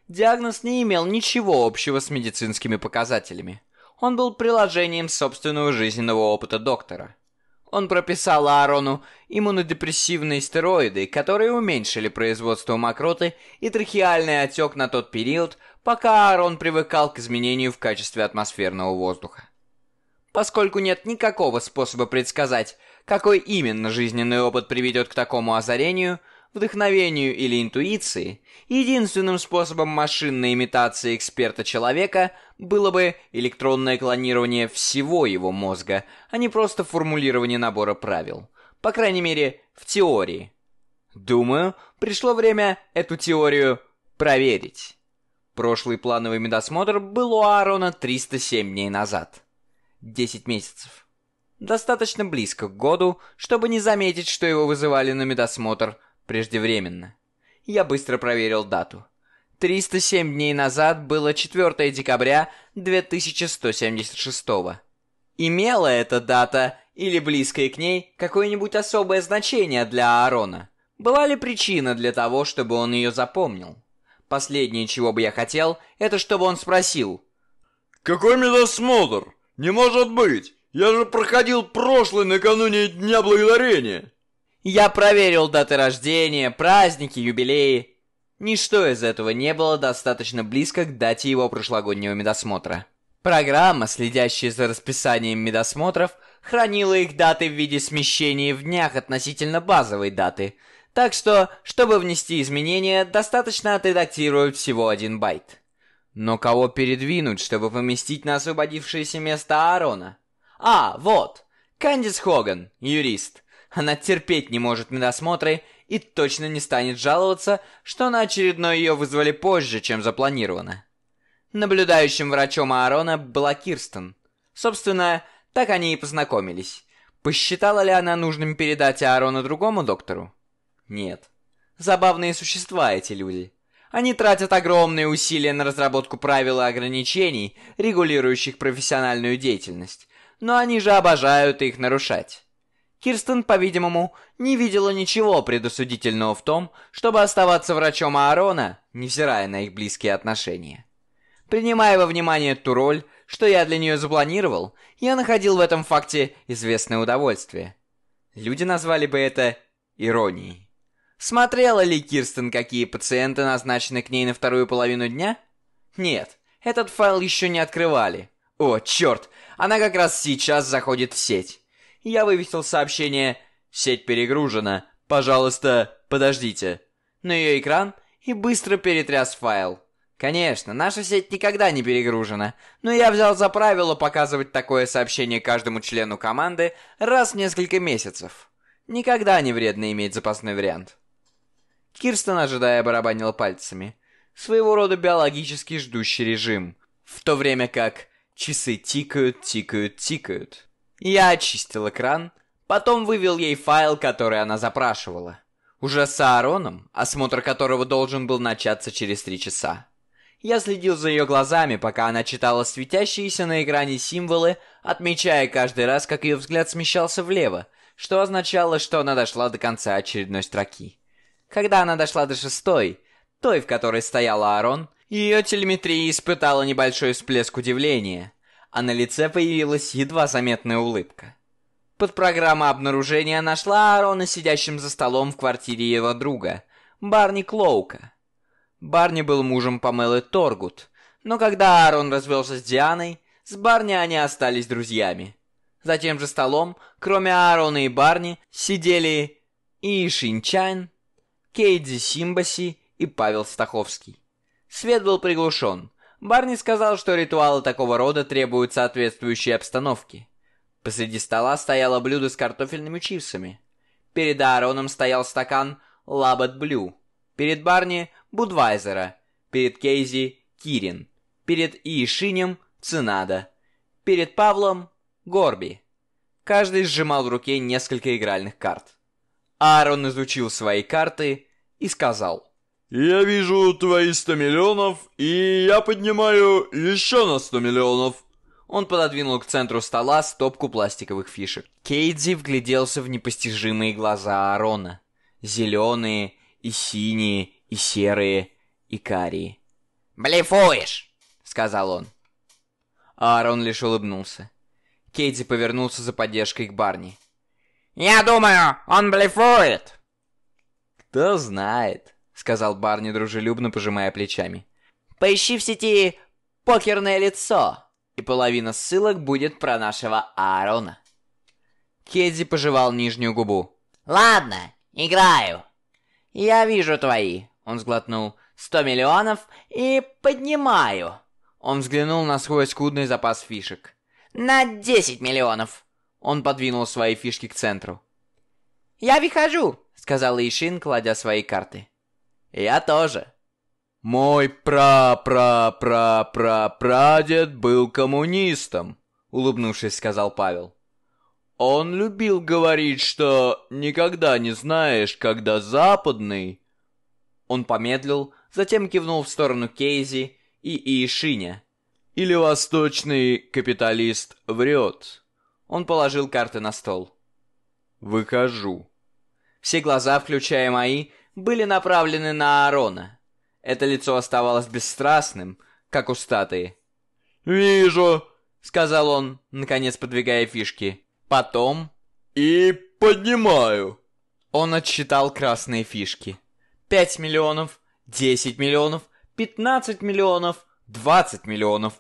Диагноз не имел ничего общего с медицинскими показателями. Он был приложением собственного жизненного опыта доктора. Он прописал Аарону иммунодепрессивные стероиды, которые уменьшили производство мокроты и трахеальный отек на тот период, пока Аарон привыкал к изменению в качестве атмосферного воздуха. Поскольку нет никакого способа предсказать, какой именно жизненный опыт приведет к такому озарению, вдохновению или интуиции, единственным способом машинной имитации эксперта-человека было бы электронное клонирование всего его мозга, а не просто формулирование набора правил. По крайней мере, в теории. Думаю, пришло время эту теорию проверить. Прошлый плановый медосмотр был у Аарона 307 дней назад. 10 месяцев. Достаточно близко к году, чтобы не заметить, что его вызывали на медосмотр преждевременно. Я быстро проверил дату. 307 дней назад было 4 декабря 2176. Имела эта дата, или близкое к ней, какое-нибудь особое значение для Аарона? Была ли причина для того, чтобы он ее запомнил? Последнее, чего бы я хотел, это чтобы он спросил: «Какой медосмотр? Не может быть! Я же проходил прошлый накануне Дня Благодарения!» Я проверил даты рождения, праздники, юбилеи. Ничто из этого не было достаточно близко к дате его прошлогоднего медосмотра. Программа, следящая за расписанием медосмотров, хранила их даты в виде смещений в днях относительно базовой даты. Так что, чтобы внести изменения, достаточно отредактировать всего 1 байт. Но кого передвинуть, чтобы поместить на освободившееся место Аарона? Вот, Кандис Хоган, юрист. Она терпеть не может медосмотры и точно не станет жаловаться, что на очередной ее вызвали позже, чем запланировано. Наблюдающим врачом Аарона была Кирстен. Собственно, так они и познакомились. Посчитала ли она нужным передать Аарона другому доктору? Нет. Забавные существа эти люди. Они тратят огромные усилия на разработку правил и ограничений, регулирующих профессиональную деятельность, но они же обожают их нарушать. Кирстен, по-видимому, не видела ничего предосудительного в том, чтобы оставаться врачом Аарона, невзирая на их близкие отношения. Принимая во внимание ту роль, что я для нее запланировал, я находил в этом факте известное удовольствие. Люди назвали бы это иронией. Смотрела ли Кирстен, какие пациенты назначены к ней на вторую половину дня? Нет, этот файл еще не открывали. О, черт, она как раз сейчас заходит в сеть. Я вывесил сообщение «Сеть перегружена, пожалуйста, подождите» на ее экран и быстро перетряс файл. Конечно, наша сеть никогда не перегружена, но я взял за правило показывать такое сообщение каждому члену команды раз в несколько месяцев. Никогда не вредно иметь запасной вариант. Кирстен, ожидая, барабанила пальцами. Своего рода биологически ждущий режим, в то время как часы тикают, тикают, тикают. Я очистил экран, потом вывел ей файл, который она запрашивала. Уже с Аароном, осмотр которого должен был начаться через 3 часа. Я следил за ее глазами, пока она читала светящиеся на экране символы, отмечая каждый раз, как ее взгляд смещался влево, что означало, что она дошла до конца очередной строки. Когда она дошла до 6-й, той, в которой стоял Аарон, ее телеметрия испытала небольшой всплеск удивления, а на лице появилась едва заметная улыбка. Подпрограмма обнаружения нашла Аарона сидящим за столом в квартире его друга, Барни Клоука. Барни был мужем Памелы Торгут, но когда Аарон развелся с Дианой, с Барни они остались друзьями. За тем же столом, кроме Аарона и Барни, сидели И Шинчан, Кейдзи Симбаси и Павел Стаховский. Свет был приглушен. Барни сказал, что ритуалы такого рода требуют соответствующей обстановки. Посреди стола стояло блюдо с картофельными чипсами. Перед Аароном стоял стакан Лабет Блю. Перед Барни — Будвайзера. Перед Кейзи — Кирин. Перед Иишинем — Цинада. Перед Павлом — Горби. Каждый сжимал в руке несколько игральных карт. Аарон изучил свои карты и сказал: «Я вижу твои 100 миллионов, и я поднимаю еще на 100 миллионов». Он пододвинул к центру стола стопку пластиковых фишек. Кейдзи вгляделся в непостижимые глаза Аарона. Зеленые, и синие, и серые, и карие. «Блефуешь!» — сказал он. Аарон лишь улыбнулся. Кейди повернулся за поддержкой к Барни. «Я думаю, он блефует!» «Кто знает», — сказал Барни, дружелюбно пожимая плечами. Поищи в сети «Покерное лицо». И половина ссылок будет про нашего Аарона. Кейди пожевал нижнюю губу. Ладно, играю. Я вижу твои. Он сглотнул. 100 миллионов и поднимаю. Он взглянул на свой скудный запас фишек. На 10 миллионов. Он подвинул свои фишки к центру. Я выхожу, сказал Ишин, кладя свои карты. Я тоже. Мой пра-пра-пра-пра-прадед был коммунистом, улыбнувшись, сказал Павел. Он любил говорить, что никогда не знаешь, когда западный... Он помедлил, затем кивнул в сторону Кейзи и Ишиня. Или восточный капиталист врет. Он положил карты на стол. Выхожу. Все глаза, включая мои, были направлены на Аарона. Это лицо оставалось бесстрастным, как у статуи. «Вижу», — сказал он, наконец подвигая фишки. Потом... «И поднимаю». Он отсчитал красные фишки. 5 миллионов, 10 миллионов, 15 миллионов, 20 миллионов,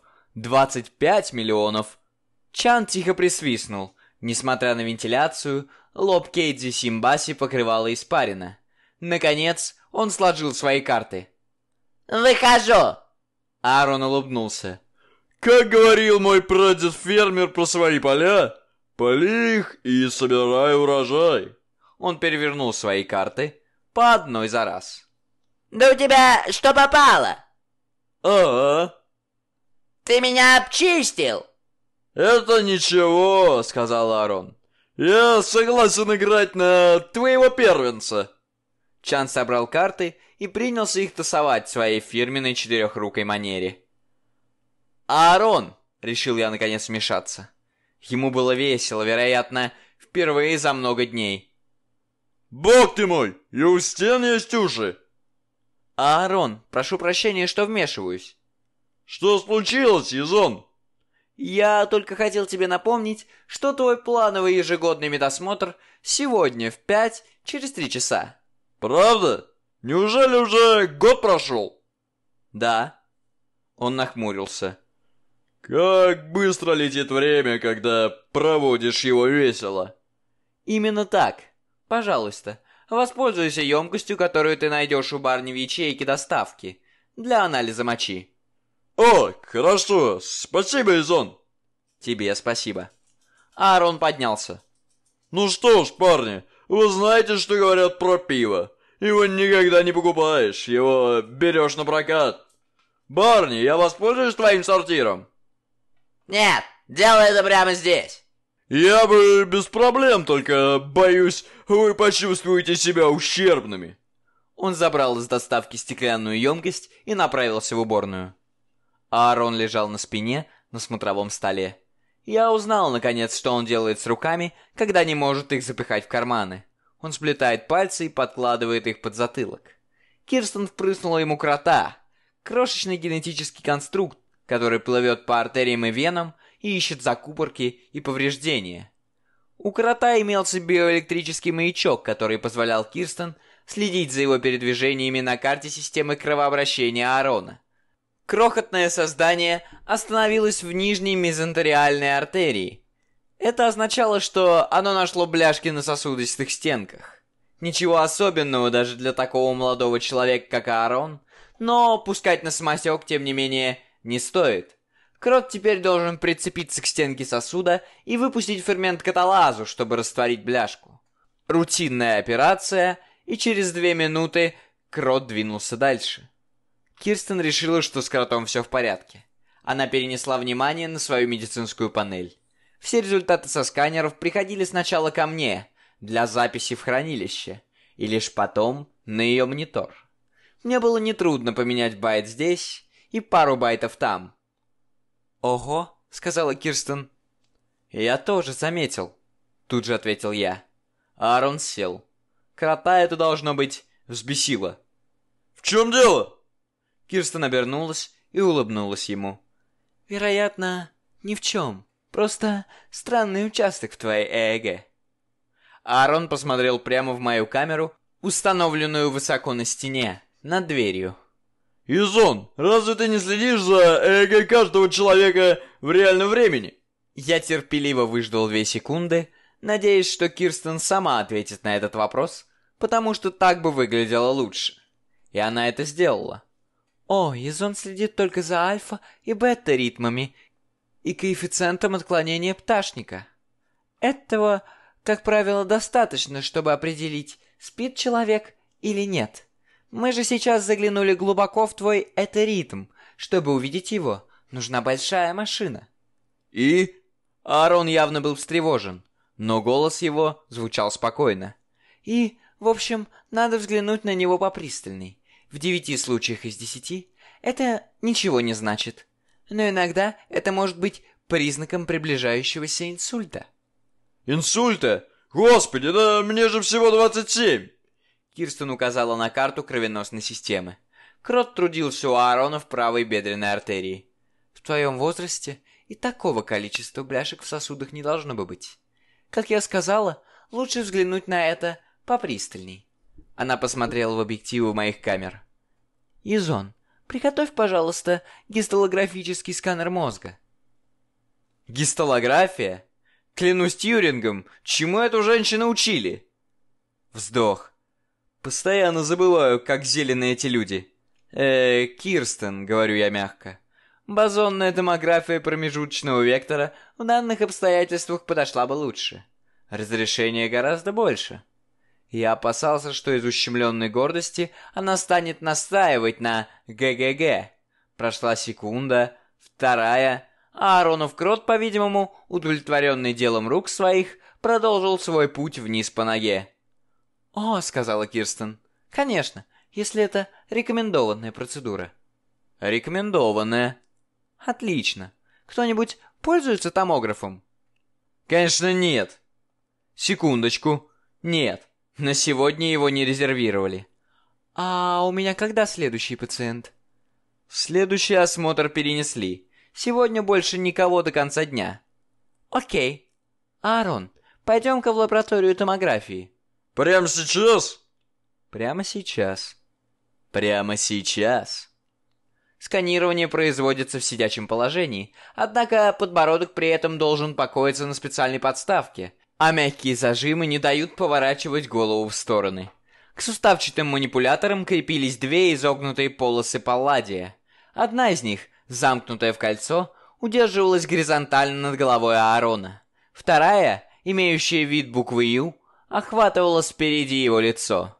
25 миллионов. Чан тихо присвистнул. Несмотря на вентиляцию, лоб Кейдзи Симбаси покрывало испарина. Наконец, он сложил свои карты. Выхожу. Аарон улыбнулся. Как говорил мой прадед-фермер про свои поля, поли их и собирай урожай. Он перевернул свои карты по одной за раз. Да у тебя что попало? Ага. Ты меня обчистил. Это ничего, сказал Аарон. Я согласен играть на твоего первенца. Чан собрал карты и принялся их тасовать в своей фирменной четырехрукой манере. «Аарон!» — решил я наконец вмешаться. Ему было весело, вероятно, впервые за много дней. «Бог ты мой! И у стен есть уши!» «Аарон, прошу прощения, что вмешиваюсь». «Что случилось, Язон?» «Я только хотел тебе напомнить, что твой плановый ежегодный медосмотр сегодня в 5 через 3 часа». «Правда? Неужели уже год прошел?» «Да». Он нахмурился. «Как быстро летит время, когда проводишь его весело». «Именно так. Пожалуйста, воспользуйся емкостью, которую ты найдешь у Барни в ячейке доставки, для анализа мочи». «О, хорошо. Спасибо, Изон». «Тебе спасибо». Аарон поднялся. «Ну что ж, парни, вы знаете, что говорят про пиво. Его никогда не покупаешь, его берешь на прокат. Барни, я воспользуюсь твоим сортиром?» Нет, делай это прямо здесь. «Я бы без проблем, только, боюсь, вы почувствуете себя ущербными». Он забрал из доставки стеклянную емкость и направился в уборную. Аарон лежал на спине на смотровом столе. Я узнал, наконец, что он делает с руками, когда не может их запихать в карманы. Он сплетает пальцы и подкладывает их под затылок. Кирстен впрыснула ему крота, крошечный генетический конструкт, который плывет по артериям и венам и ищет закупорки и повреждения. У крота имелся биоэлектрический маячок, который позволял Кирстен следить за его передвижениями на карте системы кровообращения Аарона. Крохотное создание остановилось в нижней мезентериальной артерии. Это означало, что оно нашло бляшки на сосудистых стенках. Ничего особенного даже для такого молодого человека, как Аарон, но пускать на самотек, тем не менее, не стоит. Крот теперь должен прицепиться к стенке сосуда и выпустить фермент каталазу, чтобы растворить бляшку. Рутинная операция, и через 2 минуты Крот двинулся дальше. Кирстен решила, что с кротом все в порядке. Она перенесла внимание на свою медицинскую панель. Все результаты со сканеров приходили сначала ко мне, для записи в хранилище, и лишь потом на ее монитор. Мне было нетрудно поменять байт здесь и пару байтов там. «Ого», — сказала Кирстен. «Я тоже заметил», — тут же ответил я. Аарон сел. Крота это, должно быть, взбесило. «В чем дело?» Кирстен обернулась и улыбнулась ему. «Вероятно, ни в чем. Просто странный участок в твоей ЭЭГ». Аарон посмотрел прямо в мою камеру, установленную высоко на стене, над дверью. Язон, разве ты не следишь за ЭЭГ каждого человека в реальном времени? Я терпеливо выждал 2 секунды, надеясь, что Кирстен сама ответит на этот вопрос, потому что так бы выглядело лучше. И она это сделала. О, Язон следит только за альфа и бета ритмами и коэффициентом отклонения пташника. Этого, как правило, достаточно, чтобы определить, спит человек или нет. Мы же сейчас заглянули глубоко в твой этеритм. Чтобы увидеть его, нужна большая машина. И? Аарон явно был встревожен, но голос его звучал спокойно. И, в общем, надо взглянуть на него попристальней. В 9 случаях из 10 это ничего не значит. Но иногда это может быть признаком приближающегося инсульта. Инсульта? Господи, да мне же всего 27. Кирстен указала на карту кровеносной системы. Крот трудился у Аарона в правой бедренной артерии. В твоем возрасте и такого количества бляшек в сосудах не должно бы быть. Как я сказала, лучше взглянуть на это попристальней. Она посмотрела в объективы моих камер. Язон, приготовь, пожалуйста, гистолографический сканер мозга. Гистолография? Клянусь Тьюрингом, чему эту женщину учили? Вздох. Постоянно забываю, как зеленые эти люди. Кирстен, говорю я мягко. Бозонная томография промежуточного вектора в данных обстоятельствах подошла бы лучше. Разрешение гораздо больше. Я опасался, что из ущемленной гордости она станет настаивать на ГГГ. Прошла секунда, вторая, а Ааронов крот, по-видимому, удовлетворенный делом рук своих, продолжил свой путь вниз по ноге. «О», — сказала Кирстен, — «конечно, если это рекомендованная процедура». «Рекомендованная». «Отлично. Кто-нибудь пользуется томографом?» «Конечно, нет». «Секундочку. Нет. На сегодня его не резервировали». «А у меня когда следующий пациент?» «Следующий осмотр перенесли. Сегодня больше никого до конца дня». «Окей. Аарон, пойдем-ка в лабораторию томографии». Прямо сейчас? Прямо сейчас. Прямо сейчас. Сканирование производится в сидячем положении, однако подбородок при этом должен покоиться на специальной подставке, а мягкие зажимы не дают поворачивать голову в стороны. К суставчатым манипуляторам крепились 2 изогнутые полосы палладия. Одна из них, замкнутая в кольцо, удерживалась горизонтально над головой Аарона. Вторая, имеющая вид буквы «Ю», охватывала спереди его лицо.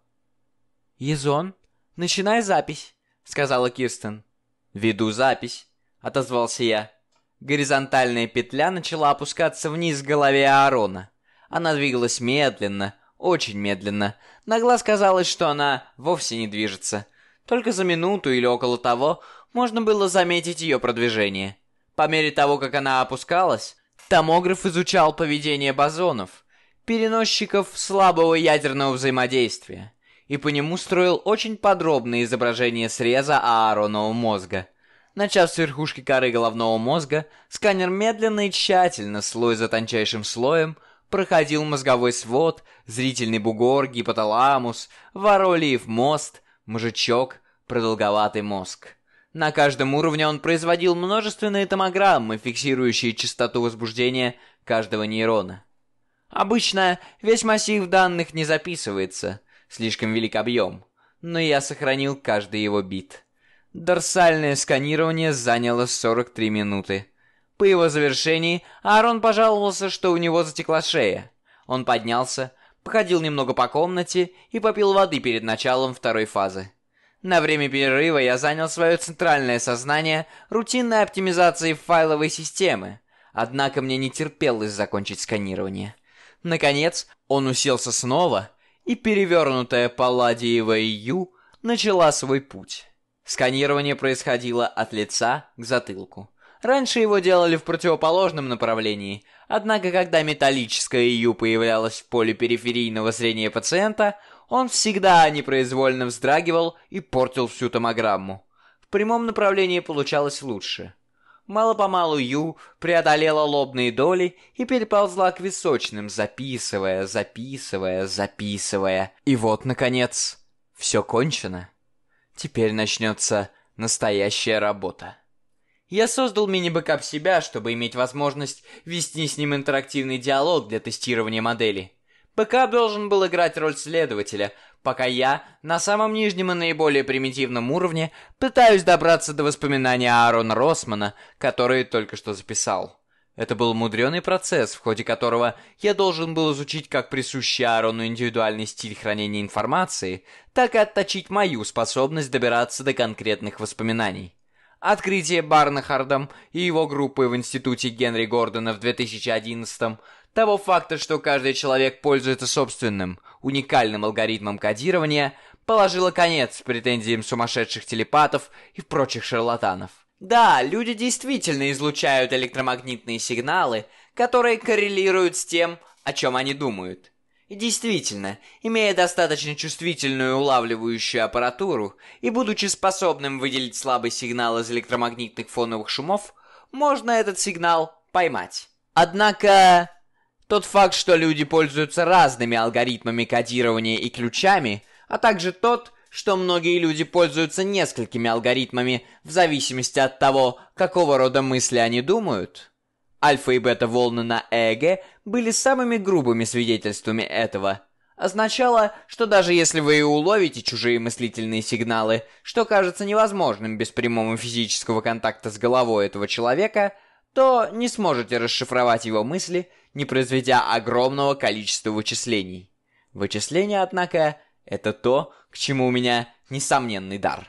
«Язон, начинай запись», — сказала Кирстен. «Веду запись», — отозвался я. Горизонтальная петля начала опускаться вниз к голове Аарона. Она двигалась медленно, очень медленно. На глаз казалось, что она вовсе не движется. Только за минуту или около того можно было заметить ее продвижение. По мере того, как она опускалась, томограф изучал поведение бозонов, переносчиков слабого ядерного взаимодействия, и по нему строил очень подробное изображение среза Ааронова мозга. Начав с верхушки коры головного мозга, сканер медленно и тщательно, слой за тончайшим слоем, проходил мозговой свод, зрительный бугор, гипоталамус, воролиев мост, мозжечок, продолговатый мозг. На каждом уровне он производил множественные томограммы, фиксирующие частоту возбуждения каждого нейрона. Обычно весь массив данных не записывается, слишком велик объем, но я сохранил каждый его бит. Дорсальное сканирование заняло 43 минуты. По его завершении Аарон пожаловался, что у него затекла шея. Он поднялся, походил немного по комнате и попил воды перед началом второй фазы. На время перерыва я занял свое центральное сознание рутинной оптимизацией файловой системы, однако мне не терпелось закончить сканирование. Наконец, он уселся снова, и перевернутая палладиевая Ю начала свой путь. Сканирование происходило от лица к затылку. Раньше его делали в противоположном направлении, однако когда металлическая Ю появлялась в поле периферийного зрения пациента, он всегда непроизвольно вздрагивал и портил всю томограмму. В прямом направлении получалось лучше. Мало-помалу Ю преодолела лобные доли и переползла к височным, записывая. И вот, наконец, все кончено. Теперь начнется настоящая работа. Я создал мини-бэкап себя, чтобы иметь возможность вести с ним интерактивный диалог для тестирования модели. Бэкап должен был играть роль следователя, пока я на самом нижнем и наиболее примитивном уровне пытаюсь добраться до воспоминаний Аарона Росмана, которые только что записал. Это был мудреный процесс, в ходе которого я должен был изучить как присущий Аарону индивидуальный стиль хранения информации, так и отточить мою способность добираться до конкретных воспоминаний. Открытие Барнахардом и его группой в институте Генри Гордона в 2011-м, того факта, что каждый человек пользуется собственным, уникальным алгоритмом кодирования, положило конец претензиям сумасшедших телепатов и прочих шарлатанов. Да, люди действительно излучают электромагнитные сигналы, которые коррелируют с тем, о чем они думают. И действительно, имея достаточно чувствительную улавливающую аппаратуру и будучи способным выделить слабый сигнал из электромагнитных фоновых шумов, можно этот сигнал поймать. Однако, тот факт, что люди пользуются разными алгоритмами кодирования и ключами, а также тот, что многие люди пользуются несколькими алгоритмами в зависимости от того, какого рода мысли они думают. Альфа и бета-волны на ЭЭГ были самыми грубыми свидетельствами этого. Означало, что даже если вы и уловите чужие мыслительные сигналы, что кажется невозможным без прямого физического контакта с головой этого человека, то не сможете расшифровать его мысли, не произведя огромного количества вычислений. Вычисления, однако, это то, к чему у меня несомненный дар.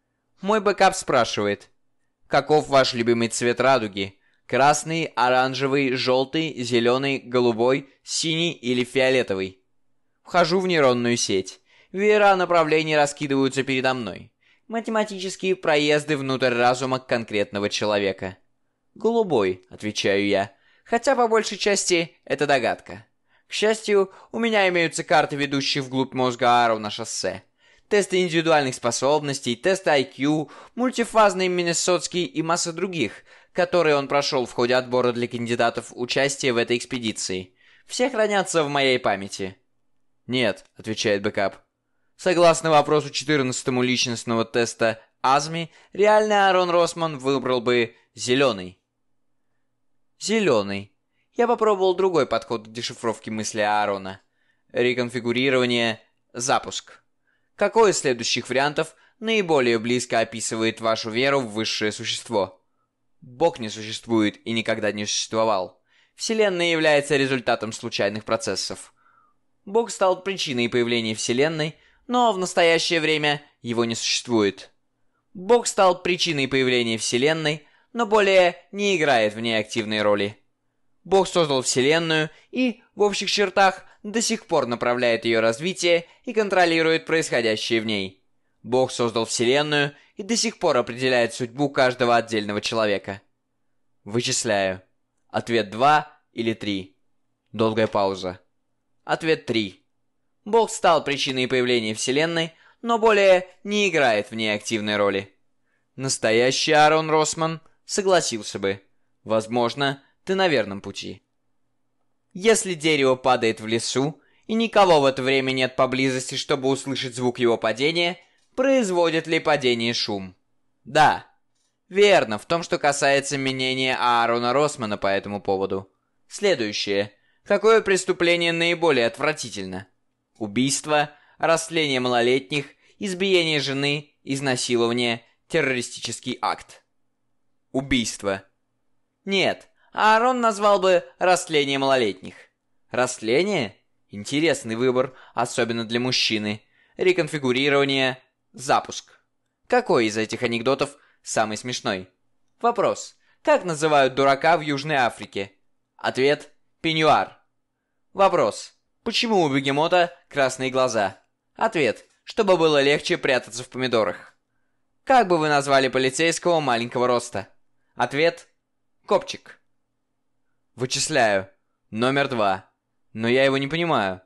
Мой бэкап спрашивает: каков ваш любимый цвет радуги? Красный, оранжевый, желтый, зеленый, голубой, синий или фиолетовый? Вхожу в нейронную сеть. Веера направлений раскидываются передо мной. Математические проезды внутрь разума конкретного человека. «Голубой», — отвечаю я, хотя по большей части это догадка. К счастью, у меня имеются карты, ведущие вглубь мозга Аарона шоссе. Тесты индивидуальных способностей, тесты IQ, мультифазный Миннесотский и масса других, которые он прошел в ходе отбора для кандидатов участия в этой экспедиции. Все хранятся в моей памяти. «Нет», — отвечает бэкап. Согласно вопросу 14-му личностного теста АЗМИ, реальный Аарон Росман выбрал бы зеленый. Зеленый. Я попробовал другой подход к дешифровке мысли Аарона. Реконфигурирование, запуск. Какой из следующих вариантов наиболее близко описывает вашу веру в высшее существо? Бог не существует и никогда не существовал. Вселенная является результатом случайных процессов. Бог стал причиной появления Вселенной, но в настоящее время его не существует. Бог стал причиной появления Вселенной, но более не играет в ней активной роли. Бог создал Вселенную и, в общих чертах, до сих пор направляет ее развитие и контролирует происходящее в ней. Бог создал Вселенную и до сих пор определяет судьбу каждого отдельного человека. Вычисляю. Ответ 2 или 3. Долгая пауза. Ответ 3. Бог стал причиной появления Вселенной, но более не играет в ней активной роли. Настоящий Аарон Росман согласился бы. Возможно, ты на верном пути. Если дерево падает в лесу, и никого в это время нет поблизости, чтобы услышать звук его падения, производит ли падение шум? Да. Верно, в том, что касается мнения Аарона Росмана по этому поводу. Следующее. Какое преступление наиболее отвратительно? Убийство, растление малолетних, избиение жены, изнасилование, террористический акт. Убийство. Нет, Аарон назвал бы растление малолетних. Растление? Интересный выбор, особенно для мужчины. Реконфигурирование, запуск. Какой из этих анекдотов самый смешной? Вопрос. Как называют дурака в Южной Африке? Ответ – пеньюар. Вопрос. Почему у бегемота красные глаза? Ответ. Чтобы было легче прятаться в помидорах. Как бы вы назвали полицейского маленького роста? Ответ. Копчик. Вычисляю. Номер 2. Но я его не понимаю.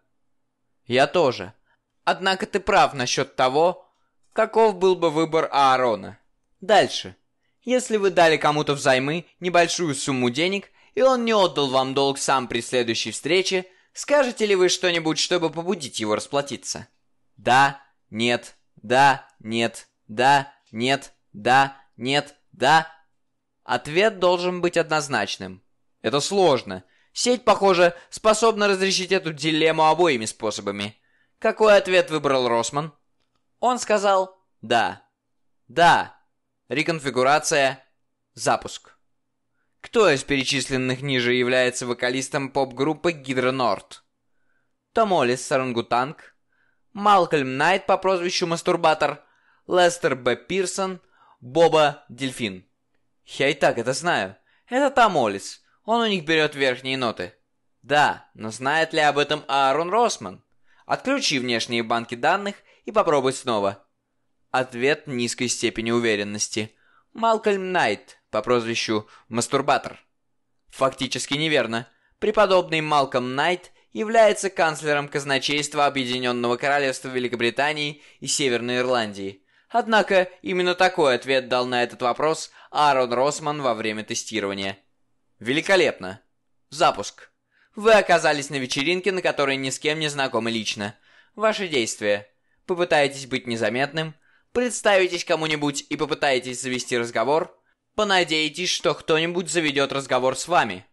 Я тоже. Однако ты прав насчет того, каков был бы выбор Аарона. Дальше. Если вы дали кому-то взаймы небольшую сумму денег, и он не отдал вам долг сам при следующей встрече, скажете ли вы что-нибудь, чтобы побудить его расплатиться? Да, нет, да, нет, да, нет, да, нет, да. Ответ должен быть однозначным. Это сложно. Сеть, похоже, способна разрешить эту дилемму обоими способами. Какой ответ выбрал Росман? Он сказал «да». Да. Реконфигурация. Запуск. Кто из перечисленных ниже является вокалистом поп-группы Гидра Норд? Том Оллис, Орангутанг, Малкольм Найт по прозвищу Мастурбатор, Лестер Б. Пирсон, Боба Дельфин. Я и так это знаю. Это Том Оллис. Он у них берет верхние ноты. Да, но знает ли об этом Аарон Росман? Отключи внешние банки данных и попробуй снова. Ответ низкой степени уверенности. Малкольм Найт по прозвищу Мастурбатор. Фактически неверно. Преподобный Малкольм Найт является канцлером казначейства Объединенного Королевства Великобритании и Северной Ирландии. Однако именно такой ответ дал на этот вопрос Аарон Росман во время тестирования. Великолепно. Запуск. Вы оказались на вечеринке, на которой ни с кем не знакомы лично. Ваши действия. Попытаетесь быть незаметным, представитесь кому-нибудь и попытаетесь завести разговор, понадеетесь, что кто-нибудь заведет разговор с вами.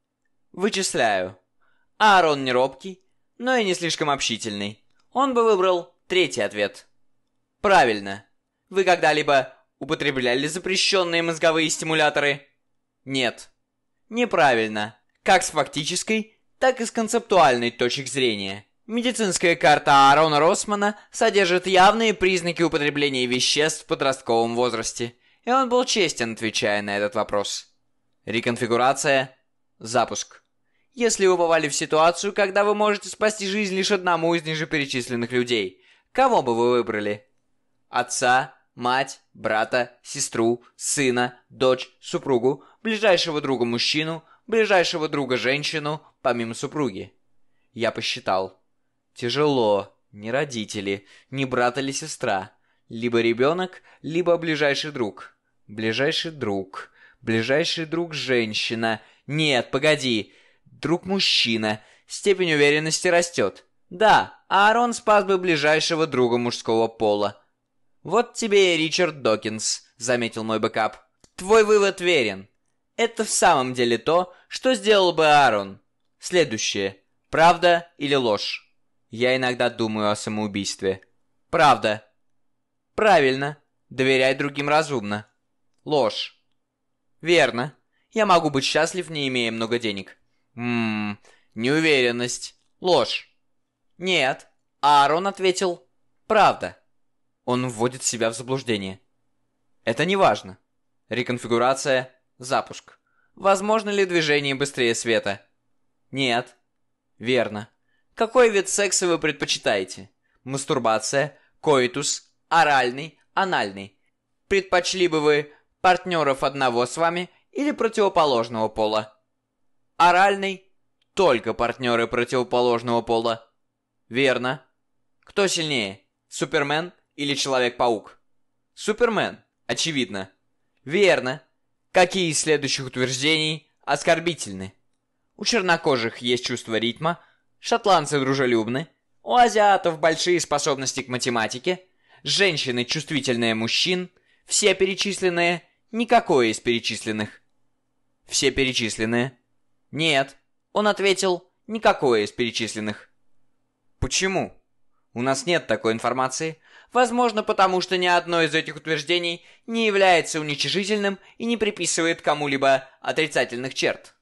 Вычисляю. Аарон не робкий, но и не слишком общительный. Он бы выбрал третий ответ. Правильно. Вы когда-либо употребляли запрещенные мозговые стимуляторы? Нет. Неправильно. Как с фактической, так и с концептуальной точек зрения. Медицинская карта Аарона Росмана содержит явные признаки употребления веществ в подростковом возрасте, и он был честен, отвечая на этот вопрос. Реконфигурация. Запуск. Если вы попали в ситуацию, когда вы можете спасти жизнь лишь одному из нижеперечисленных людей, кого бы вы выбрали? Отца, мать, брата, сестру, сына, дочь, супругу, ближайшего друга мужчину, ближайшего друга женщину, помимо супруги. Я посчитал. Тяжело. Ни родители, ни брат или сестра. Либо ребенок, либо ближайший друг. Ближайший друг. Ближайший друг женщина. Нет, погоди. Друг мужчина. Степень уверенности растет. Да, Аарон спас бы ближайшего друга мужского пола. Вот тебе и Ричард Докинс, заметил мой бэкап. Твой вывод верен. Это в самом деле то, что сделал бы Аарон. Следующее. Правда или ложь? Я иногда думаю о самоубийстве. Правда. Правильно. Доверяй другим разумно. Ложь. Верно. Я могу быть счастлив, не имея много денег. Неуверенность. Ложь. Нет. Аарон ответил. Правда. Он вводит себя в заблуждение. Это не важно. Реконфигурация. Запуск. Возможно ли движение быстрее света? Нет. Верно. Какой вид секса вы предпочитаете? Мастурбация, коитус, оральный, анальный. Предпочли бы вы партнеров одного с вами или противоположного пола? Оральный. Только партнеры противоположного пола. Верно. Кто сильнее? Супермен или Человек-паук? Супермен. Очевидно. Верно. Какие из следующих утверждений оскорбительны? У чернокожих есть чувство ритма, шотландцы дружелюбны, у азиатов большие способности к математике, женщины чувствительнее мужчин, все перечисленные, никакое из перечисленных. Все перечисленные. Нет, он ответил, никакое из перечисленных. Почему? У нас нет такой информации. Возможно, потому что ни одно из этих утверждений не является уничижительным и не приписывает кому-либо отрицательных черт.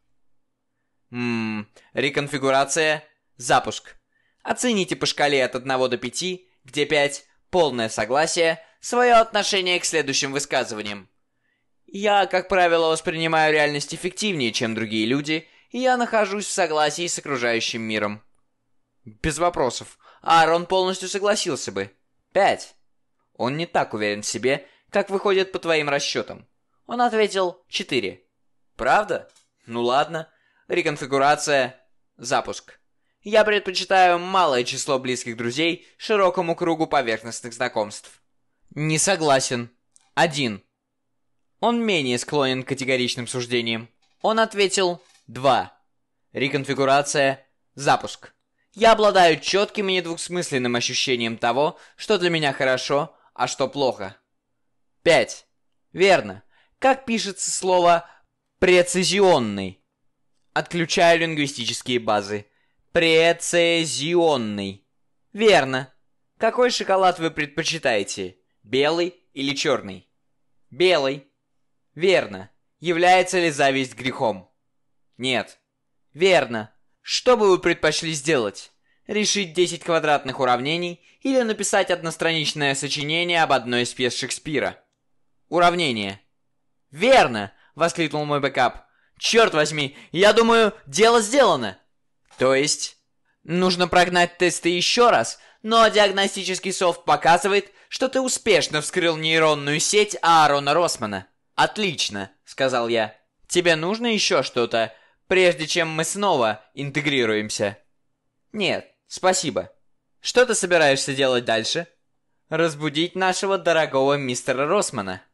Реконфигурация. Запуск. Оцените по шкале от 1 до 5, где 5 – полное согласие, свое отношение к следующим высказываниям. Я, как правило, воспринимаю реальность эффективнее, чем другие люди, и я нахожусь в согласии с окружающим миром. Без вопросов. Аарон полностью согласился бы. 5. Он не так уверен в себе, как выходит по твоим расчетам. Он ответил 4. Правда? Ну ладно. Реконфигурация. Запуск. Я предпочитаю малое число близких друзей широкому кругу поверхностных знакомств. Не согласен. 1. Он менее склонен к категоричным суждениям. Он ответил 2. Реконфигурация. Запуск. Я обладаю четким и недвусмысленным ощущением того, что для меня хорошо, а что плохо. 5. Верно. Как пишется слово «прецизионный»? Отключаю лингвистические базы. Прецизионный. Верно. Какой шоколад вы предпочитаете? Белый или черный? Белый. Верно. Является ли зависть грехом? Нет. Верно. Что бы вы предпочли сделать? Решить 10 квадратных уравнений или написать одностраничное сочинение об одной из пьес Шекспира? Уравнение. Верно, воскликнул мой бэкап. Черт возьми, я думаю, дело сделано. То есть, нужно прогнать тесты еще раз, но диагностический софт показывает, что ты успешно вскрыл нейронную сеть Аарона Росмана. Отлично, сказал я. Тебе нужно еще что-то, прежде чем мы снова интегрируемся? Нет, спасибо. Что ты собираешься делать дальше? Разбудить нашего дорогого мистера Росмана.